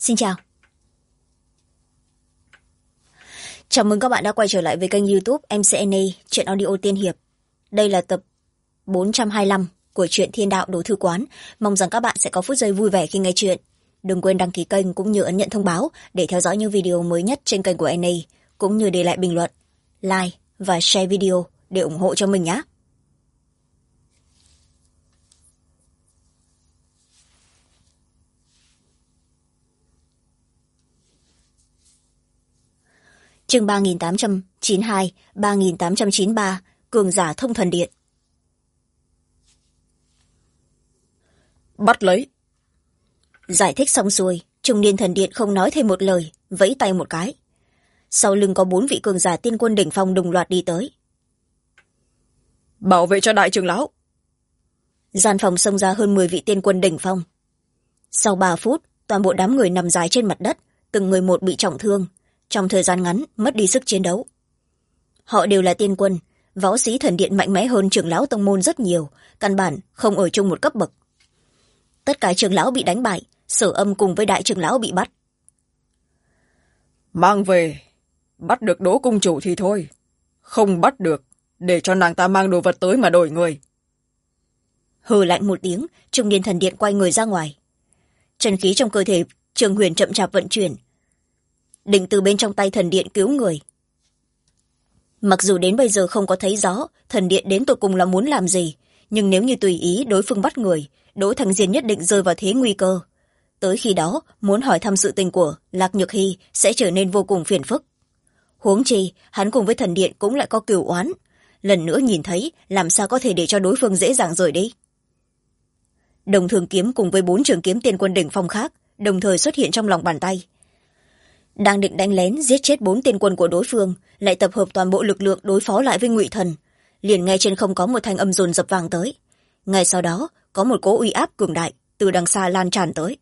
Xin chào. Chào mừng các bạn đã quay trở lại với kênh YouTube MCNA Truyện Audio Tiên Hiệp. Đây là tập 425 của truyện Thiên Đạo Đồ Thư Quán. Mong rằng các bạn sẽ có phút giây vui vẻ khi nghe chuyện. Đừng quên đăng ký kênh cũng như ấn nhận thông báo để theo dõi những video mới nhất trên kênh của NA, cũng như để lại bình luận, like và share video để ủng hộ cho mình nhé. Chương 3892, 3893, Cường giả thông thần điện. Bắt lấy. Giải thích xong xuôi, trung niên thần điện không nói thêm một lời, vẫy tay một cái. Sau lưng có 4 vị cường giả tiên quân đỉnh phong đồng loạt đi tới. Bảo vệ cho đại trưởng lão. Gian phòng xông ra hơn 10 vị tiên quân đỉnh phong. Sau 3 phút, toàn bộ đám người nằm dài trên mặt đất, từng người một bị trọng thương, trong thời gian ngắn mất đi sức chiến đấu. Họ đều là tiên quân, võ sĩ thần điện mạnh mẽ hơn trưởng lão tông môn rất nhiều, căn bản không ở chung một cấp bậc. Tất cả trưởng lão bị đánh bại, Sở Âm cùng với đại trưởng lão bị bắt. Mang về, bắt được Đỗ cung chủ thì thôi, không bắt được để cho nàng ta mang đồ vật tới mà đổi người. Hừ lạnh một tiếng, trung niên thần điện quay người ra ngoài. Chân khí trong cơ thể Trường Huyền chậm chạp vận chuyển, định từ bên trong tay thần điện cứu người. Mặc dù đến bây giờ không có thấy rõ thần điện đến tột cùng là muốn làm gì, nhưng nếu như tùy ý đối phương bắt người, Đỗ Thành Diên nhất định rơi vào thế nguy cơ. Tới khi đó, muốn hỏi thăm sự tình của Lạc Nhược Hy sẽ trở nên vô cùng phiền phức. Huống chi, hắn cùng với thần điện cũng lại có cừu oán. Lần nữa nhìn thấy, làm sao có thể để cho đối phương dễ dàng rời đi. Đồng Thường kiếm cùng với 4 trường kiếm tiên quân đỉnh phong khác đồng thời xuất hiện trong lòng bàn tay. Đang định đánh lén giết chết 4 tiên quân của đối phương, lại tập hợp toàn bộ lực lượng đối phó lại với Ngụy Thần. Liền ngay trên không có một thanh âm dồn dập vang tới. Ngay sau đó, có một cỗ uy áp cường đại từ đằng xa lan tràn tới.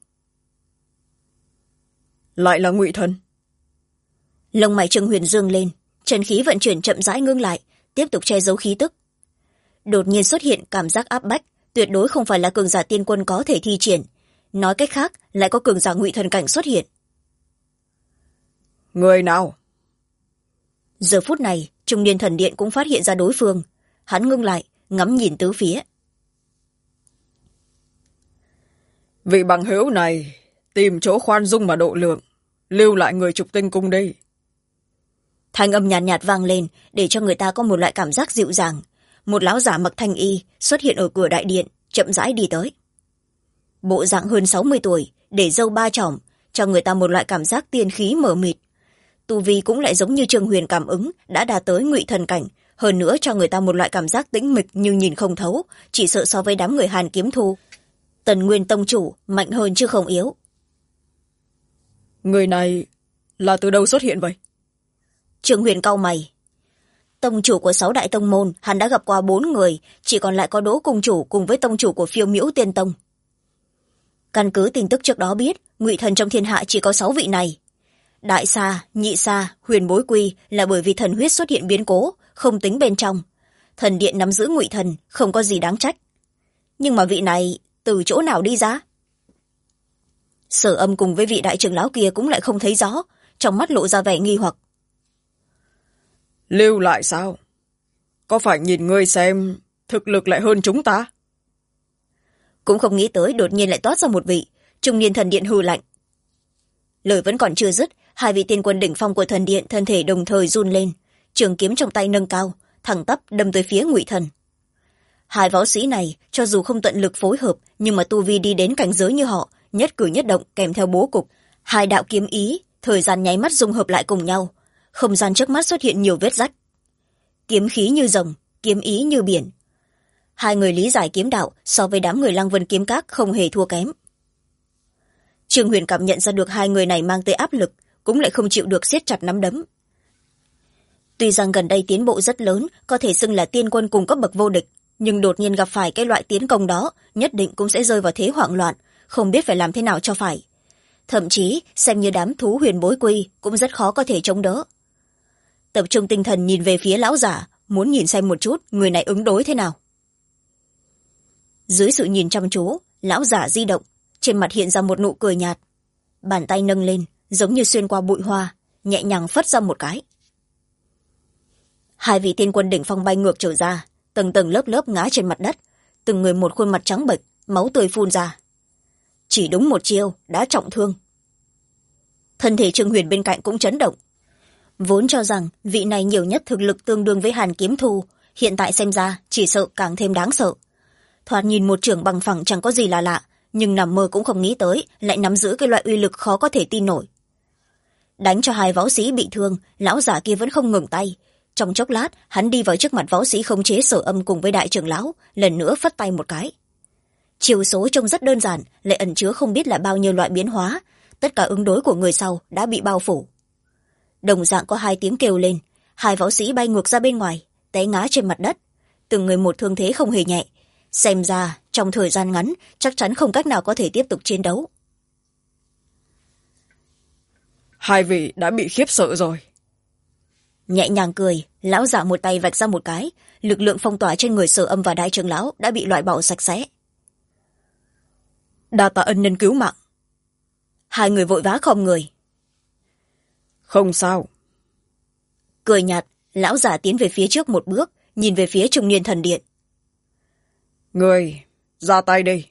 Lại là Ngụy Thần. Lông mày Trương Huyền dương lên, chân khí vận chuyển chậm rãi ngưng lại, tiếp tục che giấu khí tức. Đột nhiên xuất hiện cảm giác áp bách, tuyệt đối không phải là cường giả tiên quân có thể thi triển. Nói cách khác, lại có cường giả Ngụy Thần cảnh xuất hiện. Người nào? Giờ phút này, trung niên thần điện cũng phát hiện ra đối phương. Hắn ngưng lại, ngắm nhìn tứ phía. Vị bằng hữu này tìm chỗ khoan dung mà độ lượng, lưu lại người Trục Tinh cung đi. Thanh âm nhàn nhạt vang lên, để cho người ta có một loại cảm giác dịu dàng. Một lão giả mặc thanh y xuất hiện ở cửa đại điện, chậm rãi đi tới. Bộ dạng hơn 60 tuổi, để râu 3 chỏm, cho người ta một loại cảm giác tiên khí mờ mịt. Tu vi cũng lại giống như Trường Huyền cảm ứng đã đạt tới Ngụy Thần cảnh, hơn nữa cho người ta một loại cảm giác tĩnh mịch nhưng nhìn không thấu, chỉ sợ so với đám người Hàn Kiếm Thu, Tần Nguyên tông chủ mạnh hơn chứ không yếu. Người này là từ đâu xuất hiện vậy? Trường Huyền cau mày. Tông chủ của 6 đại tông môn hắn đã gặp qua 4 người, chỉ còn lại có Đỗ cung chủ cùng với tông chủ của Phiêu Miễu Tiên Tông. Căn cứ tin tức trước đó biết, Ngụy Thần trong thiên hạ chỉ có 6 vị này. Đại Sa, Nhị Sa, Huyền Bối Quy là bởi vì thần huyết xuất hiện biến cố, không tính bên trong. Thần điện nắm giữ Ngụy Thần, không có gì đáng trách. Nhưng mà vị này từ chỗ nào đi ra? Sở Âm cùng với vị đại trưởng lão kia cũng lại không thấy rõ, trong mắt lộ ra vẻ nghi hoặc. Lưu lại sao? Có phải nhìn ngươi xem thực lực lại hơn chúng ta? Cũng không nghĩ tới đột nhiên lại toát ra một vị, trung niên thần điện hừ lạnh. Lời vẫn còn chưa dứt, 2 vị tiên quân đỉnh phong của thần điện thân thể đồng thời run lên, trường kiếm trong tay nâng cao, thẳng tắp đâm tới phía Ngụy Thần. 2 võ sĩ này cho dù không tận lực phối hợp, nhưng mà tu vi đi đến cảnh giới như họ, nhất cử nhất động kèm theo bố cục, 2 đạo kiếm ý thời gian nháy mắt dung hợp lại cùng nhau, không gian trước mắt xuất hiện nhiều vết rách. Kiếm khí như rồng, kiếm ý như biển. 2 người lý giải kiếm đạo so với đám người Lăng Vân kiếm các không hề thua kém. Trương Huyền cảm nhận ra được 2 người này mang tới áp lực, cũng lại không chịu được siết chặt nắm đấm. Tuy rằng gần đây tiến bộ rất lớn, có thể xưng là tiên quân cùng cấp bậc vô địch, nhưng đột nhiên gặp phải cái loại tiến công đó, nhất định cũng sẽ rơi vào thế hoảng loạn, không biết phải làm thế nào cho phải. Thậm chí, xem như đám thú Huyền Bối Quy cũng rất khó có thể chống đỡ. Tập trung tinh thần nhìn về phía lão giả, muốn nhìn xem một chút người này ứng đối thế nào. Dưới sự nhìn chăm chú, lão giả di động, trên mặt hiện ra một nụ cười nhạt. bàn tay nâng lên giống như xuyên qua bụi hoa, nhẹ nhàng phất ra một cái. Hai vị tiên quân đỉnh phong bay ngược trở ra, tầng tầng lớp lớp ngã trên mặt đất, từng người một khuôn mặt trắng bệch, máu tươi phun ra. Chỉ đúng một chiêu đã trọng thương. Thân thể Trương Huyền bên cạnh cũng chấn động. Vốn cho rằng vị này nhiều nhất thực lực tương đương với Hàn Kiếm Thu, hiện tại xem ra chỉ sợ càng thêm đáng sợ. Thoạt nhìn một trưởng bằng phẳng chẳng có gì là lạ, nhưng nằm mơ cũng không nghĩ tới lại nắm giữ cái loại uy lực khó có thể tin nổi. Đánh cho hai võ sĩ bị thương, lão giả kia vẫn không ngừng tay. Trong chốc lát, hắn đi vào trước mặt võ sĩ khống chế Sở Âm cùng với đại trưởng lão, lần nữa phất tay một cái. Chiêu số trông rất đơn giản, lại ẩn chứa không biết là bao nhiêu loại biến hóa. Tất cả ứng đối của người sau đã bị bao phủ. Đồng dạng có hai tiếng kêu lên, hai võ sĩ bay ngược ra bên ngoài, té ngã trên mặt đất. Từng người một thương thế không hề nhẹ. Xem ra, trong thời gian ngắn, chắc chắn không cách nào có thể tiếp tục chiến đấu. Hai vị đã bị khiếp sợ rồi. Nhẹ nhàng cười, lão giả một tay vạch ra một cái, lực lượng phong tỏa trên người Sở Âm và đại trưởng lão đã bị loại bỏ sạch sẽ. Đa tạ ân nhân cứu mạng. Hai người vội vã khom người. Không sao. Cười nhạt, lão giả tiến về phía trước một bước, nhìn về phía trung niên thần điện. Người, ra tay đi.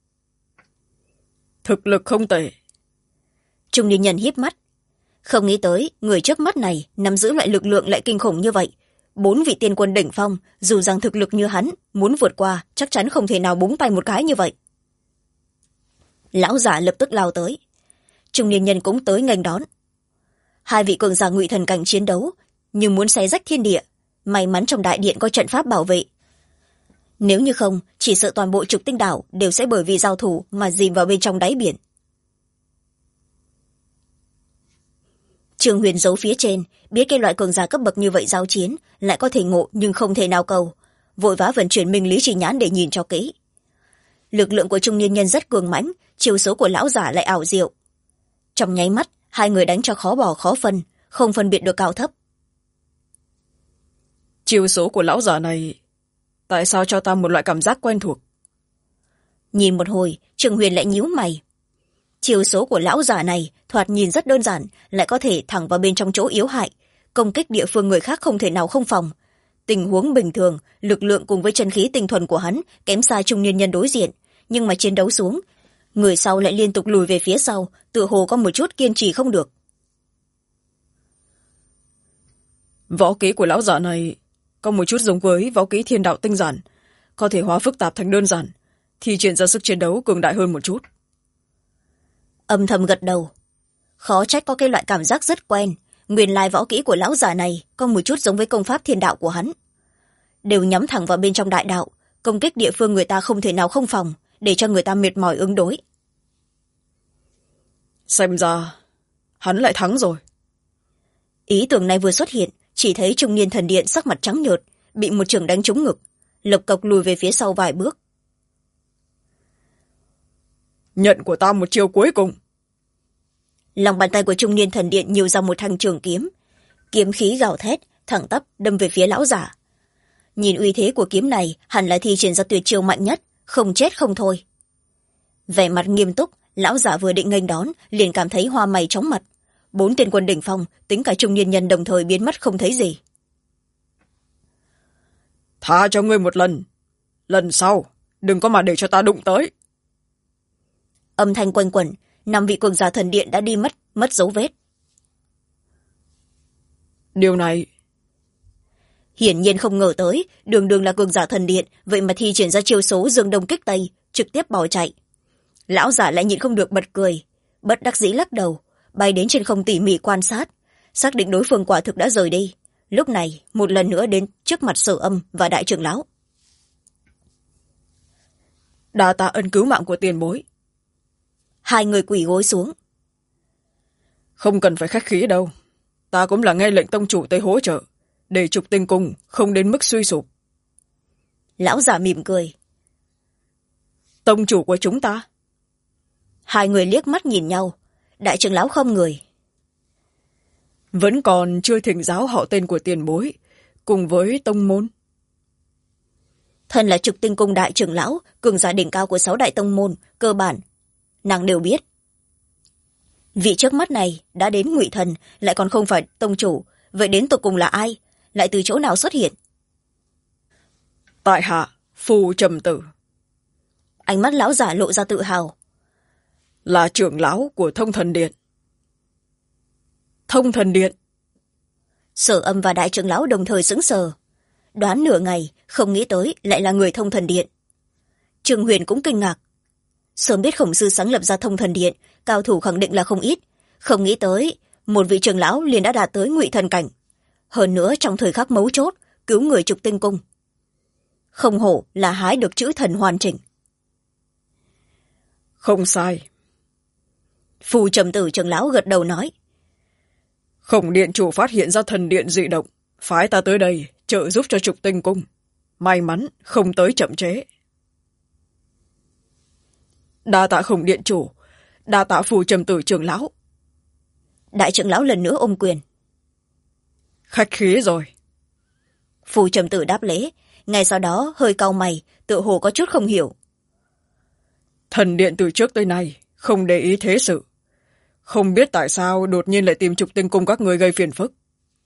Thực lực không tệ. Trung niên nhân híp mắt. Không nghĩ tới, người trước mắt này nắm giữ loại lực lượng lại kinh khủng như vậy. 4 vị tiên quân đỉnh phong, dù rằng thực lực như hắn, muốn vượt qua, chắc chắn không thể nào búng tay một cái như vậy. Lão giả lập tức lao tới. Trung niên nhân cũng tới nghênh đón. Hai vị cường giả ngụy thần cảnh chiến đấu, nhưng muốn xé rách thiên địa. May mắn trong đại điện có trận pháp bảo vệ. Nếu như không, chỉ sợ toàn bộ Trục Tinh đảo đều sẽ bởi vì giao thủ mà dìm vào bên trong đáy biển. Trương Huyền giấu phía trên, biết cái loại cường giả cấp bậc như vậy giao chiến, lại có thể ngộ nhưng không thể nào cầu. Vội vã vận chuyển minh lý chỉ nhãn để nhìn cho kỹ. Lực lượng của trung niên nhân rất cường mãnh, chiêu số của lão giả lại ảo diệu. Trong nháy mắt, hai người đánh cho khó bỏ khó phân, không phân biệt được cao thấp. Chiêu số của lão giả này, tại sao cho ta một loại cảm giác quen thuộc? Nhìn một hồi, Trương Huyền lại nhíu mày. Chiêu số của lão giả này thoạt nhìn rất đơn giản, lại có thể thẳng vào bên trong chỗ yếu hại, công kích địa phương người khác không thể nào không phòng. Tình huống bình thường, lực lượng cùng với chân khí tinh thuần của hắn kém xa trung niên nhân đối diện, nhưng mà chiến đấu xuống, người sau lại liên tục lùi về phía sau, tựa hồ có một chút kiên trì không được. Võ kỹ của lão giả này có một chút giống với võ kỹ thiên đạo tinh giản, có thể hóa phức tạp thành đơn giản, thì triển ra sức chiến đấu cường đại hơn một chút. Âm thầm gật đầu. Khó trách có cái loại cảm giác rất quen, nguyên lai võ kỹ của lão già này có một chút giống với công pháp thiên đạo của hắn. Đều nhắm thẳng vào bên trong đại đạo, công kích địa phương người ta không thể nào không phòng, để cho người ta mệt mỏi ứng đối. Xem ra, hắn lại thắng rồi. Ý tưởng này vừa xuất hiện, chỉ thấy trung niên thần điện sắc mặt trắng nhợt, bị một chưởng đánh trúng ngực, lộc cộc lùi về phía sau vài bước. Nhận của ta một chiêu cuối cùng. Lòng bàn tay của trung niên thần điện nhiều ra một thanh trường kiếm, kiếm khí gào thét, thẳng tắp đâm về phía lão giả. Nhìn uy thế của kiếm này, hẳn là thi triển ra tuyệt chiêu mạnh nhất, không chết không thôi. Vẻ mặt nghiêm túc, lão giả vừa định nghênh đón, liền cảm thấy hoa mày chóng mặt. 4 tiên quân đỉnh phong, tính cả trung niên nhân đồng thời biến mất không thấy gì. Tha cho ngươi một lần, lần sau đừng có mà để cho ta đụng tới. Âm thanh quanh quẩn, 5 vị cường giả thần điện đã đi mất dấu vết. Điều này hiển nhiên không ngờ tới, đường đường là cường giả thần điện, vậy mà thi triển ra chiêu số dương đông kích tây, trực tiếp bỏ chạy. Lão giả lại nhịn không được bật cười, bất đắc dĩ lắc đầu, bay đến trên không tỉ mỉ quan sát, xác định đối phương quả thực đã rời đi. Lúc này một lần nữa đến trước mặt Sở Âm và đại trưởng lão. đa tạ ân cứu mạng của tiền bối. Hai người quỳ gối xuống. Không cần phải khách khí đâu, ta cũng là nghe lệnh tông chủ tới hỗ trợ, để Trục Tinh Cung không đến mức suy sụp. Lão giả mỉm cười. Tông chủ của chúng ta. Hai người liếc mắt nhìn nhau, đại trưởng lão không người. Vẫn còn chưa thỉnh giáo họ tên của tiền bối, cùng với tông môn. Thân là Trục Tinh Cung đại trưởng lão, cường giả đỉnh cao của 6 đại tông môn, cơ bản nàng đều biết. vị trước mắt này đã đến ngụy thần, lại còn không phải tông chủ, vậy đến tột cùng là ai, lại từ chỗ nào xuất hiện? Tại hạ Phù Trầm Tử, Ánh mắt lão giả lộ ra tự hào. là trưởng lão của Thông Thần Điện. Thông Thần Điện? Sở Âm và đại trưởng lão đồng thời sững sờ, đoán nửa ngày không nghĩ tới lại là người Thông Thần Điện. Trương Huyền cũng kinh ngạc, sớm biết Khổng sư sáng lập ra Thông Thần Điện, cao thủ khẳng định là không ít, không nghĩ tới một vị trưởng lão liền đã đạt tới ngụy thần cảnh, hơn nữa trong thời khắc mấu chốt cứu người Trục Tinh Cung. Không hổ là hái được chữ thần hoàn chỉnh. Không sai. Phù Trầm Tử trưởng lão gật đầu nói. Khổng điện chủ phát hiện ra thần điện dị động, phái ta tới đây trợ giúp cho Trục Tinh Cung, may mắn không tới chậm trễ. Đa tạ Khổng điện chủ, đa tạ Phù Trầm Tử trưởng lão. Đại trưởng lão lần nữa ôm quyền. Khách khí rồi. Phù Trầm Tử đáp lễ, ngay sau đó hơi cau mày, tựa hồ có chút không hiểu. Thần điện từ trước tới nay không để ý thế sự, không biết tại sao đột nhiên lại tìm Trục Tinh Cung các người gây phiền phức.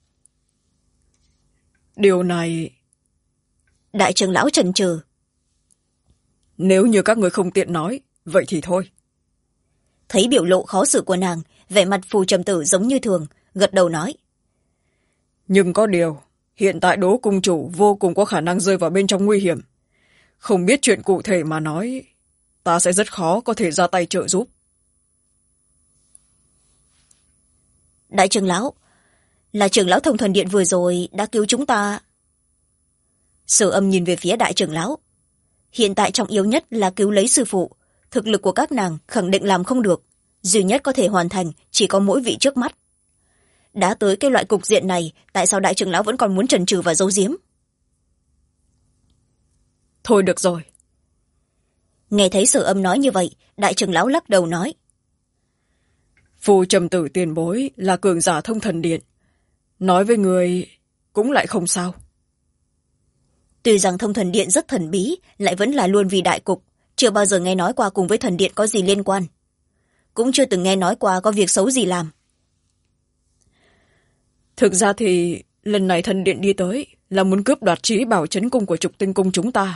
Điều này... Đại trưởng lão chần chừ. Nếu như các người không tiện nói, vậy thì thôi. Thấy biểu lộ khó xử của nàng, vẻ mặt Phù Trầm Tử giống như thường, gật đầu nói. Nhưng có điều, hiện tại Đỗ cung chủ vô cùng có khả năng rơi vào bên trong nguy hiểm. Không biết chuyện cụ thể mà nói, ta sẽ rất khó có thể ra tay trợ giúp. Đại trưởng lão, là trưởng lão Thông Thần Điện vừa rồi đã cứu chúng ta. Sở Âm nhìn về phía đại trưởng lão. Hiện tại trọng yếu nhất là cứu lấy sư phụ, thực lực của các nàng khẳng định làm không được, duy nhất có thể hoàn thành chỉ có mỗi vị trước mắt. Đã tới cái loại cục diện này, tại sao đại trưởng lão vẫn còn muốn chần chừ và giấu giếm? Thôi được rồi. Nghe thấy Sở Âm nói như vậy, đại trưởng lão lắc đầu nói. Phù Trầm Tử tiền bối là cường giả Thông Thần Điện, nói với người cũng lại không sao. Tuy rằng Thông Thần Điện rất thần bí, lại vẫn là luôn vì đại cục, chưa bao giờ nghe nói qua cùng với thần điện có gì liên quan, cũng chưa từng nghe nói qua có việc xấu gì làm. Thực ra thì lần này thần điện đi tới là muốn cướp đoạt Trí Bảo Chấn Cung của Trục Tinh Cung chúng ta.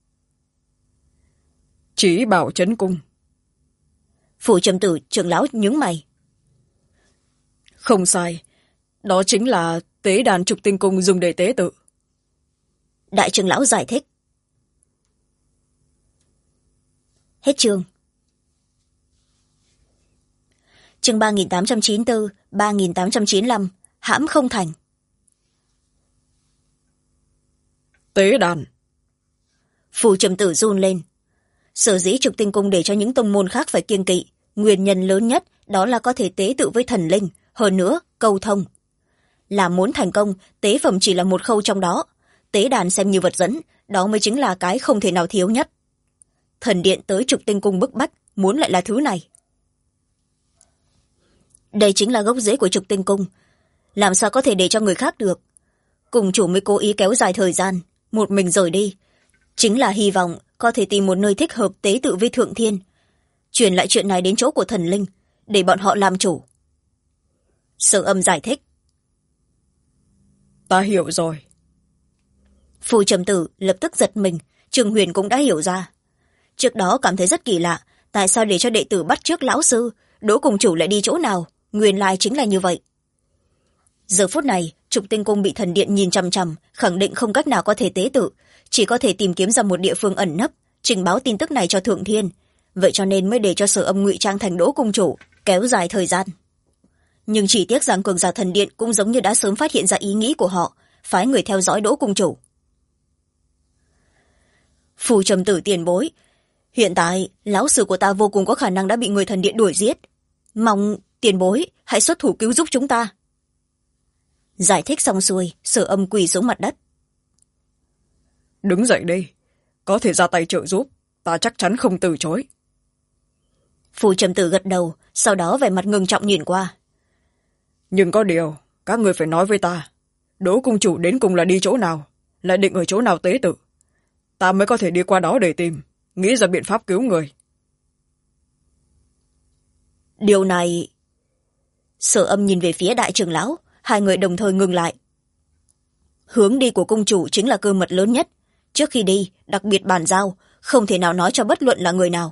Trí Bảo Chấn Cung? Phù Trầm Tử trưởng lão nhướng mày. Không sai, đó chính là tế đàn Trục Tinh Cung dùng để tế tự. Đại trưởng lão giải thích. Hết chương. Chương 3894, 3895, hãm không thành. Tế đàn? Phù Trầm Tử run lên. Sở dĩ Trục Tinh Cung để cho những tông môn khác phải kiêng kỵ, nguyên nhân lớn nhất đó là có thể tế tự với thần linh, hơn nữa câu thông. Là muốn thành công, tế phẩm chỉ là một khâu trong đó, tế đàn xem như vật dẫn, đó mới chính là cái không thể nào thiếu nhất. Thần điện tới Trục Tinh Cung bức bách, muốn lại là thứ này. Đây chính là gốc rễ của Trục Tinh Cung, làm sao có thể để cho người khác được. Cùng chủ mới cố ý kéo dài thời gian, một mình rời đi, chính là hy vọng có thể tìm một nơi thích hợp tế tự với Thượng Thiên, truyền lại chuyện này đến chỗ của thần linh, để bọn họ làm chủ. Sở Âm giải thích. Ta hiểu rồi. Phù Trầm Tử lập tức giật mình, Trương Huyền cũng đã hiểu ra. Trước đó cảm thấy rất kỳ lạ, tại sao để cho đệ tử bắt chước lão sư, Đỗ cùng chủ lại đi chỗ nào, nguyên lai chính là như vậy. Giờ phút này, Trục Tinh Cung bị thần điện nhìn chằm chằm, khẳng định không cách nào có thể tế tự, chỉ có thể tìm kiếm ra một địa phương ẩn nấp, trình báo tin tức này cho Thượng Thiên, vậy cho nên mới để cho Sở Âm ngụy trang thành Đỗ cung chủ, kéo dài thời gian. Nhưng chỉ tiếc rằng cường giả thần điện cũng giống như đã sớm phát hiện ra ý nghĩ của họ, phái người theo dõi Đỗ cung chủ. Phù Trầm Tử tiền bối, hiện tại lão sư của ta vô cùng có khả năng đã bị người thần điện đuổi giết, mong tiền bối hãy xuất thủ cứu giúp chúng ta. Giải thích xong xuôi, Sở Âm quỳ xuống mặt đất. Đứng dậy đi, có thể ra tay trợ giúp, ta chắc chắn không từ chối. Phù Trầm Tử gật đầu, sau đó vẻ mặt ngưng trọng nhìn qua. Nhưng có điều, các người phải nói với ta, Đỗ cung chủ đến cùng là đi chỗ nào, lại định ở chỗ nào tế tự, ta mới có thể đi qua đó để tìm, nghĩ ra biện pháp cứu người. Điều này... Sở Âm nhìn về phía đại trưởng lão, hai người đồng thời ngừng lại. Hướng đi của cung chủ chính là cơ mật lớn nhất. Trước khi đi, đặc biệt bàn giao, không thể nào nói cho bất luận là người nào.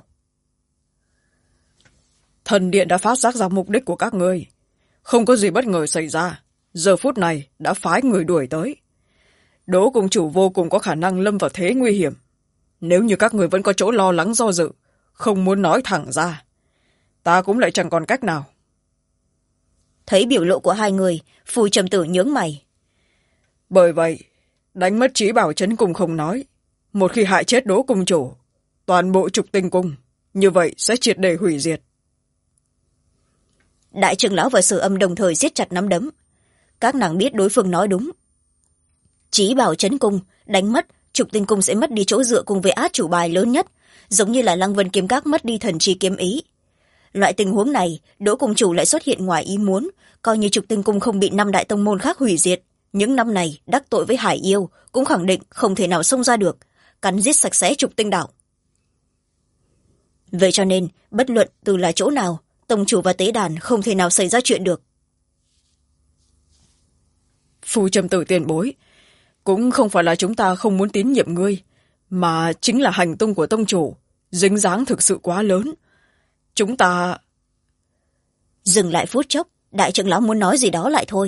Thần điện đã phát giác ra mục đích của các ngươi. Không có gì bất ngờ xảy ra. Giờ phút này đã phái người đuổi tới. Đỗ cung chủ vô cùng có khả năng lâm vào thế nguy hiểm. Nếu như các người vẫn có chỗ lo lắng do dự, không muốn nói thẳng ra, ta cũng lại chẳng còn cách nào. Thấy biểu lộ của hai người, Phù Trầm Tử nhướng mày. Bởi vậy, đánh mất trí bảo chấn cung không nói. Một khi hại chết Đỗ cung chủ, toàn bộ Trục Tinh cung, như vậy sẽ triệt để hủy diệt. Đại trưởng lão và Sở Âm đồng thời siết chặt nắm đấm. Các nàng biết đối phương nói đúng. Chí bảo chấn cung đánh mất, Trục Tinh cung sẽ mất đi chỗ dựa cùng với át chủ bài lớn nhất, giống như là Lăng Vân kiếm các mất đi thần chi kiếm ý. Loại tình huống này, Đỗ cung chủ lại xuất hiện ngoài ý muốn, coi như Trục Tinh cung không bị năm đại tông môn khác hủy diệt, những năm này đắc tội với Hải Yêu cũng khẳng định không thể nào xông ra được, cắn giết sạch sẽ Trục Tinh đảo. Vậy cho nên, bất luận từ là chỗ nào, tông chủ và tế đàn không thể nào xảy ra chuyện được. Phù Trầm Tử tiền bối, cũng không phải là chúng ta không muốn tín nhiệm ngươi, mà chính là hành tung của tông chủ dính dáng thực sự quá lớn. Chúng ta... Dừng lại phút chốc, đại trưởng lão muốn nói gì đó lại thôi.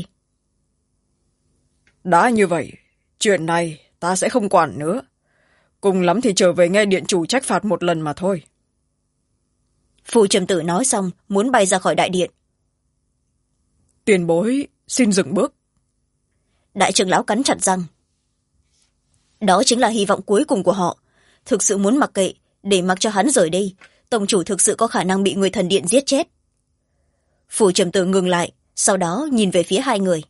Đã như vậy, chuyện này ta sẽ không quản nữa. Cùng lắm thì trở về nghe điện chủ trách phạt một lần mà thôi. Phù Trầm Tử nói xong, muốn bay ra khỏi đại điện. Tiền bối, xin dừng bước. Đại trưởng lão cắn chặt răng. Đó chính là hy vọng cuối cùng của họ. Thực sự muốn mặc kệ, để mặc cho hắn rời đi, tông chủ thực sự có khả năng bị người thần điện giết chết. Phù Trầm Tử ngừng lại, sau đó nhìn về phía hai người.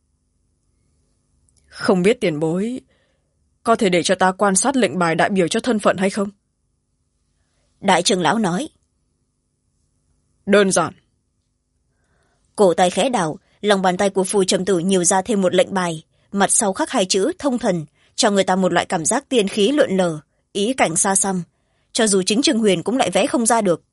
Không biết tiền bối, có thể để cho ta quan sát lệnh bài đại biểu cho thân phận hay không? Đại trưởng lão nói. Đơn giản. Cổ tay khẽ đảo, lòng bàn tay của Phù Trầm Tử nhiều ra thêm một lệnh bài, mặt sau khắc hai chữ thông thần, cho người ta một loại cảm giác tiên khí lượn lờ, ý cảnh xa xăm. Cho dù chính Trường Huyền cũng lại vẽ không ra được.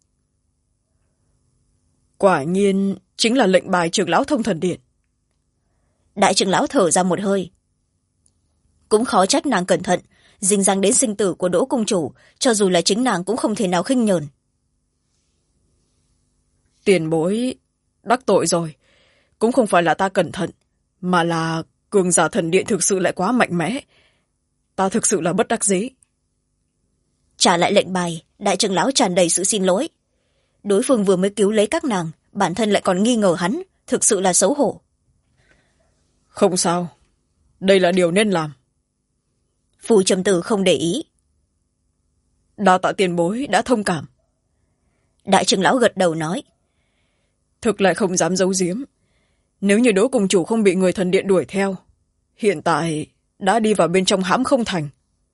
Quả nhiên chính là lệnh bài trưởng lão thông thần điện. Đại trưởng lão thở ra một hơi. Cũng khó trách nàng cẩn thận, dính dáng đến sinh tử của Đỗ cung chủ, cho dù là chính nàng cũng không thể nào khinh nhờn. Tiền bối đắc tội rồi, cũng không phải là ta cẩn thận, mà là cường giả thần điện thực sự lại quá mạnh mẽ. Ta thực sự là bất đắc dĩ. Trả lại lệnh bài, đại trưởng lão tràn đầy sự xin lỗi. Đối phương vừa mới cứu lấy các nàng, bản thân lại còn nghi ngờ hắn, thực sự là xấu hổ. Không sao, đây là điều nên làm. Phù Trầm Tử không để ý. Đa tạ tiền bối đã thông cảm. Đại trưởng lão gật đầu nói. Thực lại không dám giấu giếm. Nếu như Đỗ cung chủ không bị người thần điện đuổi theo, hiện tại đã đi vào bên trong Hãm Không Thành.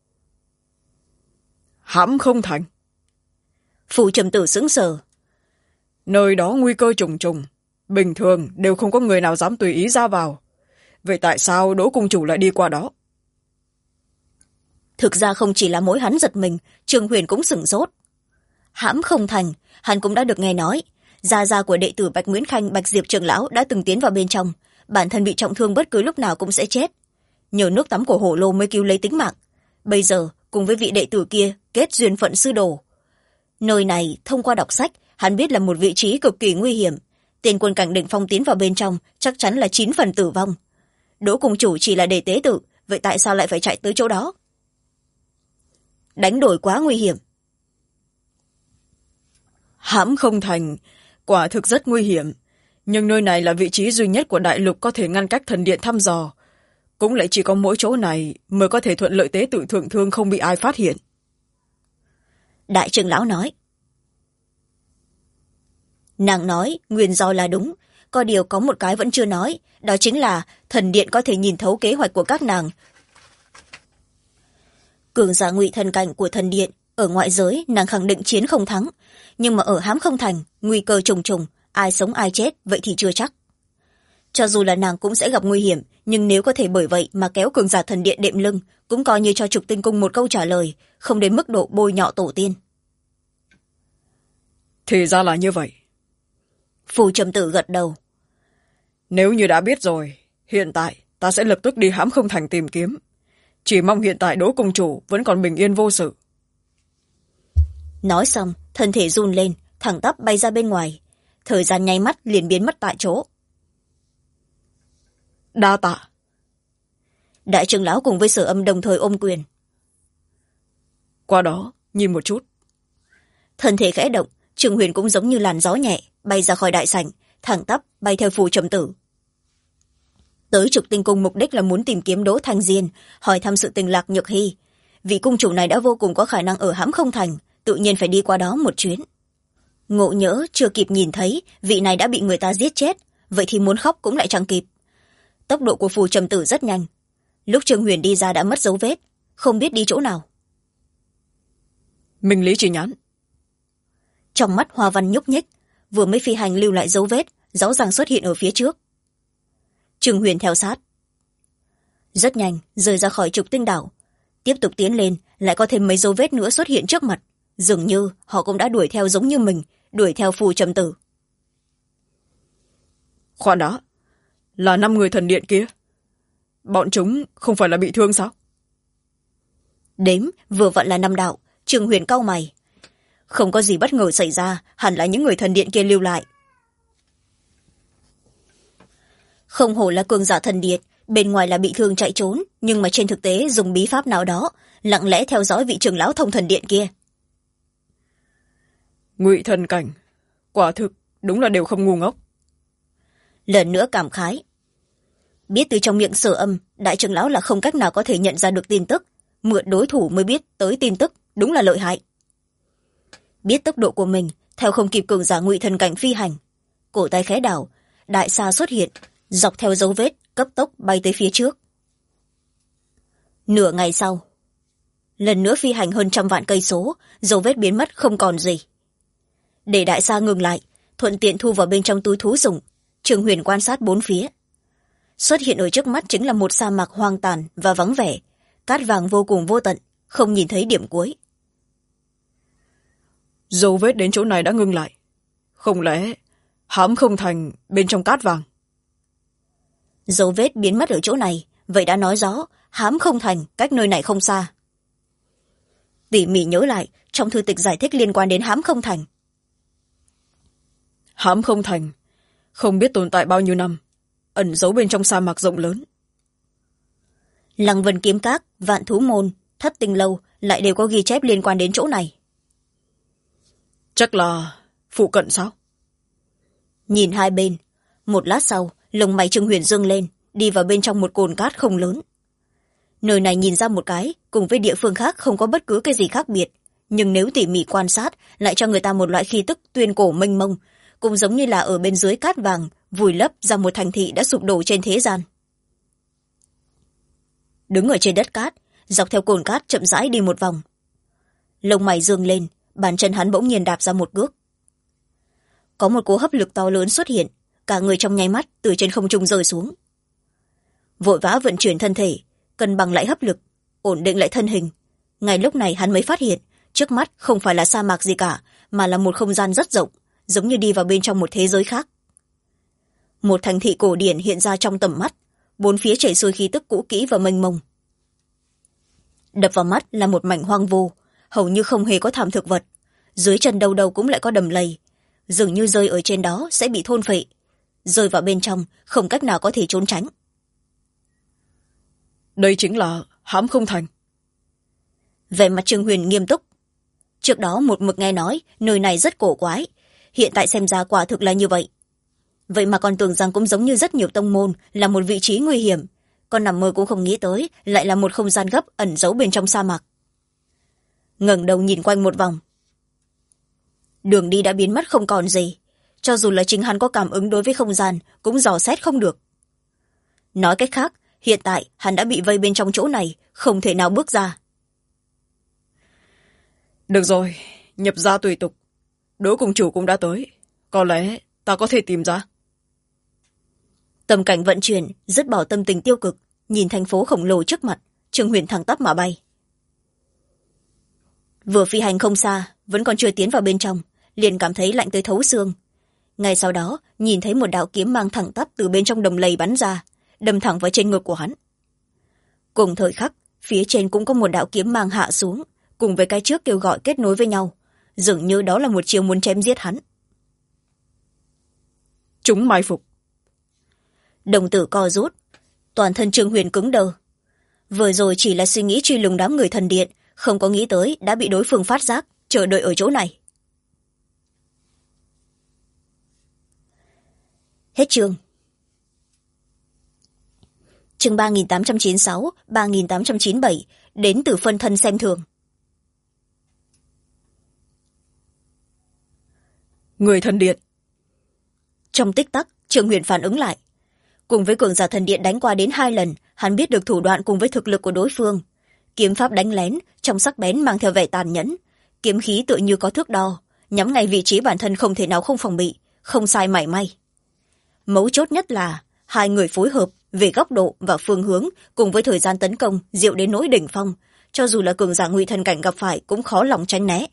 Hãm Không Thành? Phù Trầm Tử sững sờ. Nơi đó nguy cơ trùng trùng, bình thường đều không có người nào dám tùy ý ra vào. Vậy tại sao Đỗ cung chủ lại đi qua đó? Thực ra không chỉ là mỗi hắn giật mình, Trường Huyền cũng sửng sốt. Hãm Không Thành, hắn cũng đã được nghe nói. Gia gia của đệ tử Bạch Nguyễn Khanh, Bạch Diệp trưởng lão đã từng tiến vào bên trong, bản thân bị trọng thương bất cứ lúc nào cũng sẽ chết. Nhờ nước tắm của hổ lô mới cứu lấy tính mạng. Bây giờ, cùng với vị đệ tử kia, kết duyên phận sư đồ. Nơi này, thông qua đọc sách, hắn biết là một vị trí cực kỳ nguy hiểm. Tên quân cảnh đỉnh phong tiến vào bên trong, chắc chắn là 9 phần tử vong. Đỗ cung chủ chỉ là để tế tự, vậy tại sao lại phải chạy tới chỗ đó? Đánh đổi quá nguy hiểm. Hãm Không Thành quả thực rất nguy hiểm, nhưng nơi này là vị trí duy nhất của đại lục có thể ngăn cách thần điện thăm dò. Cũng lại chỉ có mỗi chỗ này mới có thể thuận lợi tế tự thượng thương không bị ai phát hiện. Đại trưởng lão nói. Nàng nói nguyên do là đúng, có điều có một cái vẫn chưa nói, đó chính là thần điện có thể nhìn thấu kế hoạch của các nàng. Cường giả ngụy thần cảnh của thần điện, ở ngoại giới nàng khẳng định chiến không thắng, nhưng mà ở Hãm Không Thành, nguy cơ trùng trùng, ai sống ai chết, vậy thì chưa chắc. Cho dù là nàng cũng sẽ gặp nguy hiểm, nhưng nếu có thể bởi vậy mà kéo cường giả thần điện đệm lưng, cũng coi như cho Trục Tinh cung một câu trả lời, không đến mức độ bôi nhọ tổ tiên. Thì ra là như vậy. Phù Trầm Tử gật đầu. nếu như đã biết rồi, hiện tại ta sẽ lập tức đi hãm không thành tìm kiếm. Chỉ mong hiện tại Đỗ công chủ vẫn còn bình yên vô sự. Nói xong thân thể run lên, thẳng tắp bay ra bên ngoài. Thời gian nháy mắt liền biến mất tại chỗ. Đa tạ. Đại trưởng lão cùng với Sở Âm đồng thời ôm quyền. Qua đó nhìn một chút. Thân thể khẽ động, Trương Huyền cũng giống như làn gió nhẹ bay ra khỏi đại sảnh, thẳng tắp bay theo Phù Trầm Tử. Tới Trục Tinh Cung mục đích là muốn tìm kiếm Đỗ Thanh Diên, hỏi thăm sự tình Lạc Nhược Hy. Vị cung chủ này đã vô cùng có khả năng ở hãm không thành, tự nhiên phải đi qua đó một chuyến. Ngộ nhỡ chưa kịp nhìn thấy vị này đã bị người ta giết chết, vậy thì muốn khóc cũng lại chẳng kịp. Tốc độ của Phù Trầm Tử rất nhanh, lúc Trương Huyền đi ra đã mất dấu vết, không biết đi chỗ nào. Minh lý chỉ nhãn. Trong mắt Hoa Văn nhúc nhích, vừa mới phi hành lưu lại dấu vết rõ ràng xuất hiện ở phía trước. Trương Huyền theo sát, rất nhanh rời ra khỏi Trục Tinh đảo, tiếp tục tiến lên, lại có thêm mấy dấu vết nữa xuất hiện trước mặt. Dường như họ cũng đã đuổi theo giống như mình, đuổi theo Phù Trầm Tử. Khoan đã, là 5 người thần điện kia, bọn chúng không phải là bị thương sao? Đếm vừa vặn là 5 đạo. Trương Huyền cau mày, không có gì bất ngờ xảy ra, hẳn là những người thần điện kia lưu lại. Không hổ là cường giả thần điện, bên ngoài là bị thương chạy trốn, nhưng mà trên thực tế dùng bí pháp nào đó lặng lẽ theo dõi vị trưởng lão thông thần điện kia. Ngụy thần cảnh, quả thực đúng là đều không ngu ngốc. Lần nữa cảm khái, biết từ trong miệng Sở Âm, đại trưởng lão là không cách nào có thể nhận ra được tin tức, mượn đối thủ mới biết tới tin tức, đúng là lợi hại. Biết tốc độ của mình theo không kịp cường giả Ngụy thần cảnh phi hành, cổ tay khẽ đảo, đại xa xuất hiện, dọc theo dấu vết cấp tốc bay tới phía trước. Nửa ngày sau, lần nữa phi hành hơn 100 vạn cây số, dấu vết biến mất không còn gì. Để đại xa ngừng lại, thuận tiện thu vào bên trong túi thú dùng, Trương Huyền quan sát bốn phía. Xuất hiện ở trước mắt chính là một sa mạc hoang tàn và vắng vẻ, cát vàng vô cùng vô tận, không nhìn thấy điểm cuối. Dấu vết đến chỗ này đã ngưng lại, không lẽ hãm không thành bên trong cát vàng? Dấu vết biến mất ở chỗ này, vậy đã nói rõ hãm không thành cách nơi này không xa. Tỉ mỉ nhớ lại, trong thư tịch giải thích liên quan đến hãm không thành. Hãm không thành không biết tồn tại bao nhiêu năm, ẩn giấu bên trong sa mạc rộng lớn. Lăng Vân Kiếm Các, Vạn Thú Môn, Thất Tinh Lâu lại đều có ghi chép liên quan đến chỗ này. Chắc là phụ cận sao? Nhìn hai bên, một lát sau lông mày Trương Huyền dương lên, đi vào bên trong một cồn cát không lớn. Nơi này nhìn ra một cái cùng với địa phương khác không có bất cứ cái gì khác biệt, nhưng nếu tỉ mỉ quan sát lại cho người ta một loại khí tức tuyên cổ mênh mông, cũng giống như là ở bên dưới cát vàng vùi lấp ra một thành thị đã sụp đổ trên thế gian. Đứng ở trên đất cát, dọc theo cồn cát chậm rãi đi một vòng. Lông mày dương lên, bàn chân hắn bỗng nhiên đạp ra một bước. Có một cú hấp lực to lớn xuất hiện, cả người trong nháy mắt từ trên không trung rơi xuống. Vội vã vận chuyển thân thể, cân bằng lại hấp lực, ổn định lại thân hình. Ngay lúc này hắn mới phát hiện trước mắt không phải là sa mạc gì cả, mà là một không gian rất rộng, giống như đi vào bên trong một thế giới khác. Một thành thị cổ điển hiện ra trong tầm mắt, bốn phía chảy xuôi khí tức cũ kỹ và mênh mông. Đập vào mắt là một mảnh hoang vu, hầu như không hề có thảm thực vật, dưới chân đâu đâu cũng lại có đầm lầy, dường như rơi ở trên đó sẽ bị thôn phệ, rơi vào bên trong không cách nào có thể trốn tránh. Đây chính là hãm không thành. Vẻ mặt Trương Huyền nghiêm túc. Trước đó một mực nghe nói nơi này rất cổ quái, hiện tại xem ra quả thực là như vậy. Vậy mà còn tưởng rằng cũng giống như rất nhiều tông môn là một vị trí nguy hiểm, còn nằm mơ cũng không nghĩ tới lại là một không gian gấp ẩn giấu bên trong sa mạc. Ngẩng đầu nhìn quanh một vòng, đường đi đã biến mất không còn gì, cho dù là chính hắn có cảm ứng đối với không gian cũng dò xét không được. Nói cách khác, hiện tại hắn đã bị vây bên trong chỗ này, không thể nào bước ra. Được rồi, nhập gia tùy tục, Đỗ cùng chủ cũng đã tới, có lẽ ta có thể tìm ra. Tâm cảnh vận chuyển, dứt bỏ tâm tình tiêu cực, nhìn thành phố khổng lồ trước mặt, Trương Huyền thẳng tắp mà bay. Vừa phi hành không xa, vẫn còn chưa tiến vào bên trong, liền cảm thấy lạnh tới thấu xương. ngay sau đó nhìn thấy một đạo kiếm mang thẳng tắp từ bên trong đầm lầy bắn ra, đâm thẳng vào trên ngực của hắn. Cùng thời khắc, phía trên cũng có một đạo kiếm mang hạ xuống, cùng với cái trước kêu gọi kết nối với nhau, dường như đó là một chiêu muốn chém giết hắn. Chúng mai phục. Đồng tử co rút, toàn thân Trương Huyền cứng đờ. Vừa rồi chỉ là suy nghĩ truy lùng đám người thần điện, không có nghĩ tới đã bị đối phương phát giác, chờ đợi ở chỗ này. Hết chương. Chương 3896, 3897, đến từ phân thân xem thường. Người thần điện. Trong tích tắc, Trương Huyền phản ứng lại. Cùng với cường giả thần điện đánh qua đến 2 lần, hắn biết được thủ đoạn cùng với thực lực của đối phương. Kiếm pháp đánh lén, trong sắc bén mang theo vẻ tàn nhẫn. Kiếm khí tựa như có thước đo, nhắm ngay vị trí bản thân không thể nào không phòng bị, không sai mảy may. Mấu chốt nhất là, hai người phối hợp về góc độ và phương hướng cùng với thời gian tấn công diệu đến nỗi đỉnh phong, cho dù là cường giả ngụy thần cảnh gặp phải cũng khó lòng tránh né.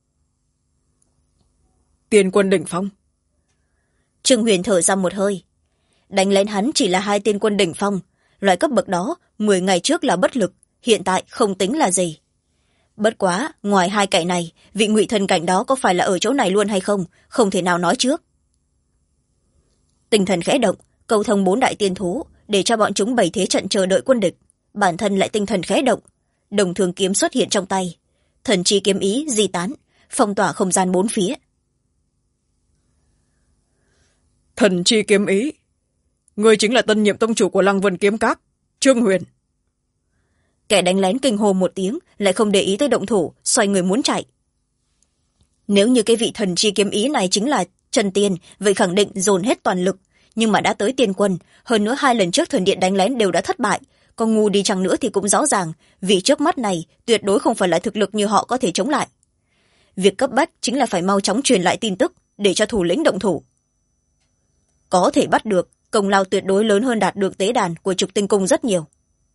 Tiên quân đỉnh phong. Trương Huyền thở ra một hơi. Đánh lên hắn chỉ là 2 tiên quân đỉnh phong, loại cấp bậc đó 10 ngày trước là bất lực, hiện tại không tính là gì. Bất quá, ngoài 2 kẻ này, vị ngụy thần cảnh đó có phải là ở chỗ này luôn hay không, không thể nào nói trước. Tinh thần khẽ động, cầu thông 4 đại tiên thú, để cho bọn chúng bày thế trận chờ đợi quân địch. Bản thân lại tinh thần khẽ động, đồng thường kiếm xuất hiện trong tay, thần chi kiếm ý di tán, phong tỏa không gian 4 phía. Thần chi kiếm ý. Người chính là tân nhiệm tông chủ của Lăng Vân Kiếm Các, Trương Huyền. Kẻ đánh lén kinh hô một tiếng, lại không để ý tới động thủ, xoay người muốn chạy. Nếu như cái vị thần chi kiếm ý này chính là chân tiên, vậy khẳng định dồn hết toàn lực. Nhưng mà đã tới tiên quân, hơn nữa 2 lần trước thần điện đánh lén đều đã thất bại. Còn ngu đi chăng nữa thì cũng rõ ràng, vì trước mắt này tuyệt đối không phải là thực lực như họ có thể chống lại. Việc cấp bách chính là phải mau chóng truyền lại tin tức, để cho thủ lĩnh động thủ. Có thể bắt được, công lao tuyệt đối lớn hơn đạt được tế đàn của Trục Tinh Cung rất nhiều.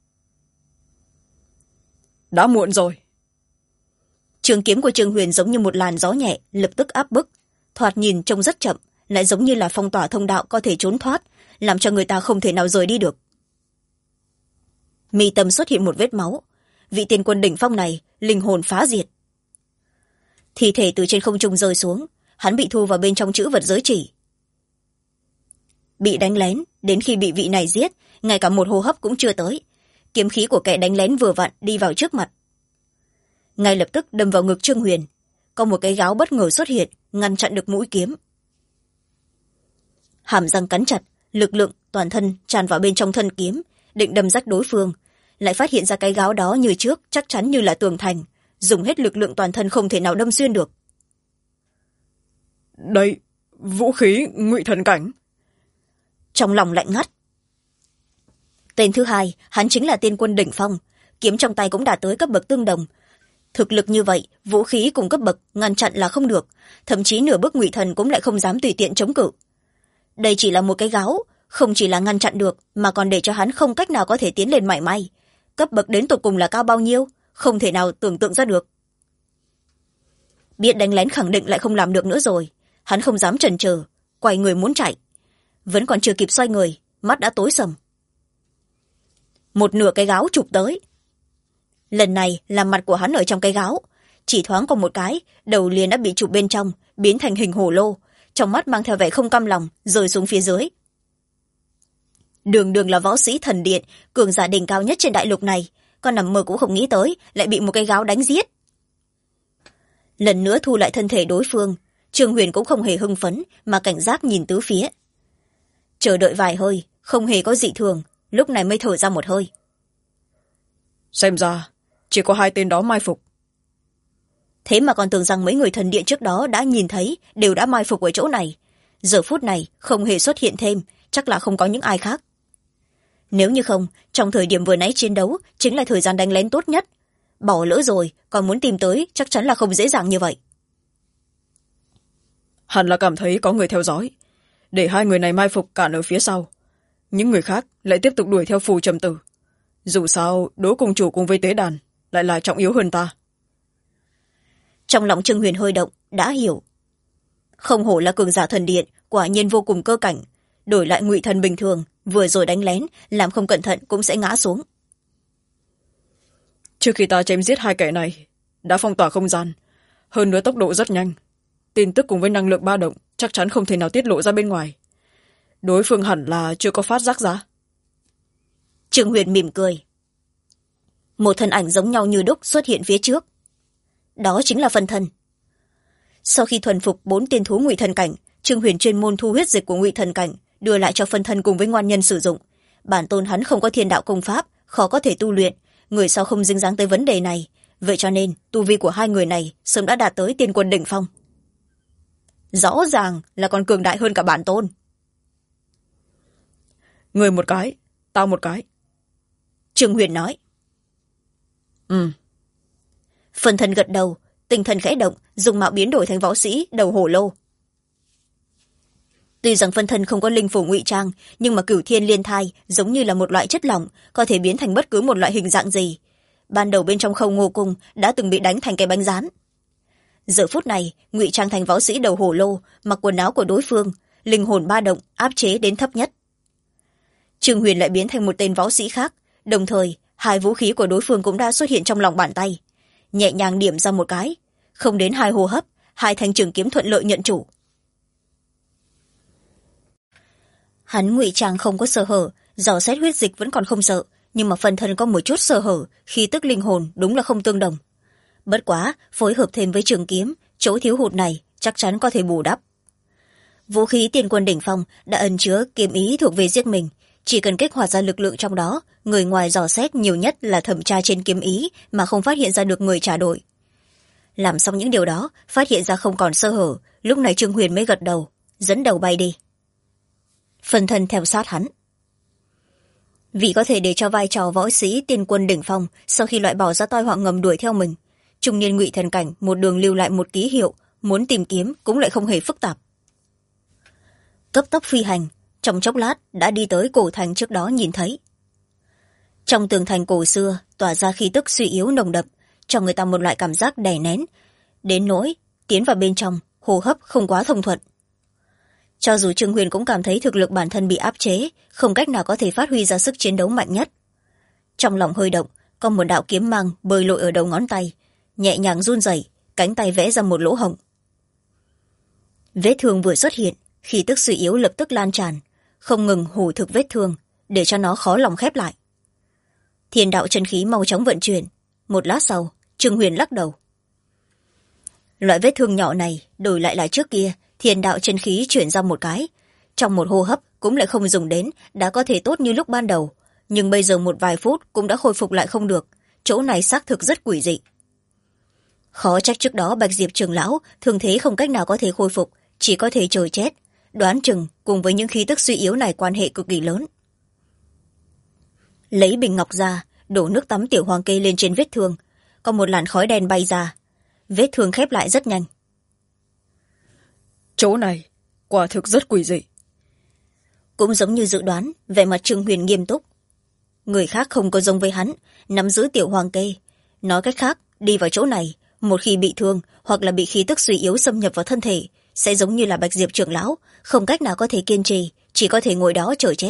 Đã muộn rồi. Trường kiếm của Trương Huyền giống như một làn gió nhẹ, lập tức áp bức. Thoạt nhìn trông rất chậm, lại giống như là phong tỏa thông đạo có thể trốn thoát, làm cho người ta không thể nào rời đi được. Mi tâm xuất hiện một vết máu. Vị tiên quân đỉnh phong này, linh hồn phá diệt. Thi thể từ trên không trung rơi xuống, hắn bị thu vào bên trong chữ vật giới chỉ. Bị đánh lén, đến khi bị vị này giết, ngay cả một hô hấp cũng chưa tới. Kiếm khí của kẻ đánh lén vừa vặn đi vào trước mặt. Ngay lập tức đâm vào ngực Trương Huyền. Có một cái gáo bất ngờ xuất hiện, ngăn chặn được mũi kiếm. Hàm răng cắn chặt, lực lượng toàn thân tràn vào bên trong thân kiếm, định đâm rách đối phương, lại phát hiện ra cái gáo đó như trước chắc chắn như là tường thành, dùng hết lực lượng toàn thân không thể nào đâm xuyên được. Đây, vũ khí ngụy thần cảnh. Trong lòng lạnh ngắt. Tên thứ hai, hắn chính là tiên quân đỉnh phong, kiếm trong tay cũng đạt tới cấp bậc tương đồng. Thực lực như vậy, vũ khí cùng cấp bậc ngăn chặn là không được, thậm chí nửa bước ngụy thần cũng lại không dám tùy tiện chống cự. Đây chỉ là một cái gáo, không chỉ là ngăn chặn được, mà còn để cho hắn không cách nào có thể tiến lên mảy may. Cấp bậc đến tột cùng là cao bao nhiêu, không thể nào tưởng tượng ra được. Biết đánh lén khẳng định lại không làm được nữa rồi, hắn không dám chần chừ, quay người muốn chạy. Vẫn còn chưa kịp xoay người, mắt đã tối sầm. Một nửa cái gáo chụp tới. Lần này là mặt của hắn ở trong cái gáo, chỉ thoáng còn một cái, đầu liền đã bị chụp bên trong, biến thành hình hổ lô, trong mắt mang theo vẻ không cam lòng, rơi xuống phía dưới. Đường đường là võ sĩ thần điện, cường giả đỉnh cao nhất trên đại lục này, con nằm mơ cũng không nghĩ tới, lại bị một cái gáo đánh giết. Lần nữa thu lại thân thể đối phương, Trương Huyền cũng không hề hưng phấn, mà cảnh giác nhìn tứ phía. Chờ đợi vài hơi, không hề có dị thường, lúc này mới thở ra một hơi. Xem ra, chỉ có 2 tên đó mai phục. Thế mà còn tưởng rằng mấy người thần điện trước đó đã nhìn thấy, đều đã mai phục ở chỗ này. Giờ phút này, không hề xuất hiện thêm, chắc là không có những ai khác. Nếu như không, trong thời điểm vừa nãy chiến đấu, chính là thời gian đánh lén tốt nhất. Bỏ lỡ rồi, còn muốn tìm tới, chắc chắn là không dễ dàng như vậy. Hẳn là cảm thấy có người theo dõi, để 2 người này mai phục cản ở phía sau. Những người khác lại tiếp tục đuổi theo Phù Trầm Tử. Dù sao, Đỗ Cung Chủ cùng với tế đàn lại là trọng yếu hơn ta. Trong lòng Trương Huyền hơi động, đã hiểu. Không hổ là cường giả thần điện, quả nhiên vô cùng cơ cảnh. Đổi lại ngụy thần bình thường, vừa rồi đánh lén, làm không cẩn thận cũng sẽ ngã xuống. Trước khi ta chém giết hai kẻ này đã phong tỏa không gian, hơn nữa tốc độ rất nhanh, tin tức cùng với năng lượng ba động chắc chắn không thể nào tiết lộ ra bên ngoài. Đối phương hẳn là chưa có phát giác ra. Trương Huyền mỉm cười. Một thân ảnh giống nhau như đúc xuất hiện phía trước. Đó chính là phân thân. Sau khi thuần phục 4 tiên thú ngụy thần cảnh, Trương Huyền chuyên môn thu huyết dịch của ngụy thần cảnh đưa lại cho phân thân cùng với ngoan nhân sử dụng. Bản tôn hắn không có thiên đạo công pháp, khó có thể tu luyện, người sau không dính dáng tới vấn đề này, vậy cho nên tu vi của hai người này sớm đã đạt tới tiên quân đỉnh phong. Rõ ràng là còn cường đại hơn cả bản tôn. Người một cái, tao một cái. Trương Huyền nói. Phân thân gật đầu, tinh thần khẽ động, dùng mạo biến đổi thành võ sĩ đầu hổ lô. Tuy rằng phân thân không có linh phủ ngụy trang, nhưng mà cửu thiên liên thai giống như là một loại chất lỏng, có thể biến thành bất cứ một loại hình dạng gì. Ban đầu bên trong Khâu Ngô Cung đã từng bị đánh thành cái bánh rán. Giờ phút này, ngụy trang thành võ sĩ đầu hổ lô, mặc quần áo của đối phương, linh hồn ba động áp chế đến thấp nhất. Trương Huyền lại biến thành một tên võ sĩ khác, đồng thời hai vũ khí của đối phương cũng đã xuất hiện trong lòng bàn tay. Nhẹ nhàng điểm ra một cái, không đến 2 hô hấp, 2 thanh trường kiếm thuận lợi nhận chủ. Hắn ngụy trang không có sơ hở, dò xét huyết dịch vẫn còn không sợ, nhưng mà phần thân có một chút sơ hở, khí tức linh hồn đúng là không tương đồng. Bất quá, phối hợp thêm với trường kiếm, chỗ thiếu hụt này chắc chắn có thể bù đắp. Vũ khí tiên quân đỉnh phong đã ẩn chứa kiếm ý thuộc về giết mình, chỉ cần kích hoạt ra lực lượng trong đó, người ngoài dò xét nhiều nhất là thẩm tra trên kiếm ý mà không phát hiện ra được người trả đổi. Làm xong những điều đó, phát hiện ra không còn sơ hở, lúc này Trương Huyền mới gật đầu, dẫn đầu bay đi. Phân thân theo sát hắn. Vì có thể để cho vai trò võ sĩ tiên quân đỉnh phong sau khi loại bỏ ra tai họa ngầm đuổi theo mình, trung niên ngụy thần cảnh một đường lưu lại một ký hiệu, muốn tìm kiếm cũng lại không hề phức tạp. Cấp tốc phi hành, trong chốc lát đã đi tới cổ thành trước đó nhìn thấy. Trong tường thành cổ xưa tỏa ra khí tức suy yếu nồng đậm, cho người ta một loại cảm giác đè nén, đến nỗi tiến vào bên trong hô hấp không quá thông thuận. Cho dù Trương Huyền cũng cảm thấy thực lực bản thân bị áp chế, không cách nào có thể phát huy ra sức chiến đấu mạnh nhất. Trong lòng hơi động, có một đạo kiếm mang bơi lội ở đầu ngón tay, nhẹ nhàng run rẩy, cánh tay vẽ ra một lỗ hổng. Vết thương vừa xuất hiện, khí tức suy yếu lập tức lan tràn, không ngừng hủ thực vết thương, để cho nó khó lòng khép lại. Thiên đạo chân khí mau chóng vận chuyển. Một lát sau, Trương Huyền lắc đầu. Loại vết thương nhỏ này đổi lại là trước kia, thiên đạo chân khí chuyển ra một cái, trong một hô hấp cũng lại không dùng đến, đã có thể tốt như lúc ban đầu, nhưng bây giờ một vài phút cũng đã khôi phục lại không được, chỗ này xác thực rất quỷ dị. Khó trách trước đó Bạch Diệp trưởng lão thường thế không cách nào có thể khôi phục, chỉ có thể chờ chết, đoán chừng cùng với những khí tức suy yếu này quan hệ cực kỳ lớn. Lấy bình ngọc ra, đổ nước tắm tiểu hoàng kê lên trên vết thương, có một làn khói đen bay ra, vết thương khép lại rất nhanh. Chỗ này quả thực rất quỷ dị. Cũng giống như dự đoán, vẻ mặt Trương Huyền nghiêm túc. Người khác không có giống với hắn, nắm giữ tiểu hoàng kê. Nói cách khác, đi vào chỗ này, một khi bị thương hoặc là bị khí tức suy yếu xâm nhập vào thân thể, sẽ giống như là Bạch Diệp trưởng lão, không cách nào có thể kiên trì, chỉ có thể ngồi đó chờ chết.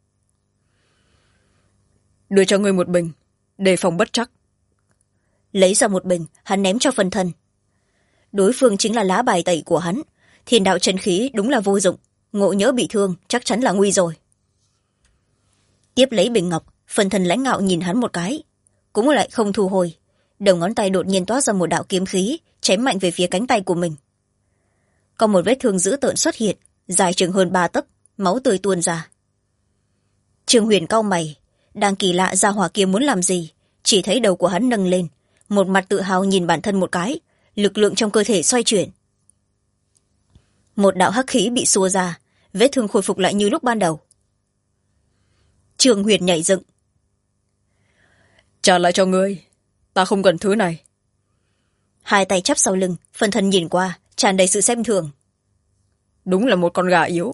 Đưa cho ngươi một bình, đề phòng bất trắc. Lấy ra một bình, hắn ném cho phân thân. Đối phương chính là lá bài tẩy của hắn, thiên đạo chân khí đúng là vô dụng, ngộ nhỡ bị thương chắc chắn là nguy rồi. Tiếp lấy bình ngọc, phân thân lãnh ngạo nhìn hắn một cái, cũng lại không thu hồi, đầu ngón tay đột nhiên toát ra một đạo kiếm khí, chém mạnh về phía cánh tay của mình. Có một vết thương dữ tợn xuất hiện, dài chừng hơn 3 tấc, máu tươi tuôn ra. Trương Huyền cau mày, đang kỳ lạ ra hỏa kia muốn làm gì, chỉ thấy đầu của hắn nâng lên, một mặt tự hào nhìn bản thân một cái, lực lượng trong cơ thể xoay chuyển. Một đạo hắc khí bị xua ra, vết thương khôi phục lại như lúc ban đầu. Trương Huyền nhảy dựng. Trả lại cho ngươi, ta không cần thứ này. Hai tay chắp sau lưng, phân thân nhìn qua, tràn đầy sự xem thường. Đúng là một con gà yếu.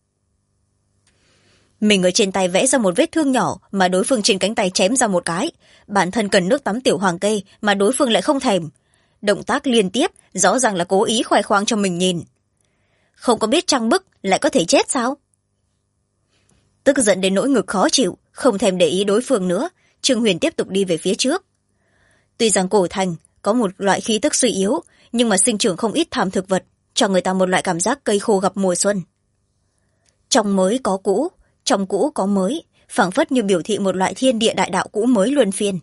Mình ở trên tay vẽ ra một vết thương nhỏ mà đối phương trên cánh tay chém ra một cái, bản thân cần nước tắm tiểu hoàng kê mà đối phương lại không thèm. Động tác liên tiếp, rõ ràng là cố ý khoe khoang cho mình nhìn. không có biết trang bức lại có thể chết sao? Tức giận đến nỗi ngực khó chịu, không thèm để ý đối phương nữa, Trương Huyền tiếp tục đi về phía trước. Tuy rằng cổ thành có một loại khí tức suy yếu, nhưng mà sinh trưởng không ít thảm thực vật, cho người ta một loại cảm giác cây khô gặp mùa xuân. Trong mới có cũ, trong cũ có mới, phảng phất như biểu thị một loại thiên địa đại đạo cũ mới luân phiên.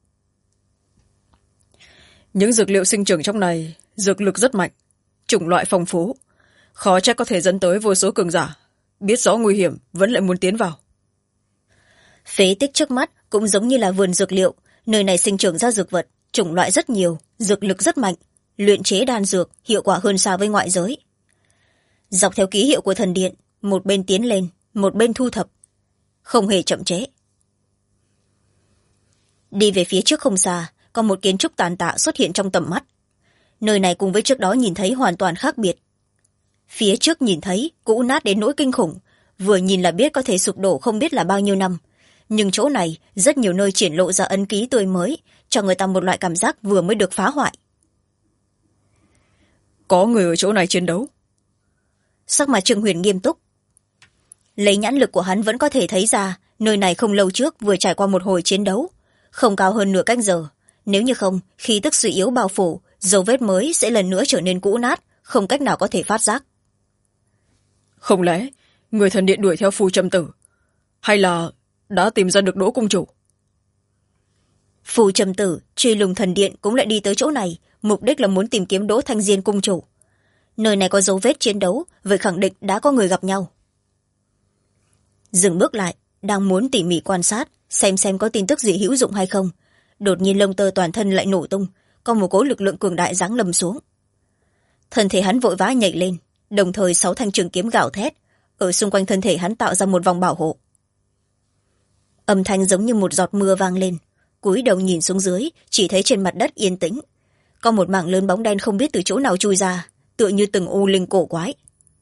Những dược liệu sinh trưởng trong này dược lực rất mạnh, chủng loại phong phú, khó trách có thể dẫn tới vô số cường giả biết rõ nguy hiểm vẫn lại muốn tiến vào. Phế tích trước mắt cũng giống như là vườn dược liệu, nơi này sinh trưởng ra dược vật chủng loại rất nhiều, dược lực rất mạnh, luyện chế đan dược hiệu quả hơn xa với ngoại giới. Dọc theo ký hiệu của thần điện, một bên tiến lên, một bên thu thập, không hề chậm trễ. Đi về phía trước không xa, có một kiến trúc tàn tạ xuất hiện trong tầm mắt. Nơi này cùng với trước đó nhìn thấy hoàn toàn khác biệt. Phía trước nhìn thấy cũ nát đến nỗi kinh khủng, vừa nhìn là biết có thể sụp đổ không biết là bao nhiêu năm. Nhưng chỗ này rất nhiều nơi triển lộ ra ấn ký tươi mới, cho người ta một loại cảm giác vừa mới được phá hoại. Có người ở chỗ này chiến đấu. Sắc mặt Trương Huyền nghiêm túc. Lấy nhãn lực của hắn vẫn có thể thấy ra nơi này không lâu trước vừa trải qua một hồi chiến đấu, không cao hơn nửa canh giờ. Nếu như không, khí tức suy yếu bao phủ, dấu vết mới sẽ lần nữa trở nên cũ nát, không cách nào có thể phát giác. Không lẽ người thần điện đuổi theo Phù Trầm Tử, hay là đã tìm ra được Đỗ cung chủ? Phù Trầm Tử truy lùng thần điện cũng lại đi tới chỗ này, mục đích là muốn tìm kiếm Đỗ Thanh Diên cung chủ. Nơi này có dấu vết chiến đấu, vậy khẳng định đã có người gặp nhau. Dừng bước lại, đang muốn tỉ mỉ quan sát xem có tin tức gì hữu dụng hay không, đột nhiên lông tơ toàn thân lại nổ tung, có một cỗ lực lượng cường đại giáng lâm xuống. Thân thể hắn vội vã nhảy lên, đồng thời 6 thanh trường kiếm gào thét, ở xung quanh thân thể hắn tạo ra một vòng bảo hộ. Âm thanh giống như một giọt mưa vang lên, cúi đầu nhìn xuống dưới, chỉ thấy trên mặt đất yên tĩnh, có một mảng lớn bóng đen không biết từ chỗ nào chui ra, tựa như từng u linh cổ quái.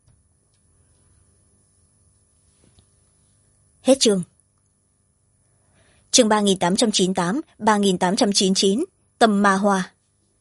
Hết chương. Chương 3898, 3899, Tâm Ma Hoa.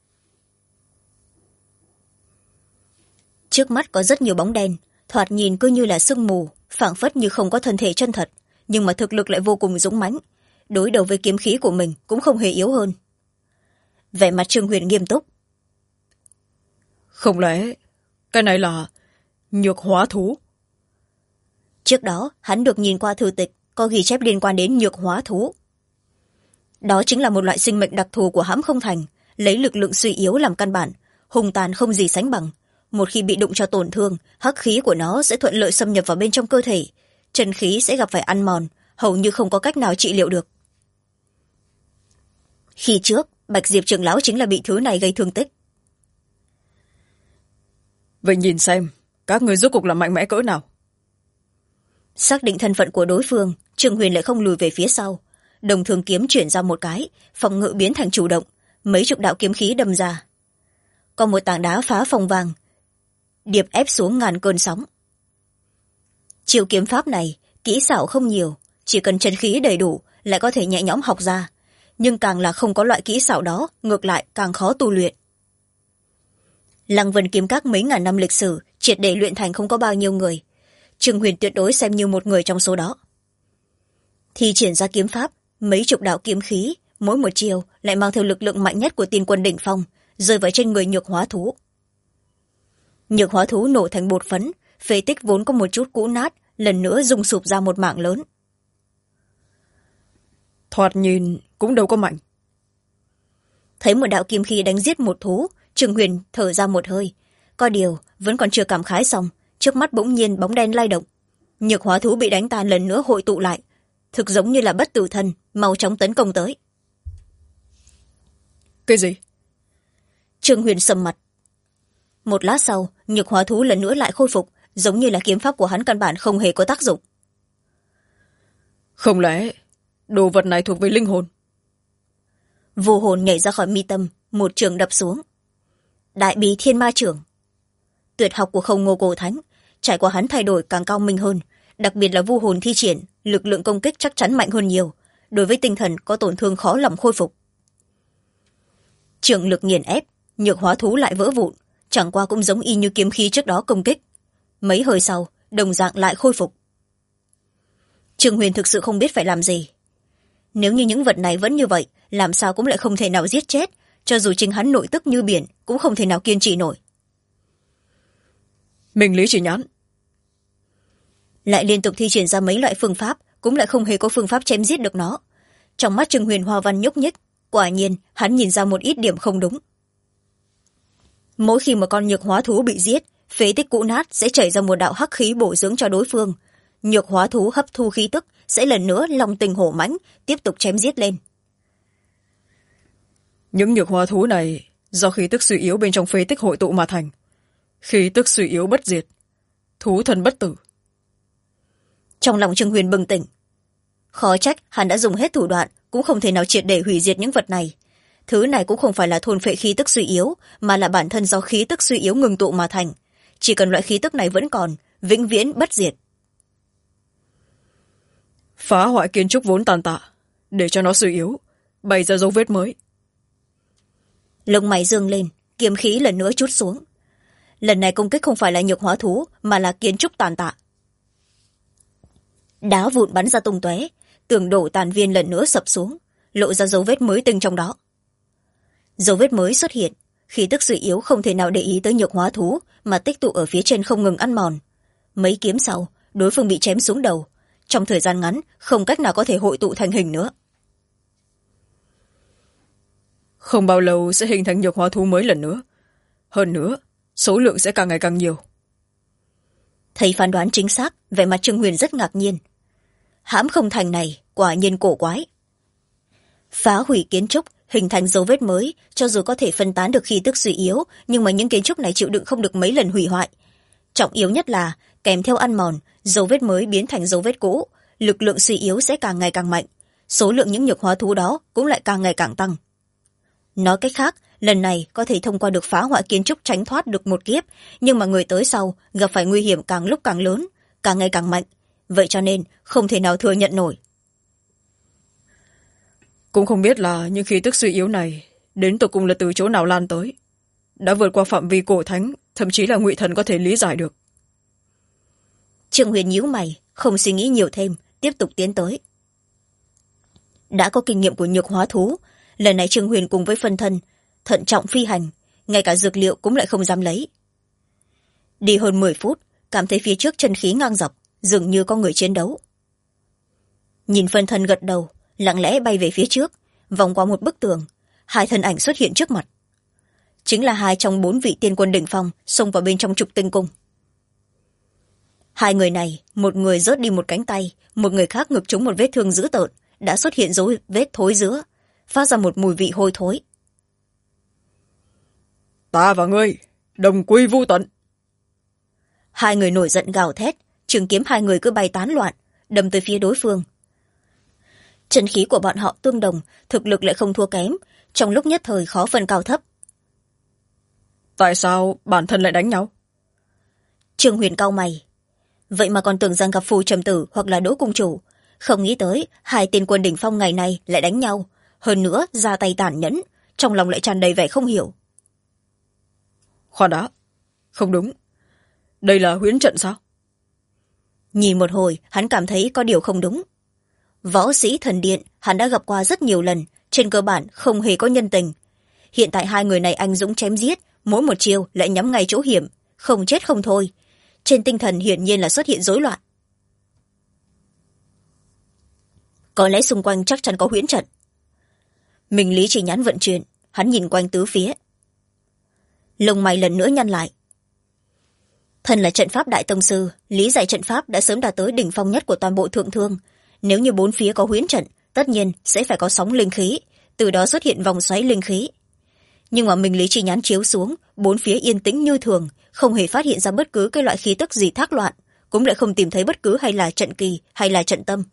Trước mắt có rất nhiều bóng đen, thoạt nhìn cứ như là sương mù, phảng phất như không có thân thể chân thật, nhưng mà thực lực lại vô cùng dũng mãnh, đối đầu với kiếm khí của mình cũng không hề yếu hơn. Vẻ mặt Trương Huyền nghiêm túc. Không lẽ cái này là nhược hóa thú? Trước đó hắn được nhìn qua thư tịch có ghi chép liên quan đến nhược hóa thú. Đó chính là một loại sinh mệnh đặc thù của Hãm Không Thành, lấy lực lượng suy yếu làm căn bản, hung tàn không gì sánh bằng. Một khi bị đụng cho tổn thương, hắc khí của nó sẽ thuận lợi xâm nhập vào bên trong cơ thể, chân khí sẽ gặp phải ăn mòn, hầu như không có cách nào trị liệu được. Khi trước Bạch Diệp trưởng lão chính là bị thứ này gây thương tích. Vậy nhìn xem các người rốt cuộc là mạnh mẽ cỡ nào. Xác định thân phận của đối phương, Trương Huyền lại không lùi về phía sau, đồng thường kiếm chuyển ra một cái, phòng ngự biến thành chủ động, mấy chục đạo kiếm khí đâm ra. Có một tảng đá phá phòng vàng, điệp ép xuống ngàn cơn sóng. Chiêu kiếm pháp này kỹ xảo không nhiều, chỉ cần chân khí đầy đủ lại có thể nhẹ nhõm học ra, nhưng càng là không có loại kỹ xảo đó, ngược lại càng khó tu luyện. Lăng Vân kiếm các mấy ngàn năm lịch sử, triệt để luyện thành không có bao nhiêu người, Trương Huyền tuyệt đối xem như một người trong số đó. Thi triển ra kiếm pháp, mấy chục đạo kiếm khí, mỗi một chiều lại mang theo lực lượng mạnh nhất của tiên quân đỉnh phong, rơi vào trên người nhược hóa thú. Nhược hóa thú nổ thành bột phấn, phế tích vốn có một chút cũ nát, lần nữa rung sụp ra một mảng lớn. Thoạt nhìn cũng đâu có mạnh. Thấy một đạo kiếm khí đánh giết một thú, Trương Huyền thở ra một hơi, có điều vẫn còn chưa cảm khái xong, trước mắt bỗng nhiên bóng đen lay động, nhược hóa thú bị đánh tan lần nữa hội tụ lại, thực giống như là bất tử thần, mau chóng tấn công tới. Cái gì? Trương Huyền sầm mặt. Một lát sau, nhược hóa thú lần nữa lại khôi phục, giống như là kiếm pháp của hắn căn bản không hề có tác dụng. Không lẽ đồ vật này thuộc về linh hồn? Vô hồn nhảy ra khỏi mi tâm, một trường đập xuống. Đại bí thiên ma trưởng. Tuyệt học của Không Ngô Cổ Thánh, trải qua hắn thay đổi càng cao minh hơn, đặc biệt là vu hồn thi triển, lực lượng công kích chắc chắn mạnh hơn nhiều, đối với tinh thần có tổn thương khó lòng khôi phục. Trường lực nghiền ép, nhược hóa thú lại vỡ vụn, chẳng qua cũng giống y như kiếm khí trước đó công kích. mấy hơi sau đồng dạng lại khôi phục. Trương Huyền thực sự không biết phải làm gì. Nếu như những vật này vẫn như vậy, làm sao cũng lại không thể nào giết chết, cho dù chính hắn nội tức như biển cũng không thể nào kiên trì nổi. Minh lý chỉ nhãn. Lại liên tục thi triển ra mấy loại phương pháp, cũng lại không hề có phương pháp chém giết được nó. Trong mắt Trương Huyền hoa văn nhúc nhích, quả nhiên hắn nhìn ra một ít điểm không đúng. Mỗi khi một con nhược hóa thú bị giết, phế tích cũ nát sẽ chảy ra một đạo hắc khí bổ dưỡng cho đối phương. Nhược hóa thú hấp thu khí tức sẽ lần nữa long tình hổ mãnh tiếp tục chém giết lên. Những nhược hóa thú này do khí tức suy yếu bên trong phế tích hội tụ mà thành. Khí tức suy yếu bất diệt, thú thần bất tử. Trong lòng Trương Huyền bừng tỉnh. Khó trách hắn đã dùng hết thủ đoạn cũng không thể nào triệt để hủy diệt những vật này. Thứ này cũng không phải là thôn phệ khí tức suy yếu, mà là bản thân do khí tức suy yếu ngừng tụ mà thành. Chỉ cần loại khí tức này vẫn còn, vĩnh viễn bất diệt. Phá hoại kiến trúc vốn tàn tạ, để cho nó suy yếu, bày ra dấu vết mới. Lông mày dương lên, kiếm khí lần nữa trút xuống. Lần này công kích không phải là nhược hóa thú, mà là kiến trúc tàn tạ. Đá vụn bắn ra tung tóe, tường đổ tàn viên lần nữa sập xuống, lộ ra dấu vết mới tinh trong đó. Dấu vết mới xuất hiện, khí tức suy yếu không thể nào để ý tới nhược hóa thú, mà tích tụ ở phía trên không ngừng ăn mòn. Mấy kiếm sau, đối phương bị chém xuống đầu, trong thời gian ngắn không cách nào có thể hội tụ thành hình nữa. Không bao lâu sẽ hình thành nhược hóa thú mới lần nữa. Hơn nữa, số lượng sẽ càng ngày càng nhiều. Thấy phán đoán chính xác, vẻ mặt Trương Huyền rất ngạc nhiên. Hãm không thành này quả nhiên cổ quái. Phá hủy kiến trúc, hình thành dấu vết mới, cho dù có thể phân tán được khí tức suy yếu, nhưng mà những kiến trúc này chịu đựng không được mấy lần hủy hoại. Trọng yếu nhất là kèm theo ăn mòn, dấu vết mới biến thành dấu vết cũ, lực lượng suy yếu sẽ càng ngày càng mạnh, số lượng những nhược hóa thú đó cũng lại càng ngày càng tăng. Nói cách khác, lần này có thể thông qua được phá hoại kiến trúc tránh thoát được một kiếp, nhưng mà người tới sau gặp phải nguy hiểm càng lúc càng lớn, càng ngày càng mạnh, vậy cho nên không thể nào thừa nhận nổi. Cũng không biết là những khí tức suy yếu này đến tột cùng là từ chỗ nào lan tới, đã vượt qua phạm vi cổ thánh, thậm chí là ngụy thần có thể lý giải được. Trương Huyền nhíu mày, không suy nghĩ nhiều thêm, tiếp tục tiến tới. Đã có kinh nghiệm của nhược hóa thú, lần này Trương Huyền cùng với phân thân thận trọng phi hành, ngay cả dược liệu cũng lại không dám lấy. Đi hơn 10 phút, cảm thấy phía trước chân khí ngang dọc, dường như có người chiến đấu. Nhìn phân thân gật đầu, lặng lẽ bay về phía trước, vòng qua một bức tường, hai thân ảnh xuất hiện trước mặt. Chính là hai trong 4 vị tiên quân đỉnh phong xông vào bên trong Trục Tinh Cung. Hai người này, một người rớt đi một cánh tay, một người khác ngực trúng một vết thương dữ tợn, đã xuất hiện dấu vết thối rữa, phát ra một mùi vị hôi thối. Ta và ngươi đồng quy vu tận. Hai người nổi giận gào thét, trường kiếm hai người cứ bay tán loạn, đâm tới phía đối phương. Chân khí của bọn họ tương đồng, thực lực lại không thua kém, trong lúc nhất thời khó phân cao thấp. Tại sao bản thân lại đánh nhau? Trương Huyền cau mày. Vậy mà còn tưởng rằng gặp Phù Trầm Tử hoặc là Đỗ Cung Chủ, không nghĩ tới hai tiên quân đỉnh phong ngày nay lại đánh nhau, hơn nữa ra tay tàn nhẫn, trong lòng lại tràn đầy vẻ không hiểu. Khoan đã, không đúng, đây là huyễn trận sao? Nhìn một hồi, hắn cảm thấy có điều không đúng. Võ sĩ thần điện hắn đã gặp qua rất nhiều lần, trên cơ bản không hề có nhân tình. Hiện tại hai người này anh dũng chém giết, mỗi một chiêu lại nhắm ngay chỗ hiểm, không chết không thôi. Trên tinh thần hiển nhiên là xuất hiện rối loạn. Có lẽ xung quanh chắc chắn có huyễn trận. Mình lý chỉ nhãn vận chuyển, hắn nhìn quanh tứ phía. Lông mày lần nữa nhăn lại. Thân là trận pháp đại tông sư, lý giải trận pháp đã sớm đạt tới đỉnh phong nhất của toàn bộ thượng thương. Nếu như bốn phía có huyễn trận, tất nhiên sẽ phải có sóng linh khí, từ đó xuất hiện vòng xoáy linh khí. Nhưng mà mình lý chỉ nhãn chiếu xuống, bốn phía yên tĩnh như thường, không hề phát hiện ra bất cứ cái loại khí tức gì thác loạn, cũng lại không tìm thấy bất cứ hay là trận kỳ hay là trận tâm.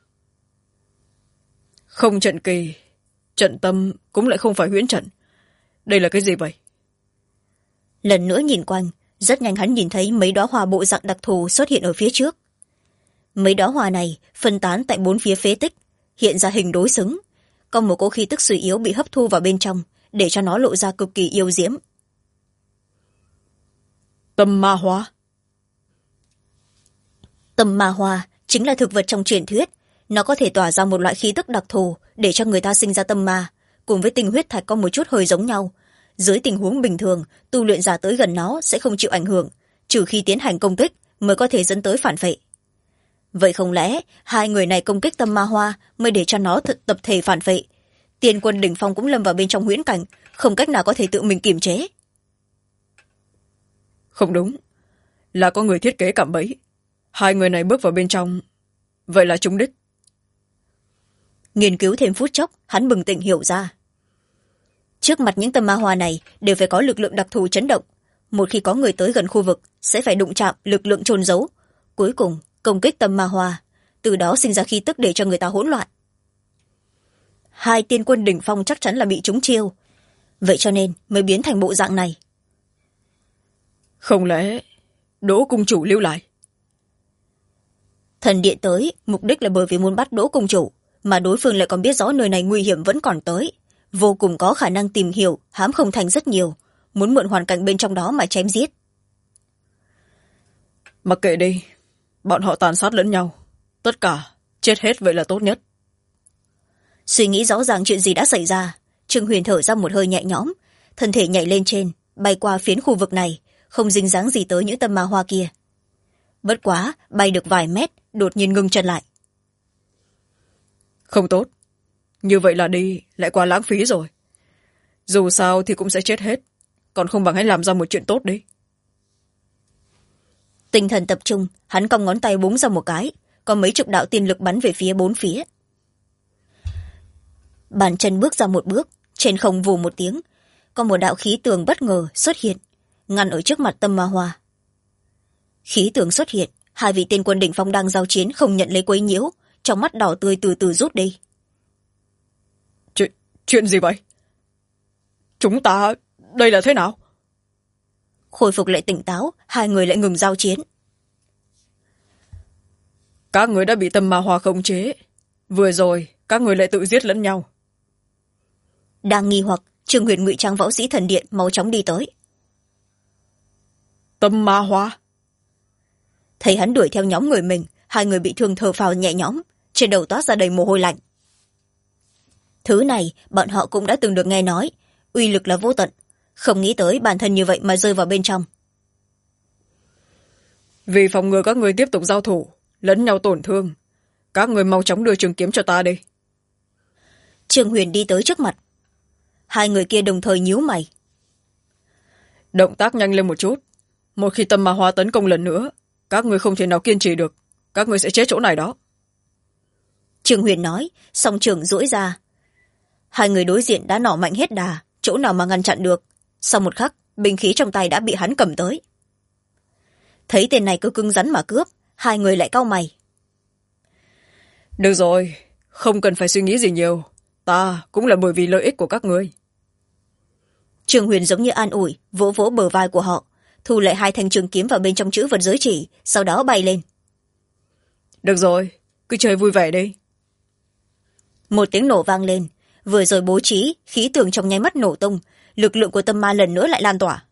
Không trận kỳ, trận tâm cũng lại không phải huyễn trận. Đây là cái gì vậy? Lần nữa nhìn quanh, rất nhanh hắn nhìn thấy mấy đóa hoa bộ dạng đặc thù xuất hiện ở phía trước. Mấy đóa hoa này phân tán tại bốn phía phế tích, hiện ra hình đối xứng, có một cỗ khí tức suy yếu bị hấp thu vào bên trong, để cho nó lộ ra cực kỳ yêu diễm. Tâm ma hoa. Tâm ma hoa chính là thực vật trong truyền thuyết. Nó có thể tỏa ra một loại khí tức đặc thù để cho người ta sinh ra tâm ma, cùng với tinh huyết thạch có một chút hơi giống nhau. Dưới tình huống bình thường, tu luyện giả tới gần nó sẽ không chịu ảnh hưởng, trừ khi tiến hành công kích mới có thể dẫn tới phản phệ. Vậy không lẽ hai người này công kích tâm ma hoa mới để cho nó tập thể phản phệ? Tiên quân đỉnh phong cũng lâm vào bên trong huyễn cảnh, không cách nào có thể tự mình kiềm chế. Không đúng, là có người thiết kế cạm bẫy. Hai người này bước vào bên trong, vậy là trúng đích. Nghiên cứu thêm phút chốc, hắn bừng tỉnh hiểu ra. Trước mặt những tâm ma hoa này đều phải có lực lượng đặc thù chấn động. Một khi có người tới gần khu vực sẽ phải đụng chạm lực lượng chôn giấu, cuối cùng công kích tâm ma hoa, từ đó sinh ra khí tức để cho người ta hỗn loạn. Hai tiên quân đỉnh phong chắc chắn là bị trúng chiêu, vậy cho nên mới biến thành bộ dạng này. Không lẽ Đỗ cung chủ lưu lại? Thần điện tới mục đích là bởi vì muốn bắt Đỗ cung chủ, mà đối phương lại còn biết rõ nơi này nguy hiểm vẫn còn tới, vô cùng có khả năng tìm hiểu hám không thành rất nhiều, muốn mượn hoàn cảnh bên trong đó mà chém giết. Mặc kệ đi, bọn họ tàn sát lẫn nhau, tất cả chết hết vậy là tốt nhất. Suy nghĩ rõ ràng chuyện gì đã xảy ra, Trương Huyền thở ra một hơi nhẹ nhõm, thân thể nhảy lên trên, bay qua phiến khu vực này, không dính dáng gì tới những tâm ma hoa kia. Bất quá bay được vài mét, đột nhiên ngưng chân lại. Không tốt, như vậy là đi lại quá lãng phí rồi. Dù sao thì cũng sẽ chết hết, còn không bằng hãy làm ra một chuyện tốt đi. Tinh thần tập trung, hắn cong ngón tay búng ra một cái, có mấy chục đạo tiên lực bắn về phía bốn phía. Bàn chân bước ra một bước, trên không vù một tiếng, có một đạo khí tường bất ngờ xuất hiện, ngăn ở trước mặt tâm ma hoa. Khí tường xuất hiện, hai vị tiên quân đỉnh phong đang giao chiến không nhận lấy quấy nhiễu, trong mắt đỏ tươi từ từ rút đi. Chuyện gì vậy? Chúng ta đây là thế nào? Khôi phục lại tỉnh táo, hai người lại ngừng giao chiến. Các người đã bị tâm ma hoa khống chế, vừa rồi các người lại tự giết lẫn nhau. Đang nghi hoặc, Trương Huyền ngụy trang võ sĩ thần điện mau chóng đi tới. Tâm ma hoa? Thấy hắn đuổi theo nhóm người mình, hai người bị thương thở phào nhẹ nhõm, trên đầu toát ra đầy mồ hôi lạnh. Thứ này bọn họ cũng đã từng được nghe nói, uy lực là vô tận, không nghĩ tới bản thân như vậy mà rơi vào bên trong. Vì phòng ngừa các người tiếp tục giao thủ lẫn nhau tổn thương, các người mau chóng đưa trường kiếm cho ta đi. Trương Huyền đi tới trước mặt. Hai người kia đồng thời nhíu mày. Động tác nhanh lên một chút, một khi tâm ma hoa tấn công lần nữa, các người không thể nào kiên trì được, các người sẽ chết chỗ này đó. Trương Huyền nói, song trường duỗi ra. Hai người đối diện đã nỏ mạnh hết đà, chỗ nào mà ngăn chặn được. Sau một khắc, binh khí trong tay đã bị hắn cầm tới. Thấy tên này cứ cứng rắn mà cướp, hai người lại cau mày. Được rồi, không cần phải suy nghĩ gì nhiều, ta cũng là bởi vì lợi ích của các ngươi. Trương Huyền giống như an ủi, vỗ vỗ bờ vai của họ, thu lại hai thanh trường kiếm vào bên trong chữ vật giới chỉ, sau đó bay lên. Được rồi, cứ chơi vui vẻ đi. Một tiếng nổ vang lên, vừa rồi bố trí, khí tường trong nháy mắt nổ tung, lực lượng của tâm ma lần nữa lại lan tỏa.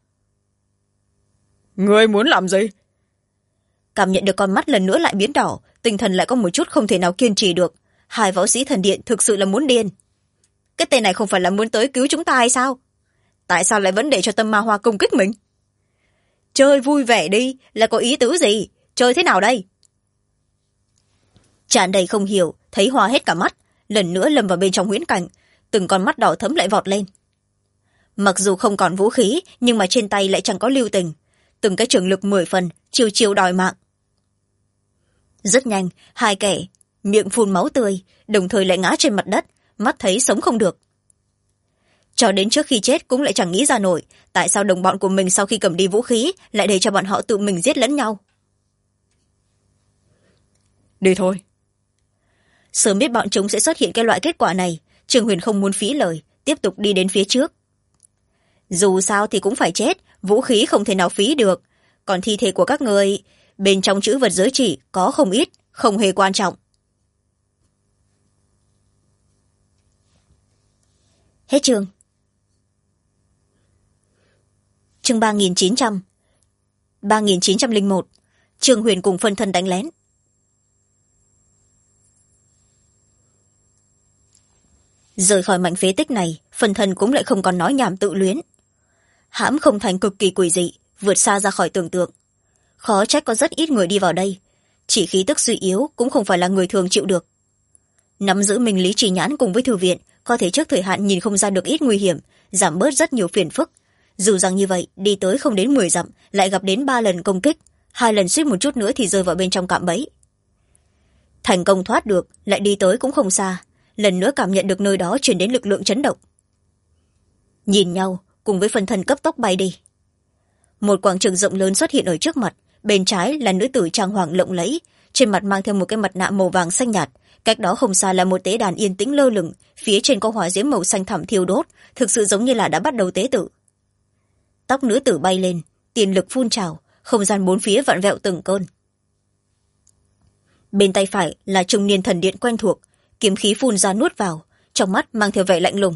Ngươi muốn làm gì? Cảm nhận được con mắt lần nữa lại biến đỏ, tinh thần lại có một chút không thể nào kiên trì được. Hai võ sĩ thần điện thực sự là muốn điên. Cái tên này không phải là muốn tới cứu chúng ta hay sao? Tại sao lại vẫn để cho tâm ma hoa công kích mình? Chơi vui vẻ đi, là có ý tứ gì? Chơi thế nào đây? Tràn đầy không hiểu, thấy hoa hết cả mắt, lần nữa lâm vào bên trong huyễn cảnh, từng con mắt đỏ thấm lại vọt lên. Mặc dù không còn vũ khí, nhưng mà trên tay lại chẳng có lưu tình, từng cái trường lực 10 phần, chiều chiều đòi mạng. Rất nhanh, hai kẻ miệng phun máu tươi, đồng thời lại ngã trên mặt đất, mắt thấy sống không được. Cho đến trước khi chết cũng lại chẳng nghĩ ra nổi, tại sao đồng bọn của mình sau khi cầm đi vũ khí lại để cho bọn họ tự mình giết lẫn nhau. Đi thôi. Sớm biết bọn chúng sẽ xuất hiện cái loại kết quả này, Trương Huyền không muốn phí lời, tiếp tục đi đến phía trước. Dù sao thì cũng phải chết, vũ khí không thể nào phí được, còn thi thể của các người bên trong chữ vật giới chỉ có không ít, không hề quan trọng. Hết chương. Chương 3901. Trương Huyền cùng phân thân đánh lén. rời khỏi mảnh phế tích này, phần thân cũng lại không còn nói nhảm tự luyến. Hãm không thành cực kỳ quỷ dị, vượt xa ra khỏi tưởng tượng. Khó trách có rất ít người đi vào đây, chỉ khí tức suy yếu cũng không phải là người thường chịu được. Nắm giữ minh lý trì nhãn cùng với thư viện, có thể trước thời hạn nhìn không ra được ít nguy hiểm, giảm bớt rất nhiều phiền phức. Dù rằng như vậy, đi tới không đến 10 dặm lại gặp đến 3 lần công kích, 2 lần suýt một chút nữa thì rơi vào bên trong cạm bẫy. Thành công thoát được, lại đi tới cũng không xa, lần nữa cảm nhận được nơi đó truyền đến lực lượng chấn động. Nhìn nhau, cùng với phần thân cấp tốc bay đi. Một quảng trường rộng lớn xuất hiện ở trước mặt, bên trái là nữ tử trang hoàng lộng lẫy, trên mặt mang theo một cái mặt nạ màu vàng xanh nhạt, cách đó không xa là một tế đàn yên tĩnh lơ lửng, phía trên có hỏa diễm màu xanh thẳm thiêu đốt, thực sự giống như là đã bắt đầu tế tự. Tóc nữ tử bay lên, tiền lực phun trào, không gian bốn phía vặn vẹo từng cơn. Bên tay phải là trung niên thần điện quen thuộc, kiếm khí phun ra nuốt vào, trong mắt mang theo vẻ lạnh lùng.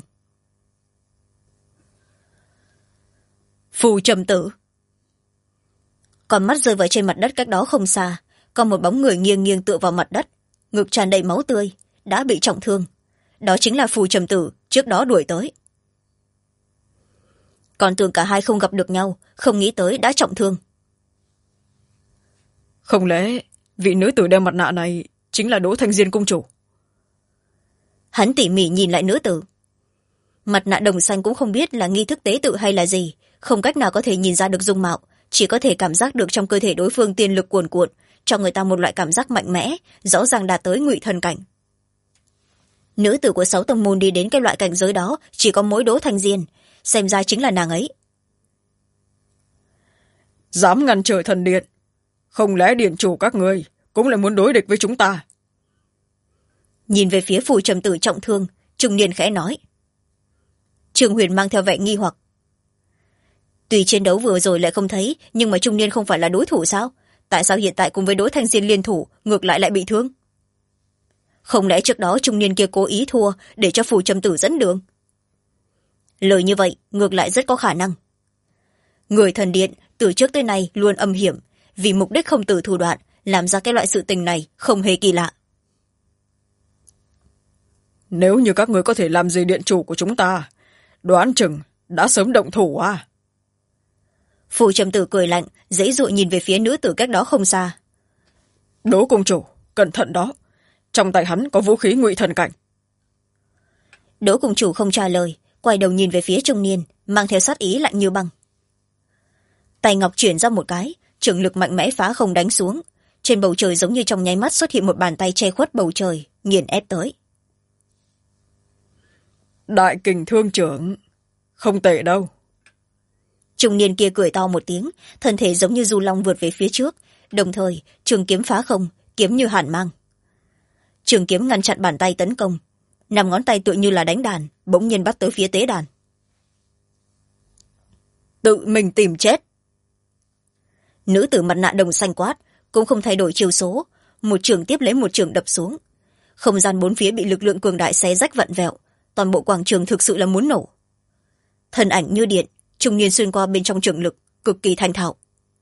Phù trầm tử. Con mắt rơi vào trên mặt đất cách đó không xa, có một bóng người nghiêng nghiêng tựa vào mặt đất, ngực tràn đầy máu tươi, đã bị trọng thương. Đó chính là Phù trầm tử trước đó đuổi tới. Còn tưởng cả hai không gặp được nhau, không nghĩ tới đã trọng thương. Không lẽ vị nữ tử đeo mặt nạ này chính là Đỗ Thanh Diên cung chủ? Hắn tỉ mỉ nhìn lại nữ tử. Mặt nạ đồng xanh cũng không biết là nghi thức tế tự hay là gì, không cách nào có thể nhìn ra được dung mạo, chỉ có thể cảm giác được trong cơ thể đối phương tiên lực cuồn cuộn, cho người ta một loại cảm giác mạnh mẽ, rõ ràng đạt tới ngụy thần cảnh. Nữ tử của 6 tông môn đi đến cái loại cảnh giới đó chỉ có mỗi Đỗ Thanh Diên, xem ra chính là nàng ấy. Dám ngăn trở thần điện, không lẽ điện chủ các ngươi cũng lại muốn đối địch với chúng ta? Nhìn về phía Phù trầm tử trọng thương, trung niên khẽ nói. Trương Huyền mang theo vẻ nghi hoặc. Tuy chiến đấu vừa rồi lại không thấy, nhưng mà trung niên không phải là đối thủ sao? Tại sao hiện tại cùng với Đỗ Thanh Diên liên thủ, ngược lại lại bị thương? Không lẽ trước đó trung niên kia cố ý thua để cho Phù trầm tử dẫn đường? Lời như vậy ngược lại rất có khả năng. Người thần điện từ trước tới nay luôn âm hiểm, vì mục đích không từ thủ đoạn, làm ra cái loại sự tình này không hề kỳ lạ. Nếu như các người có thể làm gì điện chủ của chúng ta, đoán chừng đã sớm động thủ à? Phù trầm tử cười lạnh, dãy dụa nhìn về phía nữ tử cách đó không xa. Đỗ cung chủ, cẩn thận đó, trong tay hắn có vũ khí ngụy thần cảnh. Đỗ cung chủ không trả lời, quay đầu nhìn về phía trung niên, mang theo sát ý lạnh như băng. Tay ngọc chuyển ra một cái, trường lực mạnh mẽ phá không đánh xuống, trên bầu trời giống như trong nháy mắt xuất hiện một bàn tay che khuất bầu trời, nghiền ép tới. Đại kình thương trưởng, không tệ đâu. Trung niên kia cười to một tiếng, thân thể giống như du long vượt về phía trước, đồng thời trường kiếm phá không, kiếm như hàn mang. Trường kiếm ngăn chặn bàn tay tấn công, 5 ngón tay tựa như là đánh đàn, bỗng nhiên bắt tới phía tế đàn. Tự mình tìm chết. Nữ tử mặt nạ đồng xanh quát, cũng không thay đổi chiều số, một trường tiếp lấy một trường đập xuống. Không gian bốn phía bị lực lượng cường đại xé rách vặn vẹo, toàn bộ quảng trường thực sự là muốn nổ. Thân ảnh như điện, trung niên xuyên qua bên trong trường lực, cực kỳ thành thạo.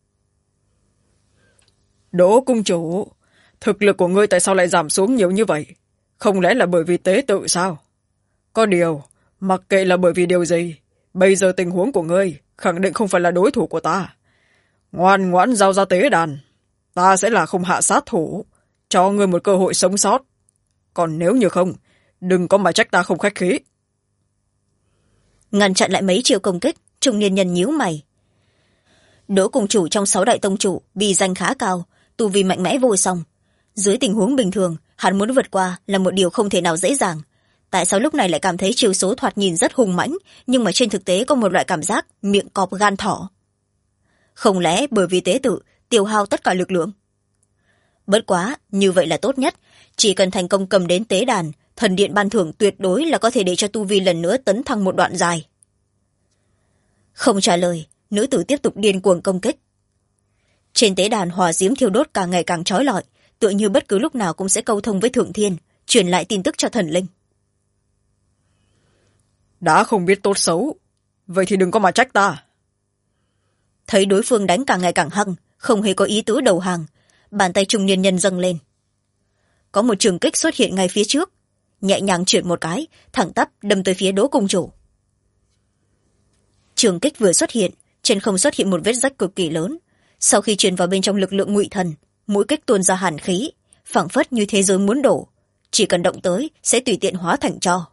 Đỗ cung chủ, thực lực của ngươi tại sao lại giảm xuống nhiều như vậy? Không lẽ là bởi vì tế tự sao? Có điều, mặc kệ là bởi vì điều gì, bây giờ tình huống của ngươi khẳng định không phải là đối thủ của ta. Ngoan ngoãn giao ra tế đàn, ta sẽ là không hạ sát thủ, cho ngươi một cơ hội sống sót. Còn nếu như không, đừng có mà trách ta không khách khí. Ngăn chặn lại mấy chiêu công kích, trung niên nhân nhíu mày. Đỗ cung chủ trong 6 đại tông chủ, bì danh khá cao, tu vi mạnh mẽ vô song. Dưới tình huống bình thường, hắn muốn vượt qua là một điều không thể nào dễ dàng. Tại sao lúc này lại cảm thấy chiêu số thoạt nhìn rất hùng mãnh, nhưng mà trên thực tế có một loại cảm giác miệng cọp gan thỏ? Không lẽ bởi vì tế tự tiêu hao tất cả lực lượng? Bất quá, như vậy là tốt nhất, chỉ cần thành công cầm đến tế đàn, thần điện ban thưởng tuyệt đối là có thể để cho tu vi lần nữa tấn thăng một đoạn dài. Không trả lời, nữ tử tiếp tục điên cuồng công kích. Trên tế đàn hỏa diễm thiêu đốt càng ngày càng chói lọi, tựa như bất cứ lúc nào cũng sẽ câu thông với thượng thiên, truyền lại tin tức cho thần linh. Đã không biết tốt xấu, vậy thì đừng có mà trách ta. Thấy đối phương đánh càng ngày càng hăng, không hề có ý tứ đầu hàng, bàn tay trung niên nhân dâng lên. Có một trường kích xuất hiện ngay phía trước, nhẹ nhàng chuyển một cái thẳng tắp đâm tới phía Đỗ cung chủ. Trường kích vừa xuất hiện, trên không xuất hiện một vết rách cực kỳ lớn. Sau khi truyền vào bên trong lực lượng ngụy thần, mũi kích tuôn ra hàn khí, phảng phất như thế giới muốn đổ, chỉ cần động tới sẽ tùy tiện hóa thành tro.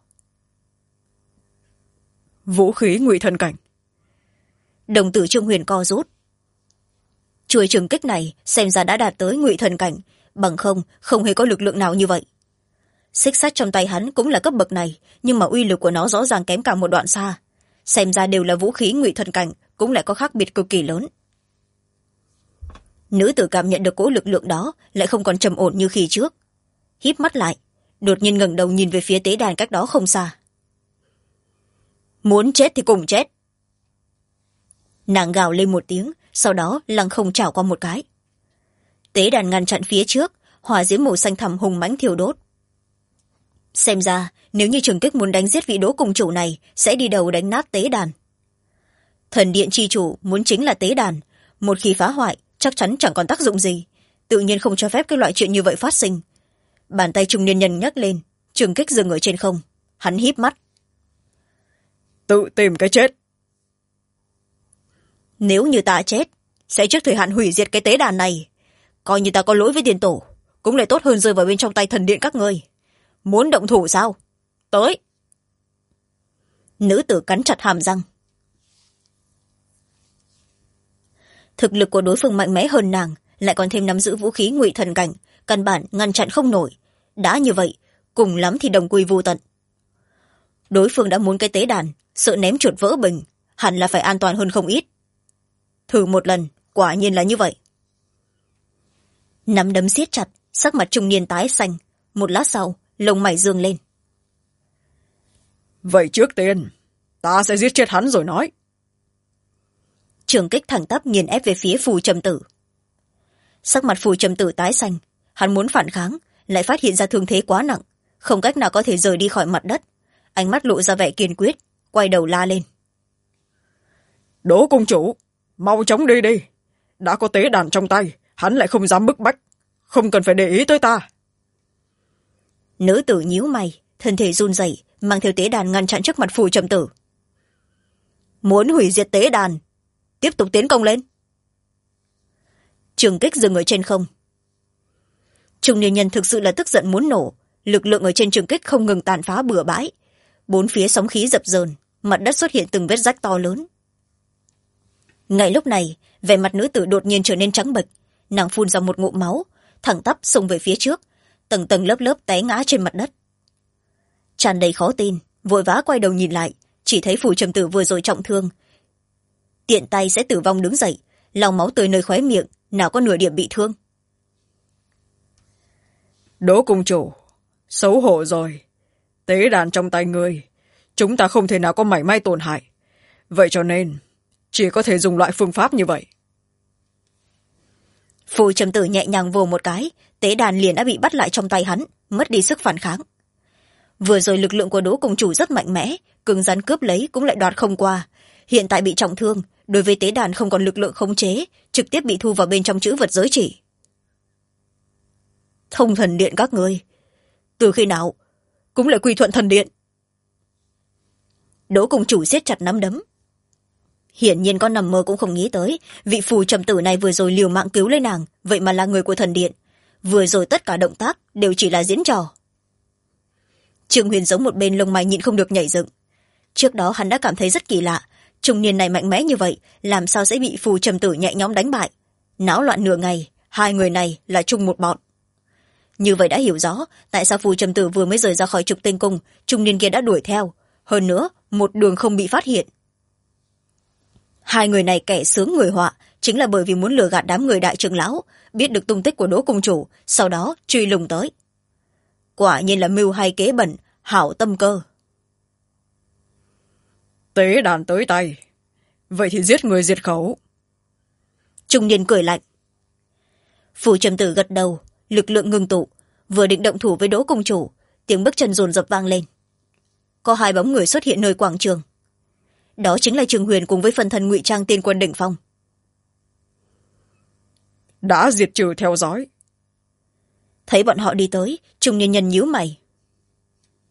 Vũ khí ngụy thần cảnh. Đồng tử Trương Huyền co rút. Chuôi trường kích này xem ra đã đạt tới ngụy thần cảnh, bằng không hề có lực lượng nào như vậy. Xích sắt trong tay hắn cũng là cấp bậc này, nhưng mà uy lực của nó rõ ràng kém cả một đoạn xa. Xem ra đều là vũ khí ngụy thần cảnh, cũng lại có khác biệt cực kỳ lớn. Nữ tử cảm nhận được cỗ lực lượng đó lại không còn trầm ổn như khi trước, híp mắt lại, đột nhiên ngẩng đầu nhìn về phía tế đàn cách đó không xa. Muốn chết thì cùng chết. Nàng gào lên một tiếng, sau đó lăng không chảo qua một cái. Tế đàn ngăn chặn phía trước, hỏa diễm màu xanh thẳm hùng mãnh thiêu đốt. Xem ra nếu như Trường Kích muốn đánh giết vị Đỗ cung chủ này, sẽ đi đầu đánh nát tế đàn. Thần điện chi chủ muốn chính là tế đàn, một khi phá hoại chắc chắn chẳng còn tác dụng gì, tự nhiên không cho phép cái loại chuyện như vậy phát sinh. Bàn tay trung niên nhân nhấc lên, Trường Kích dừng ở trên không, hắn híp mắt. Tự tìm cái chết. Nếu như ta chết, sẽ trước thời hạn hủy diệt cái tế đàn này, coi như ta có lỗi với tiền tổ, cũng lại tốt hơn rơi vào bên trong tay thần điện các ngươi. Muốn động thủ sao? Tới. Nữ tử cắn chặt hàm răng. Thực lực của đối phương mạnh mẽ hơn nàng, lại còn thêm nắm giữ vũ khí ngụy thần cảnh, căn bản ngăn chặn không nổi. Đã như vậy, cùng lắm thì đồng quy vô tận. Đối phương đã muốn cái tế đàn, sợ ném chuột vỡ bình, hẳn là phải an toàn hơn không ít. Thử một lần, quả nhiên là như vậy. Nắm đấm siết chặt, sắc mặt trung niên tái xanh. Một lát sau, lông mày dương lên. Vậy trước tiên, ta sẽ giết chết hắn rồi nói. Trường Kích thẳng tắp nghiền ép về phía Phù Trầm Tử. Sắc mặt Phù Trầm Tử tái xanh, hắn muốn phản kháng, lại phát hiện ra thương thế quá nặng, không cách nào có thể rời đi khỏi mặt đất. Ánh mắt lộ ra vẻ kiên quyết, quay đầu la lên. Đỗ cung chủ, mau chóng đi đi. Đã có tế đàn trong tay, hắn lại không dám bức bách, không cần phải để ý tới ta. Nữ tử nhíu mày, thân thể run rẩy, mang theo tế đàn ngăn chặn trước mặt Phù Trầm Tử. Muốn hủy diệt tế đàn, tiếp tục tiến công lên. Trường Kích dừng ở trên không. Trung niên nhân thực sự là tức giận muốn nổ, lực lượng ở trên Trường Kích không ngừng tàn phá bừa bãi. Bốn phía sóng khí dập dờn, mặt đất xuất hiện từng vết rách to lớn. Ngay lúc này, vẻ mặt nữ tử đột nhiên trở nên trắng bệch, nàng phun ra một ngụm máu, thẳng tắp xông về phía trước, tầng tầng lớp lớp té ngã trên mặt đất. Tràn đầy khó tin, vội vã quay đầu nhìn lại, chỉ thấy Phù Trầm Tử vừa rồi trọng thương, tiện tay sẽ tử vong đứng dậy, lòng máu tươi nơi khóe miệng, nào có nửa điểm bị thương. Đỗ cung chủ, xấu hổ rồi. Tế đàn trong tay ngươi, chúng ta không thể nào có mảy may tổn hại. Vậy cho nên, chỉ có thể dùng loại phương pháp như vậy. Phù Trầm Tử nhẹ nhàng vồ một cái, tế đàn liền đã bị bắt lại trong tay hắn, mất đi sức phản kháng. Vừa rồi lực lượng của Đỗ cung chủ rất mạnh mẽ, cứng rắn cướp lấy cũng lại đoạt không qua. Hiện tại bị trọng thương, đối với tế đàn không còn lực lượng khống chế, trực tiếp bị thu vào bên trong chữ vật giới chỉ. Thông thần điện các ngươi, từ khi nào cũng lại quy thuận thần điện? Đỗ cung chủ siết chặt nắm đấm. Hiển nhiên con nằm mơ cũng không nghĩ tới, vị Phù Trầm Tử này vừa rồi liều mạng cứu lấy nàng, vậy mà là người của thần điện. Vừa rồi tất cả động tác đều chỉ là diễn trò. Trương Huyền giống một bên lông mày nhịn không được nhảy dựng. Trước đó hắn đã cảm thấy rất kỳ lạ, trung niên này mạnh mẽ như vậy, làm sao sẽ bị Phù Trầm Tử nhẹ nhõm đánh bại? Náo loạn nửa ngày, hai người này là chung một bọn. Như vậy đã hiểu rõ tại sao Phù Trầm Tử vừa mới rời ra khỏi Trục Tinh Cung, trung niên kia đã đuổi theo, hơn nữa một đường không bị phát hiện. Hai người này kẻ sướng người họa, chính là bởi vì muốn lừa gạt đám người đại trưởng lão, biết được tung tích của Đỗ cung chủ, sau đó truy lùng tới. Quả nhiên là mưu hay kế bẩn, hảo tâm cơ. Tế đàn tới tay, vậy thì giết người diệt khẩu. Trung niên cười lạnh. Phù Trầm Tử gật đầu, lực lượng ngưng tụ, vừa định động thủ với Đỗ cung chủ, tiếng bước chân dồn dập vang lên. Có hai bóng người xuất hiện nơi quảng trường. Đó chính là Trường Huyền cùng với phần thân ngụy trang tiên quân đỉnh phong. Đã diệt trừ theo dõi. Thấy bọn họ đi tới, trung niên nhân nhíu mày.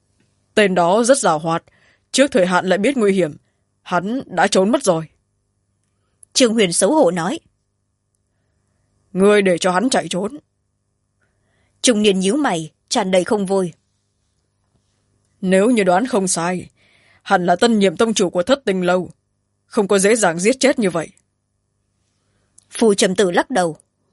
tên đó rất giàu hoạt, trước thời hạn lại biết nguy hiểm, hắn đã trốn mất rồi. Trương Huyền xấu hổ nói. Ngươi để cho hắn chạy trốn. Trung niên nhíu mày, tràn đầy không vui. Nếu như đoán không sai, hẳn là tân nhiệm tông chủ của Thất Tinh Lâu, không có dễ dàng giết chết như vậy. Phù Trầm Tử lắc đầu.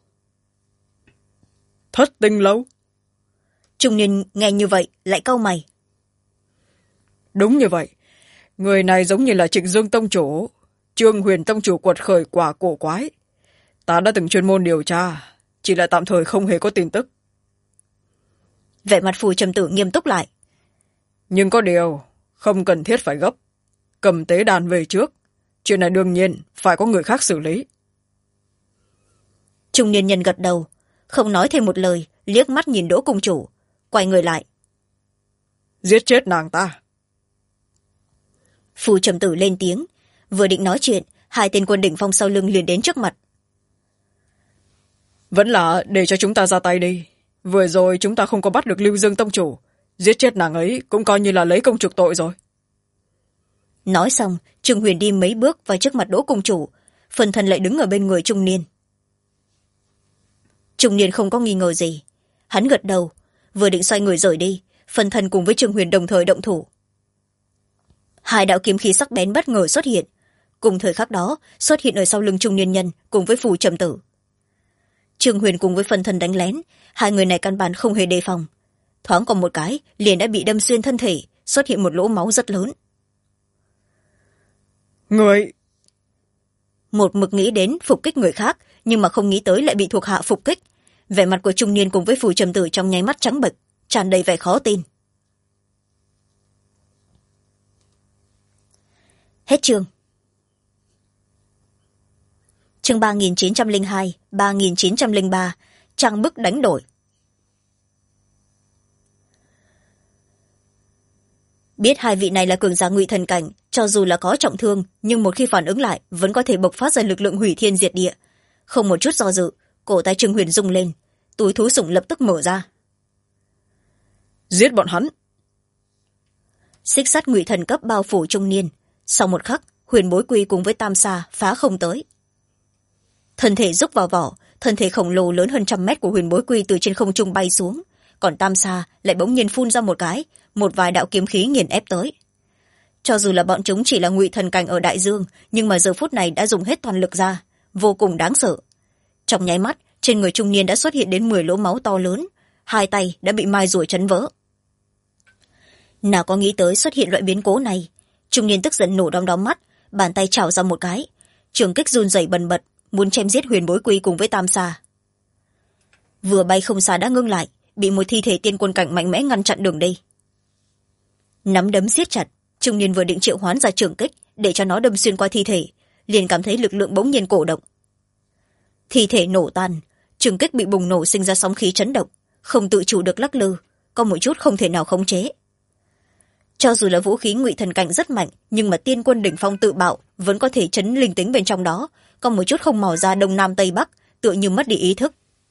Thất Tinh Lâu? Trung niên nghe như vậy lại cau mày. Đúng như vậy, người này giống như là Trịnh Dương tông chủ, Trương Huyền tông chủ quật khởi quả cổ quái. Ta đã từng chuyên môn điều tra, chỉ là tạm thời không hề có tin tức. Vẻ mặt Phù Trầm Tử nghiêm túc lại. Nhưng có điều, không cần thiết phải gấp. Cầm tế đàn về trước. Chuyện này đương nhiên phải có người khác xử lý. Trung niên nhân gật đầu, không nói thêm một lời, liếc mắt nhìn Đỗ cung chủ, quay người lại. Giết chết nàng ta. Phù Trầm Tử lên tiếng, vừa định nói chuyện, hai tên quân đỉnh phong sau lưng liền đến trước mặt. Vẫn là để cho chúng ta ra tay đi. Vừa rồi chúng ta không có bắt được Lưu Dương tông chủ, giết chết nàng ấy cũng coi như là lấy công chuộc tội rồi. Nói xong, Trương Huyền đi mấy bước vào trước mặt Đỗ cung chủ, phần thân lại đứng ở bên người trung niên. Trung niên không có nghi ngờ gì, hắn gật đầu, vừa định xoay người rời đi, phần thân cùng với Trương Huyền đồng thời động thủ. Hai đạo kiếm khí sắc bén bất ngờ xuất hiện, cùng thời khắc đó xuất hiện ở sau lưng trung niên nhân cùng với Phù Trầm Tử. Trương Huyền cùng với phần thân đánh lén, hai người này căn bản không hề đề phòng, thoáng còn một cái liền đã bị đâm xuyên thân thể, xuất hiện một lỗ máu rất lớn. Người... Một mực nghĩ đến phục kích người khác, nhưng mà không nghĩ tới lại bị thuộc hạ phục kích. Vẻ mặt của trung niên cùng với Phù Trầm Tử trong nháy mắt trắng bệch, tràn đầy vẻ khó tin. Hết chương. Chương 3902, 3903, trang bức đánh đổi. Biết hai vị này là cường giả ngụy thần cảnh, cho dù là có trọng thương, nhưng một khi phản ứng lại vẫn có thể bộc phát ra lực lượng hủy thiên diệt địa. Không một chút do dự, cổ tay Trương Huyền rung lên, túi thú sủng lập tức mở ra. Giết bọn hắn. Xích sắt ngụy thần cấp bao phủ trung niên, sau một khắc Huyền Bối Quy cùng với Tam Sa phá không tới. Thân thể rúc vào vỏ, thân thể khổng lồ lớn hơn 100 mét của Huyền Bối Quy từ trên không trung bay xuống, còn Tam Sa lại bỗng nhiên phun ra một cái, một vài đạo kiếm khí nghiền ép tới. Cho dù là bọn chúng chỉ là ngụy thần cảnh ở đại dương, nhưng mà giờ phút này đã dùng hết toàn lực ra, vô cùng đáng sợ. Trong nháy mắt, trên người trung niên đã xuất hiện đến 10 lỗ máu to lớn, hai tay đã bị mai rùa chấn vỡ. Nào có nghĩ tới xuất hiện loại biến cố này, trung niên tức giận nổ đom đóm mắt, bàn tay chảo ra một cái, trường kích run rẩy bần bật, muốn chém giết Huyền Bối Quy cùng với Tam Sa. Vừa bay không xa đã ngưng lại, bị một thi thể tiên quân cảnh mạnh mẽ ngăn chặn đường đi. Nắm đấm siết chặt, trung niên vừa định triệu hoán ra trường kích để cho nó đâm xuyên qua thi thể, liền cảm thấy lực lượng bỗng nhiên cổ động. Thi thể nổ tan, trường kích bị bùng nổ sinh ra sóng khí chấn động, không tự chủ được lắc lư, có một chút không thể nào khống chế. Cho dù là vũ khí ngụy thần cảnh rất mạnh, nhưng mà tiên quân đỉnh phong tự bạo vẫn có thể chấn linh tính bên trong đó, có một chút không mò ra đông nam tây bắc, tựa như mất đi ý thức.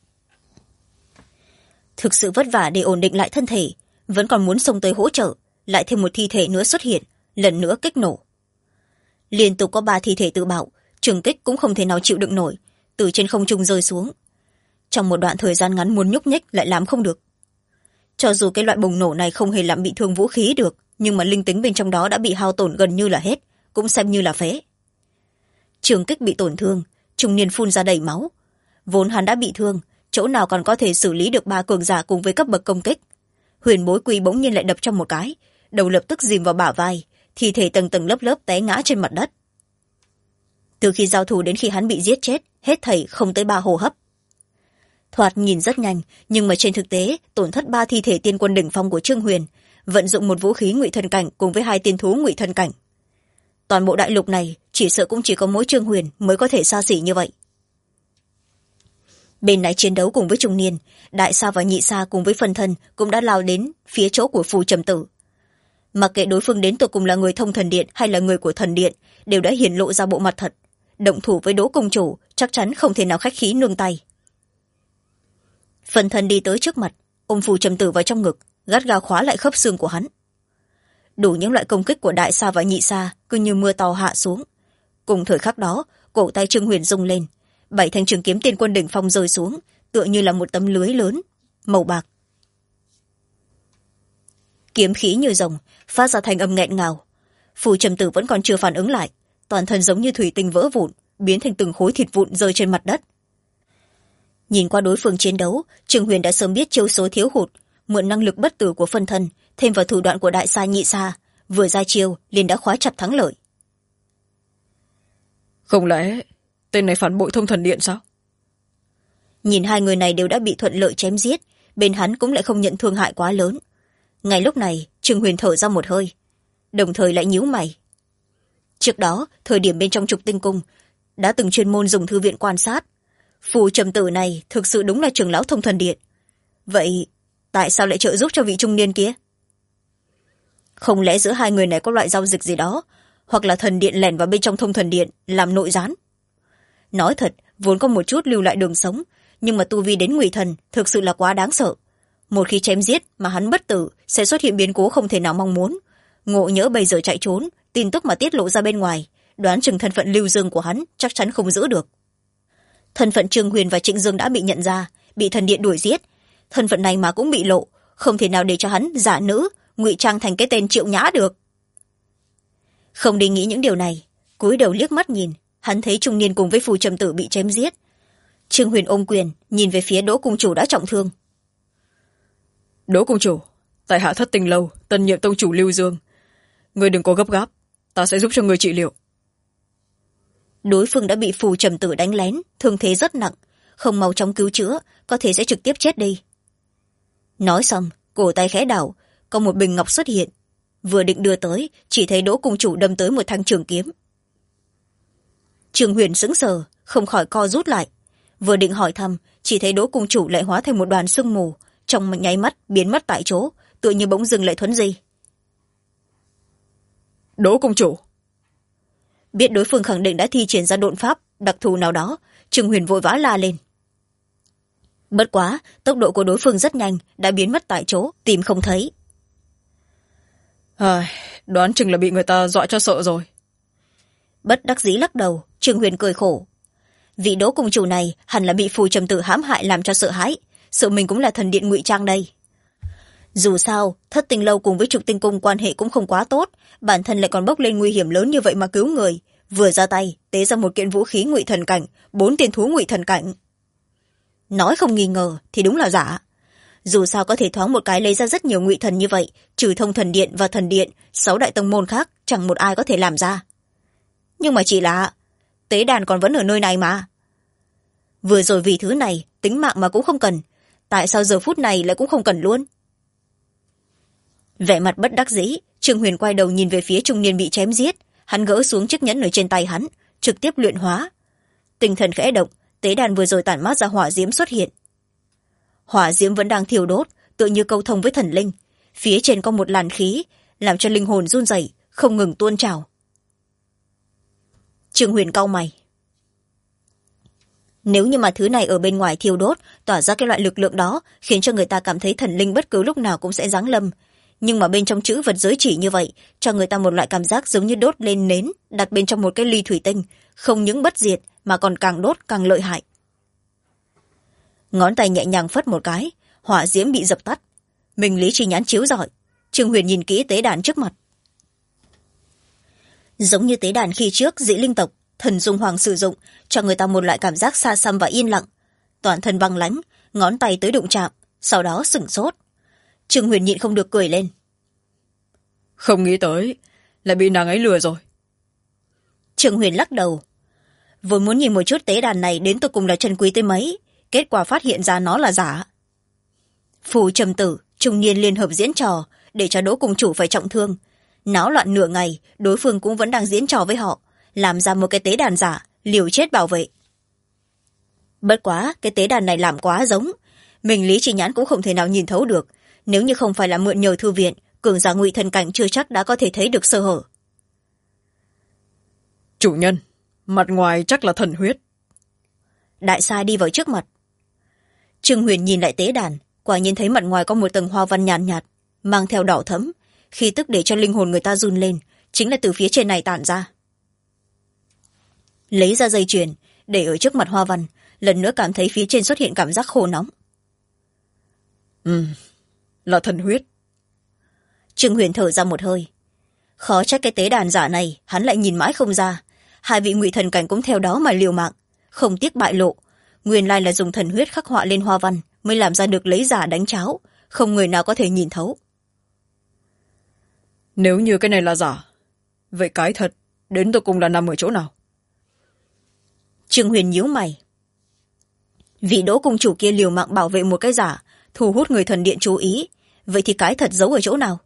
Thực sự vất vả để ổn định lại thân thể, vẫn còn muốn xông tới hỗ trợ, lại thêm một thi thể nữa xuất hiện, lần nữa kích nổ. Liên tục có 3 thi thể tự bạo, trường kích cũng không thể nào chịu đựng nổi, từ trên không trung rơi xuống. Trong một đoạn thời gian ngắn muốn nhúc nhích lại làm không được. Cho dù cái loại bùng nổ này không hề làm bị thương vũ khí được, nhưng mà linh tính bên trong đó đã bị hao tổn gần như là hết, cũng xem như là phế. Trường kích bị tổn thương, trung niên phun ra đầy máu. Vốn hắn đã bị thương, chỗ nào còn có thể xử lý được 3 cường giả cùng với cấp bậc công kích. Huyền Bối Quy bỗng nhiên lại đập trong một cái, đầu lập tức dìm vào bả vai, thi thể tầng tầng lớp lớp té ngã trên mặt đất. Từ khi giao thủ đến khi hắn bị giết chết, hết thảy không tới 3 hô hấp. Thoạt nhìn rất nhanh, nhưng mà trên thực tế tổn thất 3 thi thể tiên quân đỉnh phong của Trương Huyền, vận dụng một vũ khí ngụy thần cảnh cùng với 2 tiên thú ngụy thần cảnh. Toàn bộ đại lục này chỉ sợ cũng chỉ có mỗi Trương Huyền mới có thể xa xỉ như vậy. Bên này chiến đấu cùng với trung niên, Đại Sa và Nhị Sa cùng với phần thân cũng đã lao đến phía chỗ của Phù Trầm Tử. Mặc kệ đối phương đến tụi cùng là người thông thần điện hay là người của thần điện, đều đã hiển lộ ra bộ mặt thật. Động thủ với Đỗ công chủ chắc chắn không thể nào khách khí nương tay. Phần thân đi tới trước mặt, ôm Phù Trầm Tử vào trong ngực, gắt gao khóa lại khớp xương của hắn. đủ những loại công kích của đại sa và nhị sa cứ như mưa to hạ xuống. Cùng thời khắc đó, cổ tay Trương Huyền rung lên, 7 thanh trường kiếm tiên quân đỉnh phong rơi xuống, tựa như là một tấm lưới lớn màu bạc. Kiếm khí như rồng, phát ra thanh âm nghẹn ngào. Phù Trầm Tử vẫn còn chưa phản ứng lại, toàn thân giống như thủy tinh vỡ vụn, biến thành từng khối thịt vụn rơi trên mặt đất. Nhìn qua đối phương chiến đấu, Trương Huyền đã sớm biết chiêu số thiếu hụt, mượn năng lực bất tử của phân thân thêm vào thủ đoạn của đại sa nhị sa, vừa ra chiêu liền đã khóa chặt thắng lợi. Không lẽ tên này phản bội Thông Thần Điện sao? Nhìn hai người này đều đã bị thuận lợi chém giết, bên hắn cũng lại không nhận thương hại quá lớn. Ngay lúc này, Trương Huyền thở ra một hơi, đồng thời lại nhíu mày. Trước đó, thời điểm bên trong Trục Tinh Cung đã từng chuyên môn dùng thư viện quan sát, Phù Trầm Tử này thực sự đúng là trưởng lão Thông Thần Điện. Vậy tại sao lại trợ giúp cho vị trung niên kia? Không lẽ giữa hai người này có loại giao dịch gì đó, hoặc là thần điện lẻn vào bên trong Thông Thần Điện làm nội gián? Nói thật, vốn có một chút lưu lại đường sống, nhưng mà tu vi đến ngụy thần thực sự là quá đáng sợ. Một khi chém giết mà hắn bất tử, sẽ xuất hiện biến cố không thể nào mong muốn. Ngộ nhỡ bây giờ chạy trốn, tin tức mà tiết lộ ra bên ngoài, đoán chừng thân phận Lưu Dương của hắn chắc chắn không giữ được. Thân phận Trương Huyền và Trịnh Dương đã bị nhận ra, bị thần điện đuổi giết. Thân phận này mà cũng bị lộ, không thể nào để cho hắn giả nữ, ngụy trang thành cái tên Triệu Nhã được. Không đi nghĩ những điều này, cúi đầu liếc mắt nhìn, hắn thấy trung niên cùng với Phù Trầm Tử bị chém giết. Trương Huyền ôm quyền, nhìn về phía Đỗ cung chủ đã trọng thương. Đỗ cung chủ, tại hạ Thất Tình Lâu tân nhiệm tông chủ Lưu Dương, người đừng có gấp gáp, ta sẽ giúp cho người trị liệu. Đối phương đã bị Phù Trầm Tử đánh lén, thương thế rất nặng, không mau chóng cứu chữa, có thể sẽ trực tiếp chết đi. Nói xong, cổ tay khẽ đảo, có một bình ngọc xuất hiện, vừa định đưa tới, chỉ thấy Đỗ cung chủ đâm tới một thanh trường kiếm. Trương Huyền sững sờ, không khỏi co rút lại, vừa định hỏi thăm, chỉ thấy Đỗ cung chủ lại hóa thành một đoàn sương mù, trong một nháy mắt biến mất tại chỗ, tựa như bỗng dưng lại thuấn di. Đỗ cung chủ. Biết đối phương khẳng định đã thi triển ra độn pháp đặc thù nào đó, Trương Huyền vội vã la lên. Bất quá, tốc độ của đối phương rất nhanh, đã biến mất tại chỗ, tìm không thấy. Đoán chừng là bị người ta dọa cho sợ rồi. Bất đắc dĩ lắc đầu, Trương Huyền cười khổ. Vị Đỗ cung chủ này hẳn là bị Phù Trầm Tử hãm hại làm cho sợ hãi, sợ mình cũng là thần điện ngụy trang đây. Dù sao, Thất Tinh Lâu cùng với Trục Tinh Cung quan hệ cũng không quá tốt, bản thân lại còn bốc lên nguy hiểm lớn như vậy mà cứu người, vừa ra tay tế ra một kiện vũ khí ngụy thần cảnh, 4 tiên thú ngụy thần cảnh. Nói không nghi ngờ thì đúng là giả. Dù sao có thể thoáng một cái lấy ra rất nhiều ngụy thần như vậy, trừ Thông Thần Điện và thần điện, 6 đại tông môn khác chẳng một ai có thể làm ra. Nhưng mà chỉ là tế đàn còn vẫn ở nơi này mà. Vừa rồi vì thứ này tính mạng mà cũng không cần, tại sao giờ phút này lại cũng không cần luôn? Vẻ mặt bất đắc dĩ, Trương Huyền quay đầu nhìn về phía trung niên bị chém giết, hắn gỡ xuống chiếc nhẫn ở trên tay hắn, trực tiếp luyện hóa. Tinh thần khẽ động, tế đàn vừa rồi tản mát ra hỏa diễm xuất hiện. Hỏa diễm vẫn đang thiêu đốt, tựa như câu thông với thần linh, phía trên có một làn khí làm cho linh hồn run rẩy, không ngừng tuôn trào. Trương Huyền cau mày. Nếu như mà thứ này ở bên ngoài thiêu đốt, tỏa ra cái loại lực lượng đó, khiến cho người ta cảm thấy thần linh bất cứ lúc nào cũng sẽ giáng lâm. Nhưng mà bên trong chữ vật giới chỉ như vậy, cho người ta một loại cảm giác giống như đốt lên nến, đặt bên trong một cái ly thủy tinh, không những bất diệt mà còn càng đốt càng lợi hại. Ngón tay nhẹ nhàng phất một cái, hỏa diễm bị dập tắt. Minh lý chi nhãn chiếu rọi, Trương Huyền nhìn kỹ tế đàn trước mặt. Giống như tế đàn khi trước dị linh tộc Thần Dung Hoàng sử dụng, cho người ta một loại cảm giác xa xăm và yên lặng. Toàn thân băng lãnh, ngón tay tới đụng chạm, sau đó sửng sốt. Trương Huyền nhịn không được cười lên. Không nghĩ tới, lại bị nàng ấy lừa rồi. Trương Huyền lắc đầu. Vốn muốn nhìn một chút tế đàn này đến tột cùng là chân quý tới mấy, kết quả phát hiện ra nó là giả. Phù Trầm Tử, trung niên liên hợp diễn trò, để cho Đỗ cung chủ phải trọng thương. Náo loạn nửa ngày, đối phương cũng vẫn đang diễn trò với họ, làm ra một cái tế đàn giả, liều chết bảo vệ. Bất quá, cái tế đàn này làm quá giống. Mình lý chi nhãn cũng không thể nào nhìn thấu được. Nếu như không phải là mượn nhờ thư viện, cường giả ngụy thần cảnh chưa chắc đã có thể thấy được sơ hở. Chủ nhân, mặt ngoài chắc là thần huyết. Đại sa đi vào trước mặt. Trương Huyền nhìn lại tế đàn, quả nhiên thấy mặt ngoài có một tầng hoa văn nhàn nhạt, mang theo đỏ thẫm, khí tức để cho linh hồn người ta run lên chính là từ phía trên này tản ra. Lấy ra dây chuyền để ở trước mặt Hoa Văn, lần nữa cảm thấy phía trên xuất hiện cảm giác khô nóng. Là thần huyết. Trương Huyền thở ra một hơi. Khó trách cái tế đàn giả này hắn lại nhìn mãi không ra. Hai vị ngụy thần cảnh cũng theo đó mà liều mạng, không tiếc bại lộ. Nguyên lai là dùng thần huyết khắc họa lên Hoa Văn mới làm ra được lấy giả đánh cháo, không người nào có thể nhìn thấu. Nếu như cái này là giả, vậy cái thật đến tột cùng là nằm ở chỗ nào? Trương Huyền nhíu mày. Vị Đỗ cung chủ kia liều mạng bảo vệ một cái giả, thu hút người thần điện chú ý, vậy thì cái thật giấu ở chỗ nào?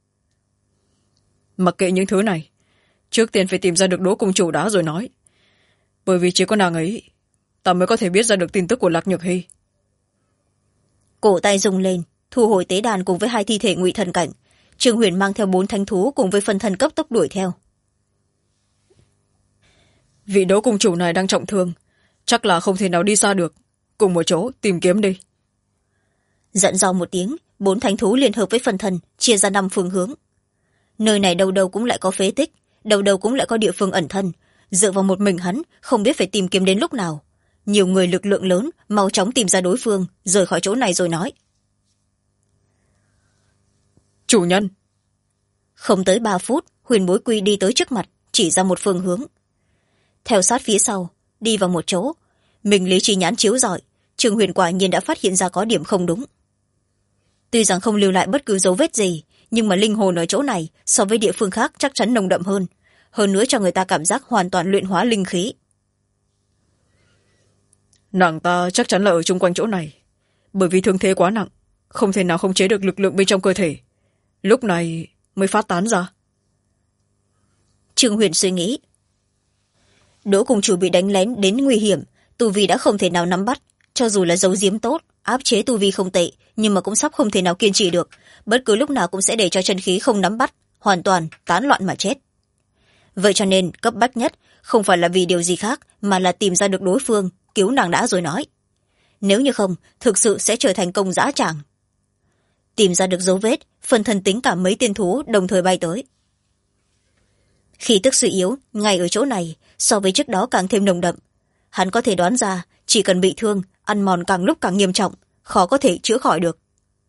Mặc kệ những thứ này, trước tiên phải tìm ra được Đỗ cung chủ đã rồi nói. Bởi vì chỉ có nàng ấy ta mới có thể biết ra được tin tức của Lạc Nhược Hy. Cổ tay rung lên, thu hồi tế đàn cùng với hai thi thể ngụy thần cảnh. Trương Huyền mang theo 4 thánh thú cùng với phân thân cấp tốc đuổi theo. Vị Đỗ cung chủ này đang trọng thương, chắc là không thể nào đi xa được, cùng một chỗ tìm kiếm đi. Giận dò một tiếng, 4 thánh thú liên hợp với phân thân chia ra 5 phương hướng. Nơi này đâu đâu cũng lại có phế tích, đâu đâu cũng lại có địa phương ẩn thân. Dựa vào một mình hắn không biết phải tìm kiếm đến lúc nào. Nhiều người lực lượng lớn mau chóng tìm ra đối phương, rời khỏi chỗ này rồi nói. Chủ nhân. Không tới 3 phút, Huyền Bối Quy đi tới trước mặt, chỉ ra một phương hướng. Theo sát phía sau, đi vào một chỗ, mình lý trí nhãn chiếu rọi, Trương Huyền quả nhiên đã phát hiện ra có điểm không đúng. Tuy rằng không lưu lại bất cứ dấu vết gì, nhưng mà linh hồn ở chỗ này so với địa phương khác chắc chắn nồng đậm hơn nữa cho người ta cảm giác hoàn toàn luyện hóa linh khí. Nàng ta chắc chắn là ở chung quanh chỗ này, bởi vì thương thế quá nặng, không thể nào khống chế được lực lượng bên trong cơ thể, lúc này mới phát tán ra. Trương Huyền suy nghĩ. Đỗ cung chủ bị đánh lén đến nguy hiểm, tu vi đã không thể nào nắm bắt, cho dù là giấu giếm tốt, áp chế tu vi không tệ, nhưng mà cũng sắp không thể nào kiên trì được, bất cứ lúc nào cũng sẽ để cho chân khí không nắm bắt, hoàn toàn tán loạn mà chết. Vậy cho nên cấp bách nhất không phải là vì điều gì khác, mà là tìm ra được đối phương, cứu nàng đã rồi nói. Nếu như không, thực sự sẽ trở thành công dã tràng. Tìm ra được dấu vết, phần thần tính cả mấy tên thú đồng thời bay tới. Khí tức suy yếu ngay ở chỗ này so với trước đó càng thêm nồng đậm. Hắn có thể đoán ra chỉ cần bị thương, ăn mòn càng lúc càng nghiêm trọng, khó có thể chữa khỏi được.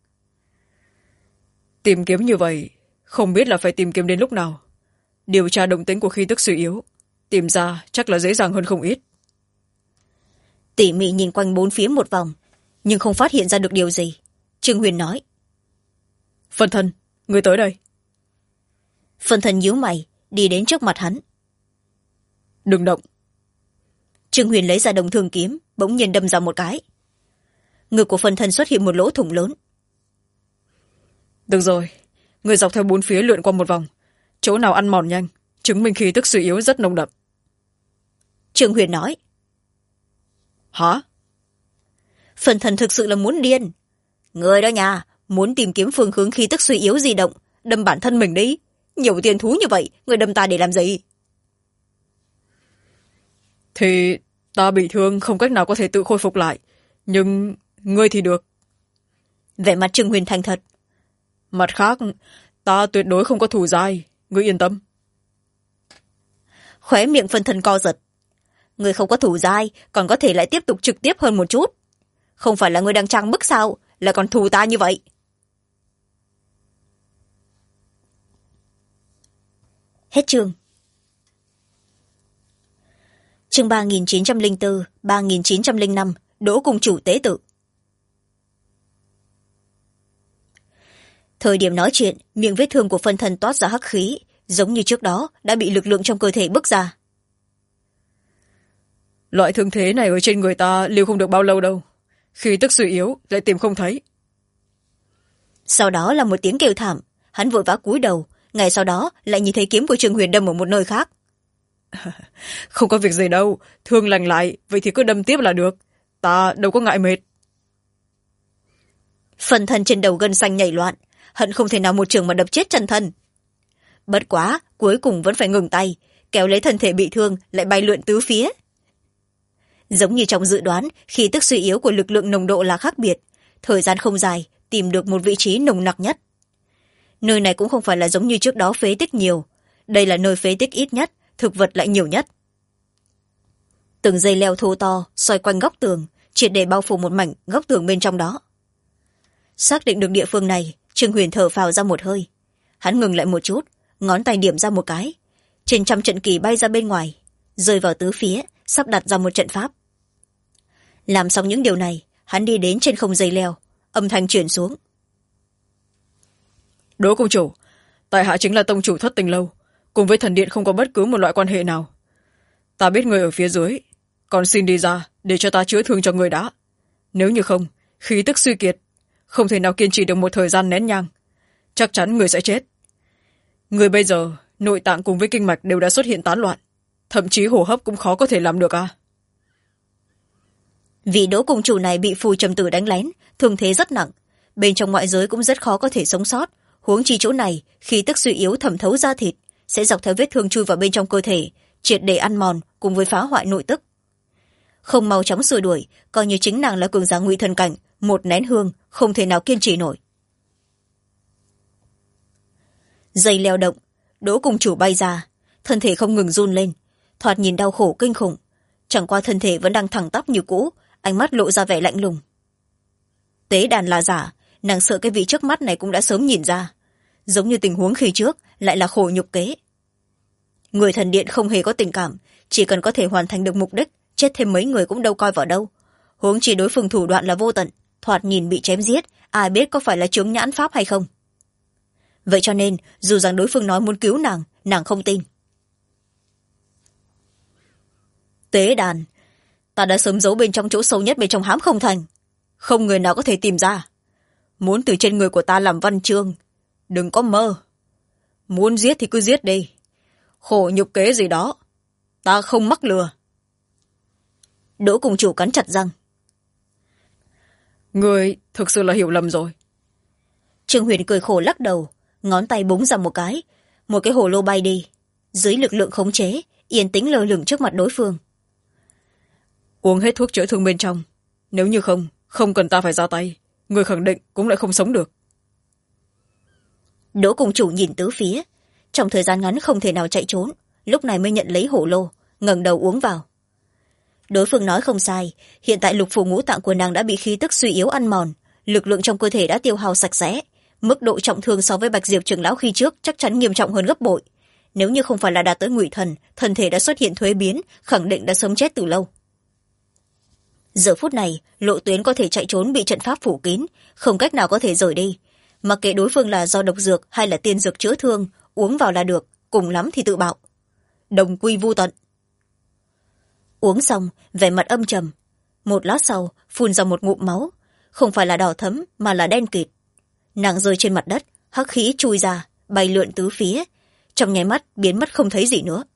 Tìm kiếm như vậy không biết là phải tìm kiếm đến lúc nào. Điều tra động tĩnh của khí tức suy yếu, tìm ra chắc là dễ dàng hơn không ít. Tỉ mỉ nhìn quanh 4 phía một vòng, nhưng không phát hiện ra được điều gì. Trương Huyền nói. Phân thân, người tới đây. Phân thân nhíu mày, đi đến trước mặt hắn. Đừng động. Trương Huyền lấy ra đồng thương kiếm, bỗng nhiên đâm ra một cái. Ngực của phân thân xuất hiện một lỗ thủng lớn. Được rồi, người dọc theo 4 phía lượn qua một vòng, chỗ nào ăn mòn nhanh, chứng minh khí tức suy yếu rất nồng đậm. Trương Huyền nói. Hả? Phân thân thực sự là muốn điên. Người đó nhà, muốn tìm kiếm phương hướng khí tức suy yếu di động, đâm bản thân mình đi. Nhiều tiền thú như vậy, người đâm ta để làm gì? Thì ta bị thương không cách nào có thể tự khôi phục lại, nhưng ngươi thì được. Vẻ mặt Trương Huyền thành thật. Mặt khác, ta tuyệt đối không có thù dai, ngươi yên tâm. Khóe miệng phân thân co giật. Người không có thủ dai, còn có thể lại tiếp tục trực tiếp hơn một chút. Không phải là người đang trang bức sao, là còn thù ta như vậy. Hết chương. Chương 3904, 3905, Đỗ cung chủ tế tự. Thời điểm nói chuyện, miệng vết thương của phân thân toát ra hắc khí, giống như trước đó đã bị lực lượng trong cơ thể bức ra. Loại thương thế này ở trên người ta lưu không được bao lâu đâu, khi tức suy yếu lại tìm không thấy. Sau đó là một tiếng kêu thảm, hắn vội vã cúi đầu, ngay sau đó lại nhìn thấy kiếm của Trương Huyền đâm ở một nơi khác. Không có việc gì đâu, thương lành lại, vậy thì cứ đâm tiếp là được, ta đâu có ngại mệt. Phần thân trên đầu gân xanh nhảy loạn, hận không thể nào một trường mà đập chết chân thân. Bất quá, cuối cùng vẫn phải ngừng tay, kéo lấy thân thể bị thương lại bay lượn tứ phía. Giống như trong dự đoán, khí tức suy yếu của lực lượng nồng độ là khác biệt, thời gian không dài, tìm được một vị trí nồng nặc nhất. nơi này cũng không phải là giống như trước đó phế tích nhiều, đây là nơi phế tích ít nhất, thực vật lại nhiều nhất. Từng dây leo thô to xoay quanh góc tường, triệt để bao phủ một mảnh góc tường bên trong đó. Xác định được địa phương này, Trương Huyền thở phào ra một hơi. Hắn ngừng lại một chút, ngón tay điểm ra một cái, trên trăm trận kỳ bay ra bên ngoài, rơi vào tứ phía, sắp đặt ra một trận pháp. Làm xong những điều này, hắn đi đến trên không dây leo, âm thanh chuyển xuống. Đỗ công chủ, tại hạ chính là tông chủ Thất Tình Lâu, cùng với thần điện không có bất cứ một loại quan hệ nào. Ta biết người ở phía dưới, còn xin đi ra để cho ta chữa thương cho người đã. Nếu như không, khí tức suy kiệt, không thể nào kiên trì được một thời gian nén nhang, chắc chắn người sẽ chết. Người bây giờ nội tạng cùng với kinh mạch đều đã xuất hiện tán loạn, thậm chí hô hấp cũng khó có thể làm được à. Vị Đỗ công chủ này bị phù trầm tử đánh lén, thương thế rất nặng, bên trong ngoại giới cũng rất khó có thể sống sót, huống chi chỗ này khi tức suy yếu thẩm thấu da thịt, sẽ dọc theo vết thương chui vào bên trong cơ thể, triệt để ăn mòn cùng với phá hoại nội tức. Không mau chóng xua đuổi, coi như chính nàng là cường giả ngụy thần cảnh, một nén hương không thể nào kiên trì nổi. Dây leo động, Đỗ công chủ bay ra, thân thể không ngừng run lên, thoạt nhìn đau khổ kinh khủng, chẳng qua thân thể vẫn đang thẳng tắp như cũ, ánh mắt lộ ra vẻ lạnh lùng. Tế đàn là giả, nàng sợ cái vị trước mắt này cũng đã sớm nhìn ra, giống như tình huống khi trước lại là khổ nhục kế. Người thần điện không hề có tình cảm, chỉ cần có thể hoàn thành được mục đích, chết thêm mấy người cũng đâu coi vào đâu, huống chỉ đối phương thủ đoạn là vô tận, thoạt nhìn bị chém giết, ai biết có phải là chướng nhãn pháp hay không. Vậy cho nên dù rằng đối phương nói muốn cứu nàng không tin. Tế đàn, ta đã sớm giấu bên trong chỗ sâu nhất bên trong Hám Không Thành, không người nào có thể tìm ra. Muốn từ trên người của ta làm văn chương, đừng có mơ. Muốn giết thì cứ giết đi, khổ nhục kế gì đó ta không mắc lừa. Đỗ công chủ cắn chặt răng. Người thực sự là hiểu lầm rồi. Trương Huyền cười khổ lắc đầu, ngón tay búng ra một cái hồ lô bay đi, dưới lực lượng khống chế, yên tĩnh lơ lửng trước mặt đối phương. Uống hết thuốc chữa thương bên trong, nếu như không cần ta phải ra tay, người khẳng định cũng lại không sống được. Đỗ công chủ nhìn tứ phía, trong thời gian ngắn không thể nào chạy trốn, lúc này mới nhận lấy hổ lô, ngẩng đầu uống vào. Đối phương nói không sai, hiện tại lục phủ ngũ tạng của nàng đã bị khí tức suy yếu ăn mòn, lực lượng trong cơ thể đã tiêu hao sạch sẽ, mức độ trọng thương so với Bạch Diệp trưởng lão khi trước chắc chắn nghiêm trọng hơn gấp bội. Nếu như không phải là đạt tới ngụy thần, thân thể đã xuất hiện thuế biến, khẳng định đã sớm chết từ lâu. Giờ phút này, lộ tuyến có thể chạy trốn bị trận pháp phủ kín, không cách nào có thể rời đi. Mặc kệ đối phương là do độc dược hay là tiên dược chữa thương, uống vào là được, cùng lắm thì tự bạo. Đồng quy vu tận. Uống xong, vẻ mặt âm trầm. Một lát sau, phun ra một ngụm máu, không phải là đỏ thẫm mà là đen kịt. Nàng rơi trên mặt đất, hắc khí chui ra, bay lượn tứ phía, trong nháy mắt biến mất không thấy gì nữa.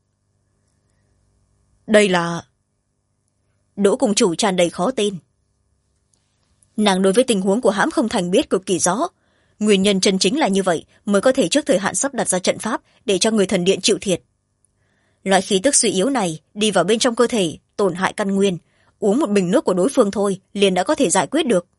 Đây là... Đỗ công chủ tràn đầy khó tin. Nàng đối với tình huống của Hãm Không Thành biết cực kỳ rõ, nguyên nhân chân chính là như vậy mới có thể trước thời hạn sắp đặt ra trận pháp để cho người thần điện chịu thiệt. Loại khí tức suy yếu này đi vào bên trong cơ thể, tổn hại căn nguyên, uống một bình nước của đối phương thôi liền đã có thể giải quyết được.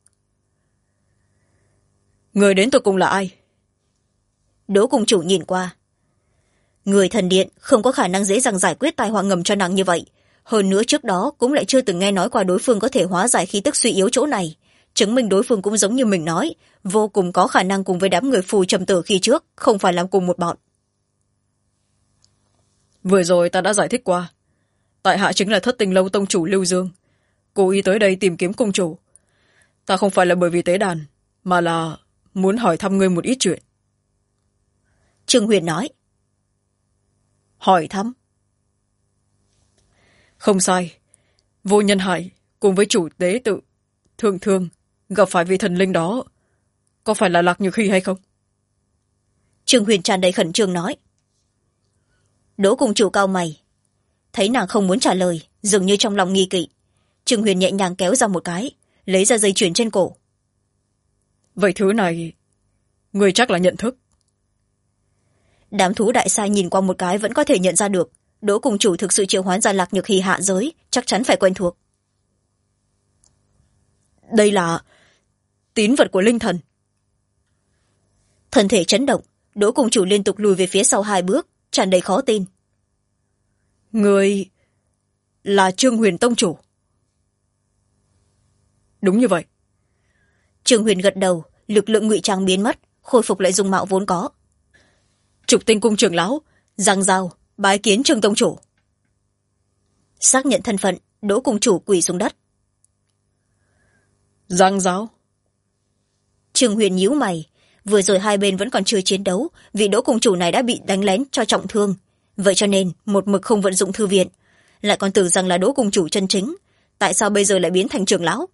Người đến tột cùng là ai? Đỗ công chủ nhìn qua. Người thần điện không có khả năng dễ dàng giải quyết tai họa ngầm cho nàng như vậy, hơn nữa trước đó cũng lại chưa từng nghe nói qua đối phương có thể hóa giải khí tức suy yếu chỗ này, chứng minh đối phương cũng giống như mình nói, vô cùng có khả năng cùng với đám người phù trầm tử khi trước không phải làm cùng một bọn. Vừa rồi ta đã giải thích qua, tại hạ chính là Thất Tình Lâu tông chủ Lưu Dương, cố ý tới đây tìm kiếm công chủ. Ta không phải là bởi vì tế đàn, mà là muốn hỏi thăm ngươi một ít chuyện. Trương Huyền nói. Hỏi thăm? Không sai, Vô Nhân Hải cùng với chủ tế tự Thượng Thương gặp phải vị thần linh đó, có phải là Lạc Nhược Hy hay không? Trương Huyền tràn đầy khẩn trương nói. Đỗ công chủ cau mày, thấy nàng không muốn trả lời, dường như trong lòng nghi kỵ. Trương Huyền nhẹ nhàng kéo ra một cái, lấy ra dây chuyền trên cổ. Vậy thứ này người chắc là nhận thức. Đám thú đại sai nhìn qua một cái vẫn có thể nhận ra được, Đỗ công chủ thực sự triệu hoán ra Lạc Nhược Hy hạ giới, chắc chắn phải quen thuộc. Đây là tín vật của linh thần. thân thể chấn động, Đỗ cung chủ liên tục lùi về phía sau 2 bước, tràn đầy khó tin. Người là Trương Huyền tông chủ? Đúng như vậy. Trương Huyền gật đầu, lực lượng ngụy trang biến mất, khôi phục lại dung mạo vốn có. Trục Tinh cung trưởng lão Giang Giao bái kiến Trương tông chủ. Xác nhận thân phận, Đỗ cung chủ quỳ xuống đất. Giang Giao. Trương Huyền nhíu mày, vừa rồi hai bên vẫn còn chưa chiến đấu, vì Đỗ cung chủ này đã bị đánh lén cho trọng thương, vậy cho nên một mực không vận dụng thư viện, lại còn tưởng rằng là Đỗ cung chủ chân chính, tại sao bây giờ lại biến thành trưởng lão?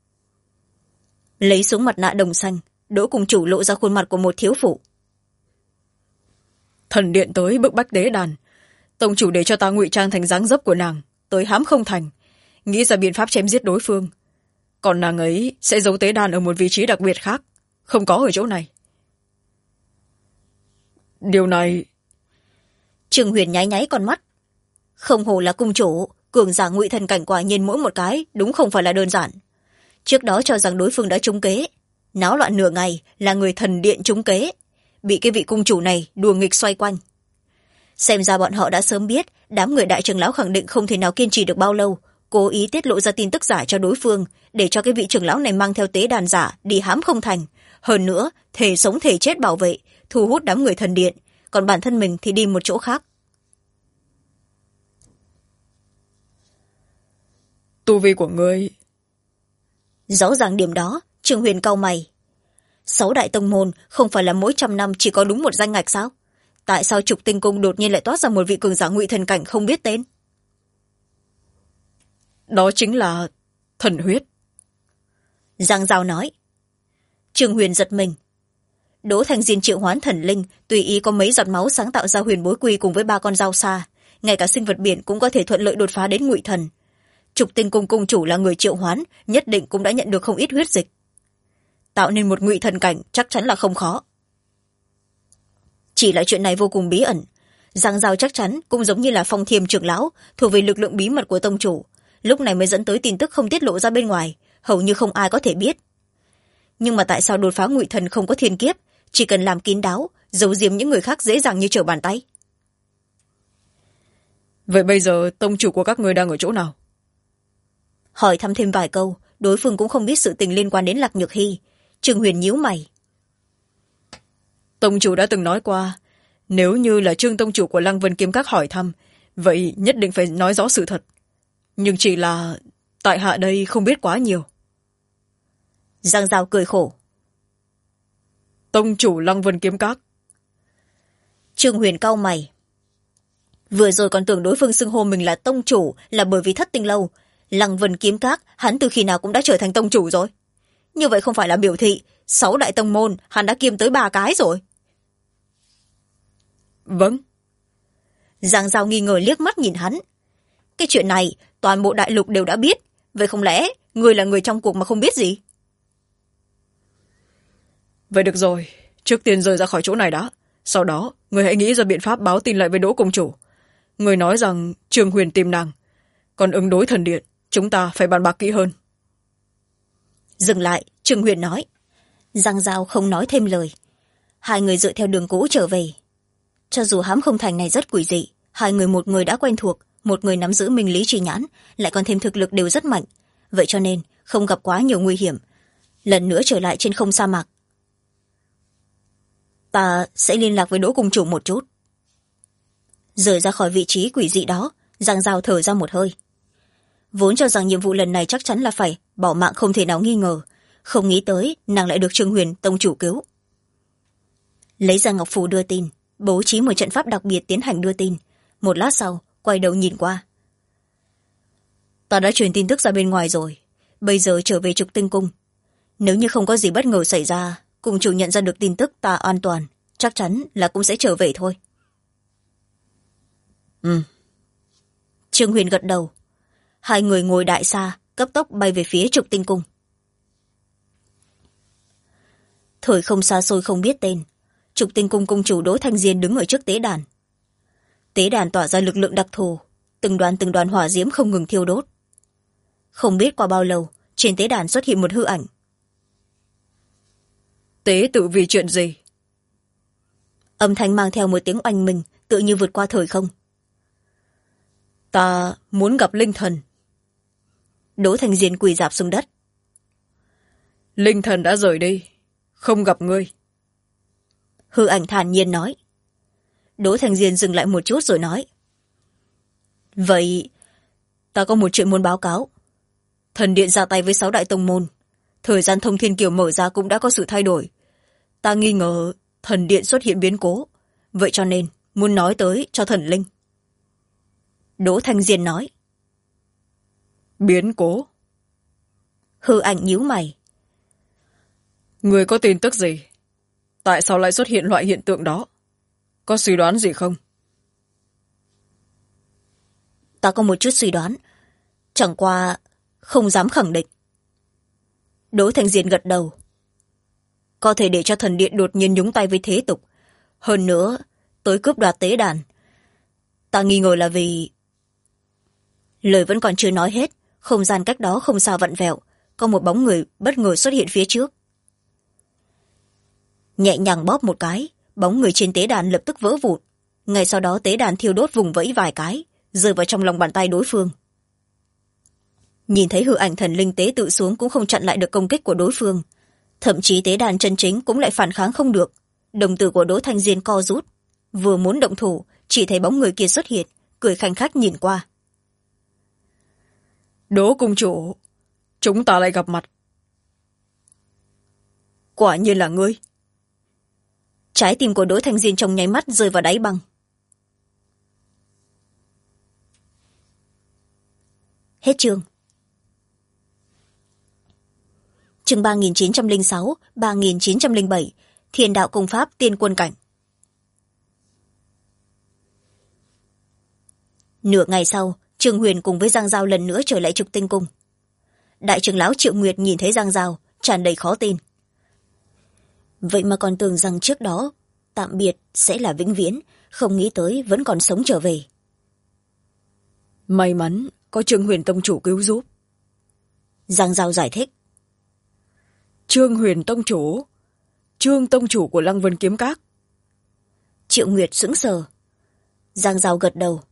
Lấy xuống mặt nạ đồng xanh, Đỗ cung chủ lộ ra khuôn mặt của một thiếu phụ. Thần điện tới bức bách tế đàn, tông chủ để cho ta ngụy trang thành dáng dấp của nàng, tới hãm không thành, nghĩ ra biện pháp chém giết đối phương, còn nàng ấy sẽ giấu tế đàn ở một vị trí đặc biệt khác, không có ở chỗ này. Điều này... Trương Huyền nháy nháy con mắt. Không hổ là cung chủ, cường giả ngụy thần cảnh quả nhiên mỗi một cái đúng không phải là đơn giản. Trước đó cho rằng đối phương đã trúng kế, náo loạn nửa ngày là người thần điện trúng kế, bị cái vị cung chủ này đùa nghịch xoay quanh. Xem ra bọn họ đã sớm biết đám người đại trưởng lão khẳng định không thể nào kiên trì được bao lâu, cố ý tiết lộ ra tin tức giả cho đối phương, để cho cái vị trưởng lão này mang theo tế đàn giả đi hãm không thành, hơn nữa thể sống thể chết bảo vệ, thu hút đám người thần điện, còn bản thân mình thì đi một chỗ khác. Tu vi của ngươi... Rõ ràng điểm đó, Trương Huyền cau mày. 6 đại tông môn không phải là mỗi 100 năm chỉ có đúng một danh ngạch sao? Tại sao Trục Tinh cung đột nhiên lại toát ra một vị cường giả ngụy thần cảnh không biết tên? Đó chính là thần huyết. Giang Giao nói. Trương Huyền giật mình. Đỗ Thanh Diên triệu hoán thần linh, tùy ý có mấy giọt máu sáng tạo ra huyền bối quy cùng với 3 con dao xa, ngay cả sinh vật biển cũng có thể thuận lợi đột phá đến ngụy thần. Trục Tinh cung cung chủ là người triệu hoán, nhất định cũng đã nhận được không ít huyết dịch. Tạo nên một ngụy thần cảnh chắc chắn là không khó. Chỉ là chuyện này vô cùng bí ẩn. Giang Giao chắc chắn cũng giống như là Phong Thiềm trưởng lão, thuộc về lực lượng bí mật của tông chủ, lúc này mới dẫn tới tin tức không tiết lộ ra bên ngoài, hầu như không ai có thể biết. Nhưng mà tại sao đột phá ngụy thần không có thiên kiếp, chỉ cần làm kín đáo, giấu giếm những người khác dễ dàng như trở bàn tay? Vậy bây giờ tông chủ của các ngươi đang ở chỗ nào? Hỏi thăm thêm vài câu, đối phương cũng không biết sự tình liên quan đến Lạc Nhược Hy. Trương Huyền nhíu mày. Tông chủ đã từng nói qua, nếu như là Trương tông chủ của Lăng Vân Kiếm Các hỏi thăm, vậy nhất định phải nói rõ sự thật. Nhưng chỉ là tại hạ đây không biết quá nhiều. Giang Giao cười khổ. Tông chủ Lăng Vân Kiếm Các. Trương Huyền cau mày. Vừa rồi còn tưởng đối phương xưng hô mình là tông chủ là bởi vì Thất Tinh lâu, Lăng Vân Kiếm Các hắn từ khi nào cũng đã trở thành tông chủ rồi. Như vậy không phải là biểu thị 6 đại tông môn hắn đã kiêm tới 3 cái rồi? Vâng. Giang Giao nghi ngờ liếc mắt nhìn hắn. Cái chuyện này toàn bộ đại lục đều đã biết, vậy không lẽ người là người trong cuộc mà không biết gì? Vậy được rồi, trước tiên rời ra khỏi chỗ này đã, sau đó người hãy nghĩ ra biện pháp báo tin lại với Đỗ công chủ. Người nói rằng Trương Huyền tìm nàng, còn ứng đối thần điện chúng ta phải bàn bạc kỹ hơn. Dừng lại, Trương Huyền nói. Giang Giao không nói thêm lời. Hai người dựa theo đường cũ trở về. Cho dù hãm không thành này rất quỷ dị, hai người một người đã quen thuộc, một người nắm giữ minh lý trì nhãn, lại còn thêm thực lực đều rất mạnh, vậy cho nên không gặp quá nhiều nguy hiểm. Lần nữa trở lại trên không sa mạc. Ta sẽ liên lạc với Đỗ cung chủ một chút. Rời ra khỏi vị trí quỷ dị đó, Giang Giao thở ra một hơi. Vốn cho rằng nhiệm vụ lần này chắc chắn là phải bỏ mạng không thể nào nghi ngờ, không nghĩ tới nàng lại được Trương Huyền tông chủ cứu. Lấy ra ngọc phù đưa tin, bố trí một trận pháp đặc biệt tiến hành đưa tin. Một lát sau quay đầu nhìn qua. Ta đã truyền tin tức ra bên ngoài rồi, bây giờ trở về Trục Tinh cung. Nếu như không có gì bất ngờ xảy ra, cung chủ nhận ra được tin tức ta an toàn, chắc chắn là cũng sẽ trở về thôi. Trương Huyền gật đầu. Hai người ngồi đại xa, cấp tốc bay về phía Trục Tinh cung. Thời không xa xôi không biết tên, Trục Tinh cung cung chủ Đỗ Thanh Diên đứng ở trước tế đàn. Tế đàn tỏa ra lực lượng đặc thù, từng đoàn hỏa diễm không ngừng thiêu đốt. Không biết qua bao lâu, trên tế đàn xuất hiện một hư ảnh. Tế tự vì chuyện gì? âm thanh mang theo một tiếng oanh minh tự như vượt qua thời không. Ta muốn gặp linh thần. Đỗ Thanh Diên quỳ rạp xuống đất. Linh thần đã rời đi, không gặp ngươi. Hư ảnh thản nhiên nói. Đỗ Thanh Diên dừng lại một chút rồi nói. Vậy ta có một chuyện muốn báo cáo. Thần điện ra tay với 6 đại tông môn, thời gian thông thiên kiều mở ra cũng đã có sự thay đổi. Ta nghi ngờ thần điện xuất hiện biến cố, vậy cho nên muốn nói tới cho thần linh. Đỗ Thanh Diên nói. Biến cố? Hư ảnh nhíu mày. Người có tin tức gì? Tại sao lại xuất hiện loại hiện tượng đó? Có suy đoán gì không? Ta có một chút suy đoán, chẳng qua không dám khẳng định. Đỗ Thanh Diên gật đầu. Có thể để cho thần điện đột nhiên nhúng tay với thế tục, hơn nữa tới cướp đoạt tế đàn. Ta nghi ngờ là vì... Lời vẫn còn chưa nói hết, không gian cách đó không xa vặn vẹo, có một bóng người bất ngờ xuất hiện phía trước. Nhẹ nhàng bóp một cái, bóng người trên tế đàn lập tức vỡ vụn. Ngay sau đó tế đàn thiêu đốt vùng vẫy vài cái, rơi vào trong lòng bàn tay đối phương. Nhìn thấy hư ảnh thần linh tế tự xuống cũng không chặn lại được công kích của đối phương, thậm chí tế đàn chân chính cũng lại phản kháng không được. Đồng tử của Đỗ Thanh Diên co rút, vừa muốn động thủ chỉ thấy bóng người kia xuất hiện, cười khanh khách nhìn qua. Đỗ cung chủ, chúng ta lại gặp mặt. Quả nhiên là ngươi. Trái tim của Đỗ Thanh Diên trong nháy mắt rơi vào đáy băng. Hết chương. Chương 3906, 3907, Thiên đạo công pháp tiên quân cảnh. Nửa ngày sau, Trương Huyền cùng với Giang Giao lần nữa trở lại Trục Tinh Cung. Đại trưởng lão Triệu Nguyệt nhìn thấy Giang Giao, tràn đầy khó tin. Vậy mà còn tưởng rằng trước đó tạm biệt sẽ là vĩnh viễn, không nghĩ tới vẫn còn sống trở về. May mắn có Trương Huyền tông chủ cứu giúp. Giang Giao giải thích. Trương Huyền tông chủ? Trương tông chủ của Lăng Vân Kiếm Các? Triệu Nguyệt sững sờ. Giang Giao gật đầu.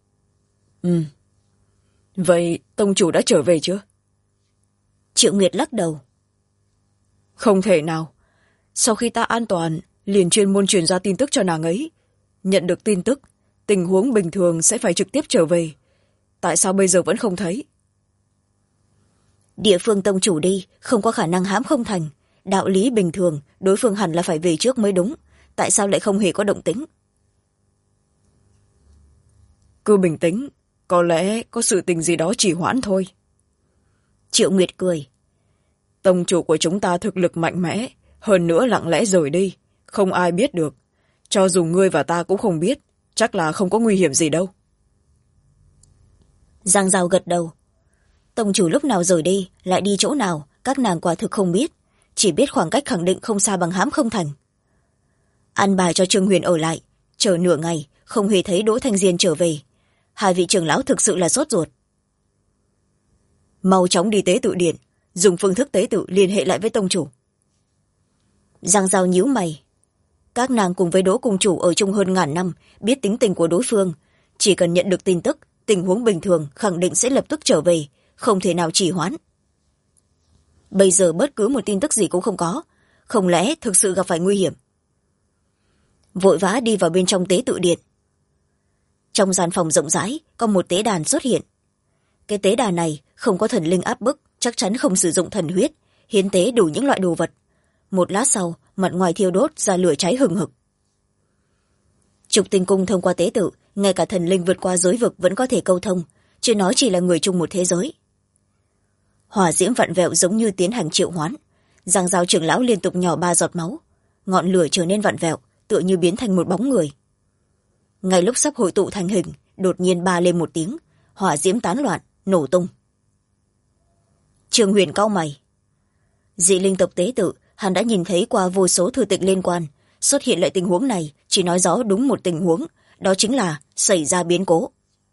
Vậy tông chủ đã trở về chưa? Triệu Nguyệt lắc đầu. Không thể nào. Sau khi ta an toàn, liền chuyên môn truyền ra tin tức cho nàng ấy. Nhận được tin tức, tình huống bình thường sẽ phải trực tiếp trở về. Tại sao bây giờ vẫn không thấy? Địa phương tông chủ đi, không có khả năng hãm không thành. Đạo lý bình thường, đối phương hẳn là phải về trước mới đúng. Tại sao lại không hề có động tĩnh? Cứ bình tĩnh, có lẽ có sự tình gì đó trì hoãn thôi. Triệu Nguyệt cười. Tông chủ của chúng ta thực lực mạnh mẽ, hơn nữa lặng lẽ rời đi, không ai biết được. Cho dù ngươi và ta cũng không biết, chắc là không có nguy hiểm gì đâu. Giang Giao gật đầu. Tông chủ lúc nào rời đi, lại đi chỗ nào, các nàng quả thực không biết. Chỉ biết khoảng cách khẳng định không xa bằng hãm không thành. An bài cho Trương Huyền ở lại, chờ nửa ngày, không hề thấy Đỗ Thanh Diên trở về. Hai vị trưởng lão thực sự là sốt ruột. Mau chóng đi tế tự điện, dùng phương thức tế tự liên hệ lại với tông chủ. Giang Giao nhíu mày. Các nàng cùng với Đỗ cung chủ ở chung hơn ngàn năm, biết tính tình của đối phương. Chỉ cần nhận được tin tức, tình huống bình thường khẳng định sẽ lập tức trở về, không thể nào trì hoãn. Bây giờ bất cứ một tin tức gì cũng không có, không lẽ thực sự gặp phải nguy hiểm? Vội vã đi vào bên trong tế tự điện. Trong gian phòng rộng rãi, có một tế đàn xuất hiện. Cái tế đàn này không có thần linh áp bức, chắc chắn không sử dụng thần huyết, hiến tế đủ những loại đồ vật. Một lát sau, mặt ngoài thiêu đốt ra lửa cháy hừng hực. Trục Tinh Cung thông qua tế tự, ngay cả thần linh vượt qua giới vực vẫn có thể câu thông, chứ nói chỉ là người chung một thế giới. Hỏa diễm vặn vẹo giống như tiến hành triệu hoán. Giang Giao trưởng lão liên tục nhỏ 3 giọt máu, ngọn lửa trở nên vặn vẹo, tựa như biến thành một bóng người. Ngay lúc sắp hội tụ thành hình, đột nhiên ba lên một tiếng, hỏa diễm tán loạn, nổ tung. Trương Huyền cau mày. Dị linh tộc tế tự, hắn đã nhìn thấy qua vô số thư tịch liên quan, xuất hiện lại tình huống này chỉ nói rõ đúng một tình huống, đó chính là xảy ra biến cố.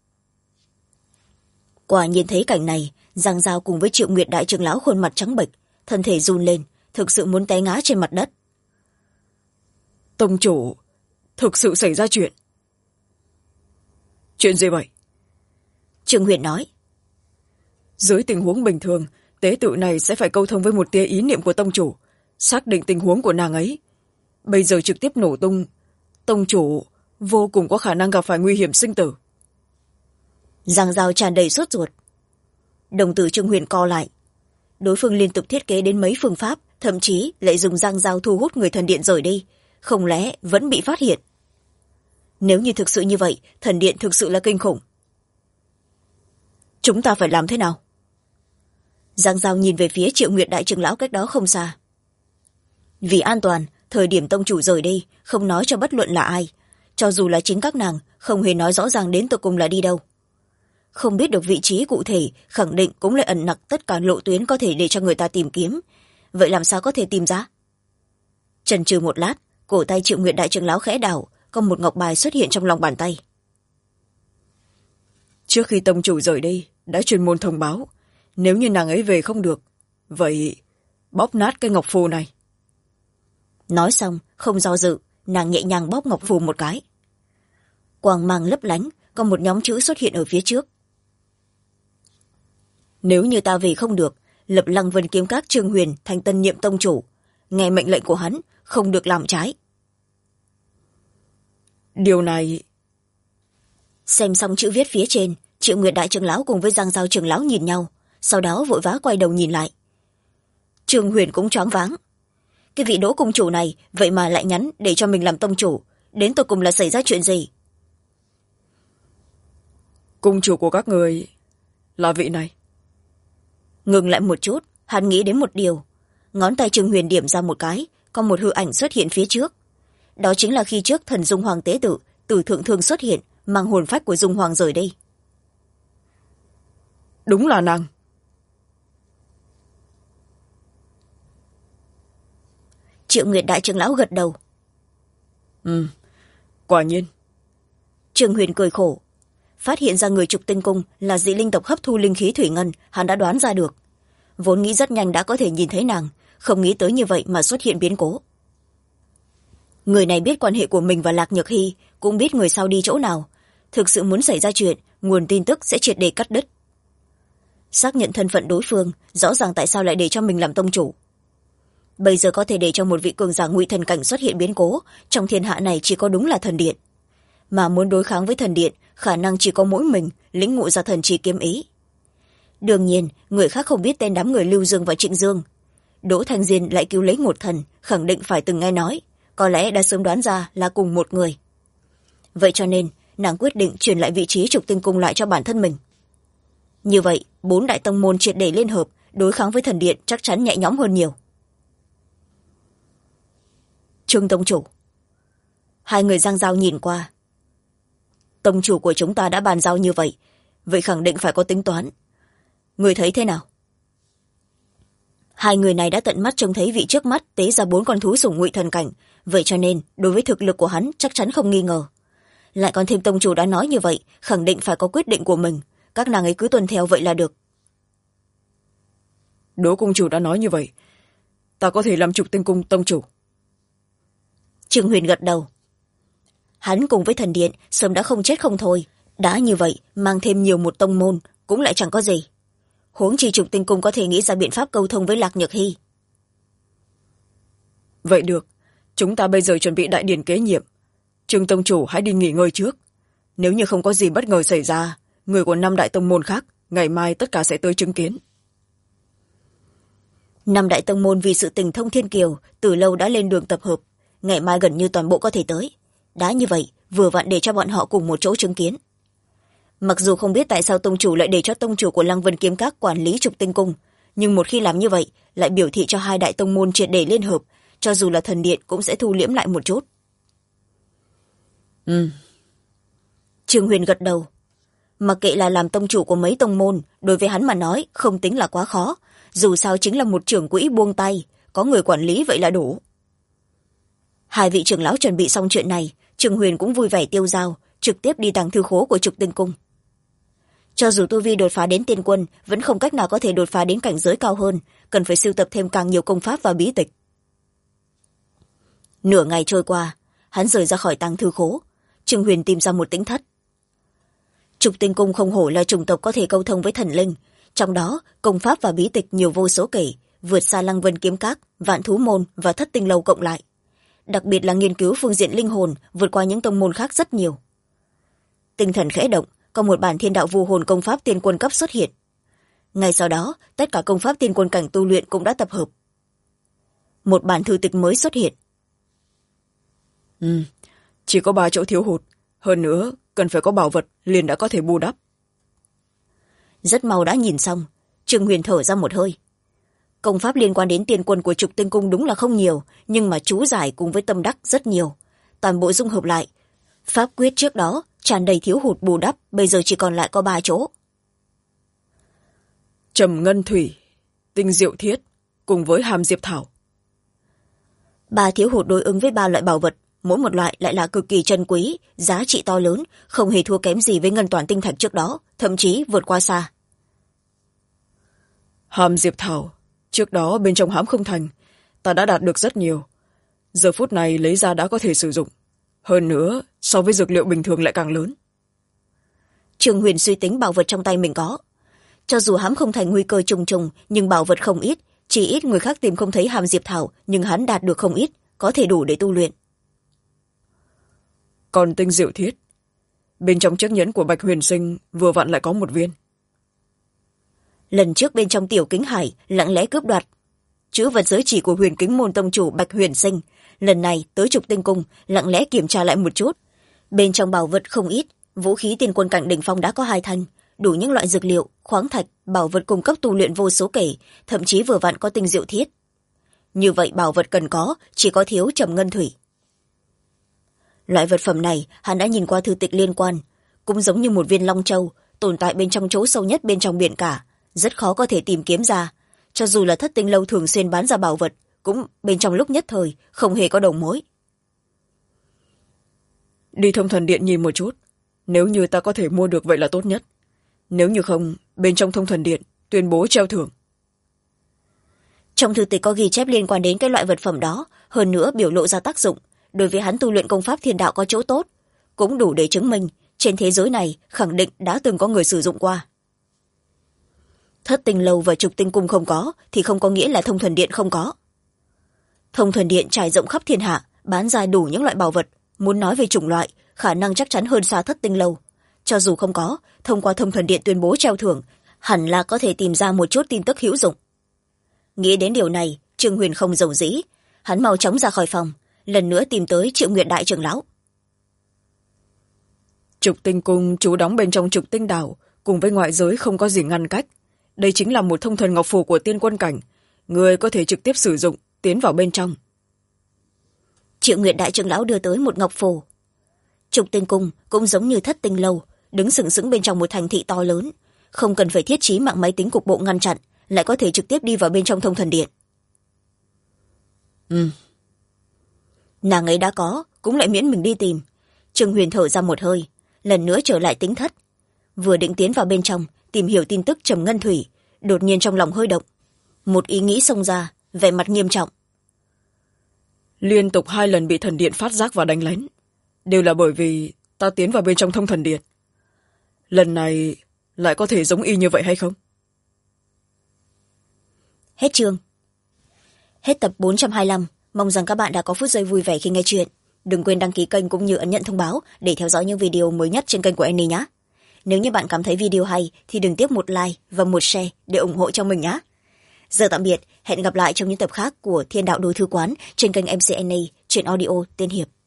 Quả nhìn thấy cảnh này, Giang Giao cùng với Triệu Nguyệt đại trưởng lão khuôn mặt trắng bệch, thân thể run lên, thực sự muốn té ngã trên mặt đất. Tông chủ, thực sự xảy ra chuyện. Chuyện gì vậy? Trương Huyền nói. Dưới tình huống bình thường, tế tự này sẽ phải câu thông với một tia ý niệm của tông chủ, xác định tình huống của nàng ấy. Bây giờ trực tiếp nổ tung, tông chủ vô cùng có khả năng gặp phải nguy hiểm sinh tử. Giang Giao tràn đầy sốt ruột. Đồng tử Trương Huyền co lại. Đối phương liên tục thiết kế đến mấy phương pháp, thậm chí lại dùng Giang Giao thu hút người thần điện rời đi, không lẽ vẫn bị phát hiện? Nếu như thực sự như vậy, thần điện thực sự là kinh khủng. Chúng ta phải làm thế nào? Giang Giao nhìn về phía Triệu Nguyệt đại trưởng lão cách đó không xa. Vì an toàn, thời điểm tông chủ rời đi, không nói cho bất luận là ai, cho dù là chính các nàng, không hề nói rõ ràng đến tận cùng là đi đâu. Không biết được vị trí cụ thể, khẳng định cũng lại ẩn nặc tất cả lộ tuyến có thể để cho người ta tìm kiếm. Vậy làm sao có thể tìm ra? Chần chừ một lát, cổ tay Triệu Nguyệt đại trưởng lão khẽ đảo, có một ngọc bài xuất hiện trong lòng bàn tay. Trước khi tông chủ rời đi, đã chuyên môn thông báo, nếu như nàng ấy về không được, vậy bóp nát cái ngọc phù này. Nói xong, không do dự, nàng nhẹ nhàng bóp ngọc phù một cái. Quang mang lấp lánh, có một nhóm chữ xuất hiện ở phía trước. Nếu như ta về không được, lập Lăng Vân Kiếm Các Trương Huyền thành tân nhiệm tông chủ, nghe mệnh lệnh của hắn, không được làm trái. Điều này... Xem xong chữ viết phía trên, Triệu Nguyệt đại trưởng lão cùng với Giang Giao trưởng lão nhìn nhau, sau đó vội vã quay đầu nhìn lại. Trương Huyền cũng choáng váng. Cái vị Đỗ cung chủ này vậy mà lại nhắn để cho mình làm tông chủ, đến tột cùng là xảy ra chuyện gì? Cung chủ của các người là vị này. Ngừng lại một chút, hắn nghĩ đến một điều. Ngón tay Trương Huyền điểm ra một cái, có một hư ảnh xuất hiện phía trước. Đó chính là khi trước thần Dung Hoàng tế tự, Tử Thượng Thương xuất hiện, mang hồn phách của Dung Hoàng rời đi. Đúng là nàng. Triệu Nguyệt đại trưởng lão gật đầu. Quả nhiên. Trương Huyền cười khổ. Phát hiện ra người Trục Tinh Cung là dị linh tộc hấp thu linh khí thủy ngân, hắn đã đoán ra được. Vốn nghĩ rất nhanh đã có thể nhìn thấy nàng, không nghĩ tới như vậy mà xuất hiện biến cố. Người này biết quan hệ của mình và Lạc Nhược Hy, cũng biết người sau đi chỗ nào. Thực sự muốn xảy ra chuyện, nguồn tin tức sẽ triệt để cắt đứt. Xác nhận thân phận đối phương, rõ ràng tại sao lại để cho mình làm tông chủ. Bây giờ có thể để cho một vị cường giả ngụy thần cảnh xuất hiện biến cố, trong thiên hạ này chỉ có đúng là thần điện. Mà muốn đối kháng với thần điện, khả năng chỉ có mỗi mình, lĩnh ngộ ra thần chỉ kiếm ý. Đương nhiên, người khác không biết tên đám người Lưu Dương và Trịnh Dương. Đỗ Thanh Diên lại cứu lấy một thần, khẳng định phải từng nghe nói, có lẽ đã sớm đoán ra là cùng một người. Vậy cho nên, nàng quyết định truyền lại vị trí Trục Tinh Cung lại cho bản thân mình. Như vậy, 4 đại tông môn triệt để liên hợp, đối kháng với thần điện chắc chắn nhẹ nhõm hơn nhiều. Trương tông chủ. Hai người Giang Giao nhìn qua. Tông chủ của chúng ta đã bàn giao như vậy, vậy khẳng định phải có tính toán. Người thấy thế nào? Hai người này đã tận mắt trông thấy vị trước mắt tế ra 4 con thú sủng ngụy thần cảnh, vậy cho nên đối với thực lực của hắn chắc chắn không nghi ngờ. Lại còn thêm tông chủ đã nói như vậy, khẳng định phải có quyết định của mình, các nàng ấy cứ tuân theo vậy là được. Đỗ cung chủ đã nói như vậy, ta có thể làm Trục Tinh Cung tông chủ. Trương Huyền gật đầu. Hắn cùng với thần điện sớm đã không chết không thôi, đã như vậy mang thêm nhiều một tông môn cũng lại chẳng có gì. Huống chi Trục Tinh Cung có thể nghĩ ra biện pháp câu thông với Lạc Nhược Hy. Vậy được, chúng ta bây giờ chuẩn bị đại điển kế nhiệm. Trương tông chủ hãy đi nghỉ ngơi trước. Nếu như không có gì bất ngờ xảy ra, người của 5 đại tông môn khác ngày mai tất cả sẽ tới chứng kiến. 5 đại tông môn vì sự tình thông thiên kiều từ lâu đã lên đường tập hợp, ngày mai gần như toàn bộ có thể tới. Đã như vậy, vừa vặn để cho bọn họ cùng một chỗ chứng kiến. Mặc dù không biết tại sao tông chủ lại để cho tông chủ của Lăng Vân Kiếm Các quản lý Trục Tinh Cung, nhưng một khi làm như vậy, lại biểu thị cho 2 đại tông môn triệt để liên hợp, cho dù là thần điện cũng sẽ thu liễm lại một chút. Trương Huyền gật đầu. Mặc kệ là làm tông chủ của mấy tông môn, đối với hắn mà nói không tính là quá khó, dù sao chính là một trưởng quỹ buông tay, có người quản lý vậy là đủ. 2 vị trưởng lão chuẩn bị xong chuyện này, Trương Huyền cũng vui vẻ tiêu dao, trực tiếp đi tàng thư khố của Trục Tinh Cung. Cho dù tu vi đột phá đến tiên quân, vẫn không cách nào có thể đột phá đến cảnh giới cao hơn, cần phải sưu tập thêm càng nhiều công pháp và bí tịch. Nửa ngày trôi qua, hắn rời ra khỏi tàng thư khố. Trương Huyền tìm ra một tĩnh thất. Trục Tinh Cung không hổ là chủng tộc có thể câu thông với thần linh, trong đó công pháp và bí tịch nhiều vô số kể, vượt xa Lăng Vân Kiếm Các, Vạn Thú Môn và Thất Tinh Lâu cộng lại. Đặc biệt là nghiên cứu phương diện linh hồn vượt qua những tông môn khác rất nhiều. Tinh thần khẽ động, có một bản thiên đạo vu hồn công pháp tiên quân cấp xuất hiện. Ngay sau đó, tất cả công pháp tiên quân cảnh tu luyện cũng đã tập hợp. Một bản thư tịch mới xuất hiện. Chỉ có 3 chỗ thiếu hụt, hơn nữa cần phải có bảo vật liền đã có thể bù đắp. Rất mau đã nhìn xong, Trương Huyền thở ra một hơi. Công pháp liên quan đến tiên quân của Trục Tinh Cung đúng là không nhiều, nhưng mà chú giải cùng với tâm đắc rất nhiều. Toàn bộ dung hợp lại, pháp quyết trước đó tràn đầy thiếu hụt bù đắp, bây giờ chỉ còn lại có 3 chỗ. Trầm ngân thủy, tinh diệu thiết cùng với hàm diệp thảo. 3 thiếu hụt đối ứng với 3 loại bảo vật, mỗi một loại lại là cực kỳ chân quý, giá trị to lớn, không hề thua kém gì với ngân toàn tinh thạch trước đó, thậm chí vượt qua xa. Hàm diệp thảo, trước đó bên trong hãm không thành, ta đã đạt được rất nhiều. Giờ phút này lấy ra đã có thể sử dụng. Hơn nữa, so với dược liệu bình thường lại càng lớn. Trương Huyền suy tính bảo vật trong tay mình có. Cho dù hãm không thành nguy cơ trùng trùng, nhưng bảo vật không ít, chỉ ít người khác tìm không thấy hàm diệp thảo, nhưng hắn đạt được không ít, có thể đủ để tu luyện. Còn tinh diệu thiết, bên trong chiếc nhẫn của Bạch Huyền Sinh vừa vặn lại có một viên. Lần trước bên trong tiểu kính hải lặng lẽ cướp đoạt chữ vật giới chỉ của Huyền Kính Môn tông chủ Bạch Huyền Sinh, lần này tới Trục Tinh Cung lặng lẽ kiểm tra lại một chút. Bên trong bảo vật không ít, vũ khí tiên quân cảnh đỉnh phong đã có 2 thanh, đủ những loại dược liệu, khoáng thạch, bảo vật cung cấp tu luyện vô số kể, thậm chí vừa vặn có tinh diệu thiết. Như vậy bảo vật cần có, chỉ có thiếu trầm ngân thủy. Loại vật phẩm này hắn đã nhìn qua thư tịch liên quan, cũng giống như một viên long châu, tồn tại bên trong chỗ sâu nhất bên trong biển cả, rất khó có thể tìm kiếm ra. Cho dù là Thất Tinh Lâu thường xuyên bán ra bảo vật, cũng bên trong lúc nhất thời không hề có đầu mối. Đi Thông Thần Điện nhìn một chút, nếu như ta có thể mua được vậy là tốt nhất, nếu như không, bên trong Thông Thần Điện tuyên bố treo thưởng. Trong thư tịch có ghi chép liên quan đến cái loại vật phẩm đó, hơn nữa biểu lộ ra tác dụng, đối với hắn tu luyện công pháp thiên đạo có chỗ tốt, cũng đủ để chứng minh trên thế giới này khẳng định đã từng có người sử dụng qua. Thất Tinh Lâu và Trục Tinh Cung không có thì không có nghĩa là Thông Thần Điện không có. Thông Thần Điện trải rộng khắp thiên hạ, bán ra đủ những loại bảo vật, muốn nói về chủng loại khả năng chắc chắn hơn xa Thất Tinh Lâu. Cho dù không có, thông qua Thông Thần Điện tuyên bố treo thưởng, hẳn là có thể tìm ra một chút tin tức hữu dụng. Nghĩ đến điều này, Trương Huyền không giàu dĩ, hắn mau chóng ra khỏi phòng, lần nữa tìm tới Triệu Nguyệt đại trưởng lão. Trục Tinh Cung trú đóng bên trong Trục Tinh Đảo, cùng với ngoại giới không có gì ngăn cách. Đây chính là một thông thần ngọc phù của tiên quân cảnh, người có thể trực tiếp sử dụng, tiến vào bên trong. Triệu Nguyệt đại trưởng lão đưa tới một ngọc phù. Trục Tinh Cung cũng giống như Thất Tinh Lâu, đứng sừng sững bên trong một thành thị to lớn, không cần phải thiết trí mạng máy tính cục bộ ngăn chặn, lại có thể trực tiếp đi vào bên trong Thông Thần Điện. Nàng ấy đã có, cũng lại miễn mình đi tìm. Trương Huyền thở ra một hơi, lần nữa trở lại tính thất. Vừa định tiến vào bên trong tìm hiểu tin tức trầm ngân thủy, đột nhiên trong lòng hơi động, một ý nghĩ xông ra, vẻ mặt nghiêm trọng. Liên tục 2 lần bị thần điện phát giác và đánh lén, đều là bởi vì ta tiến vào bên trong Thông Thần Điện. Lần này lại có thể giống y như vậy hay không? Hết chương. Hết tập 425. Mong rằng các bạn đã có phút giây vui vẻ khi nghe chuyện. Đừng quên đăng ký kênh cũng như ấn nhận thông báo để theo dõi những video mới nhất trên kênh của Annie nhé. Nếu như bạn cảm thấy video hay thì đừng tiếc một like và một share để ủng hộ cho mình nhé. Giờ tạm biệt, hẹn gặp lại trong những tập khác của Thiên Đạo Đối Thư Quán trên kênh MC Annie, truyện audio tên Hiệp.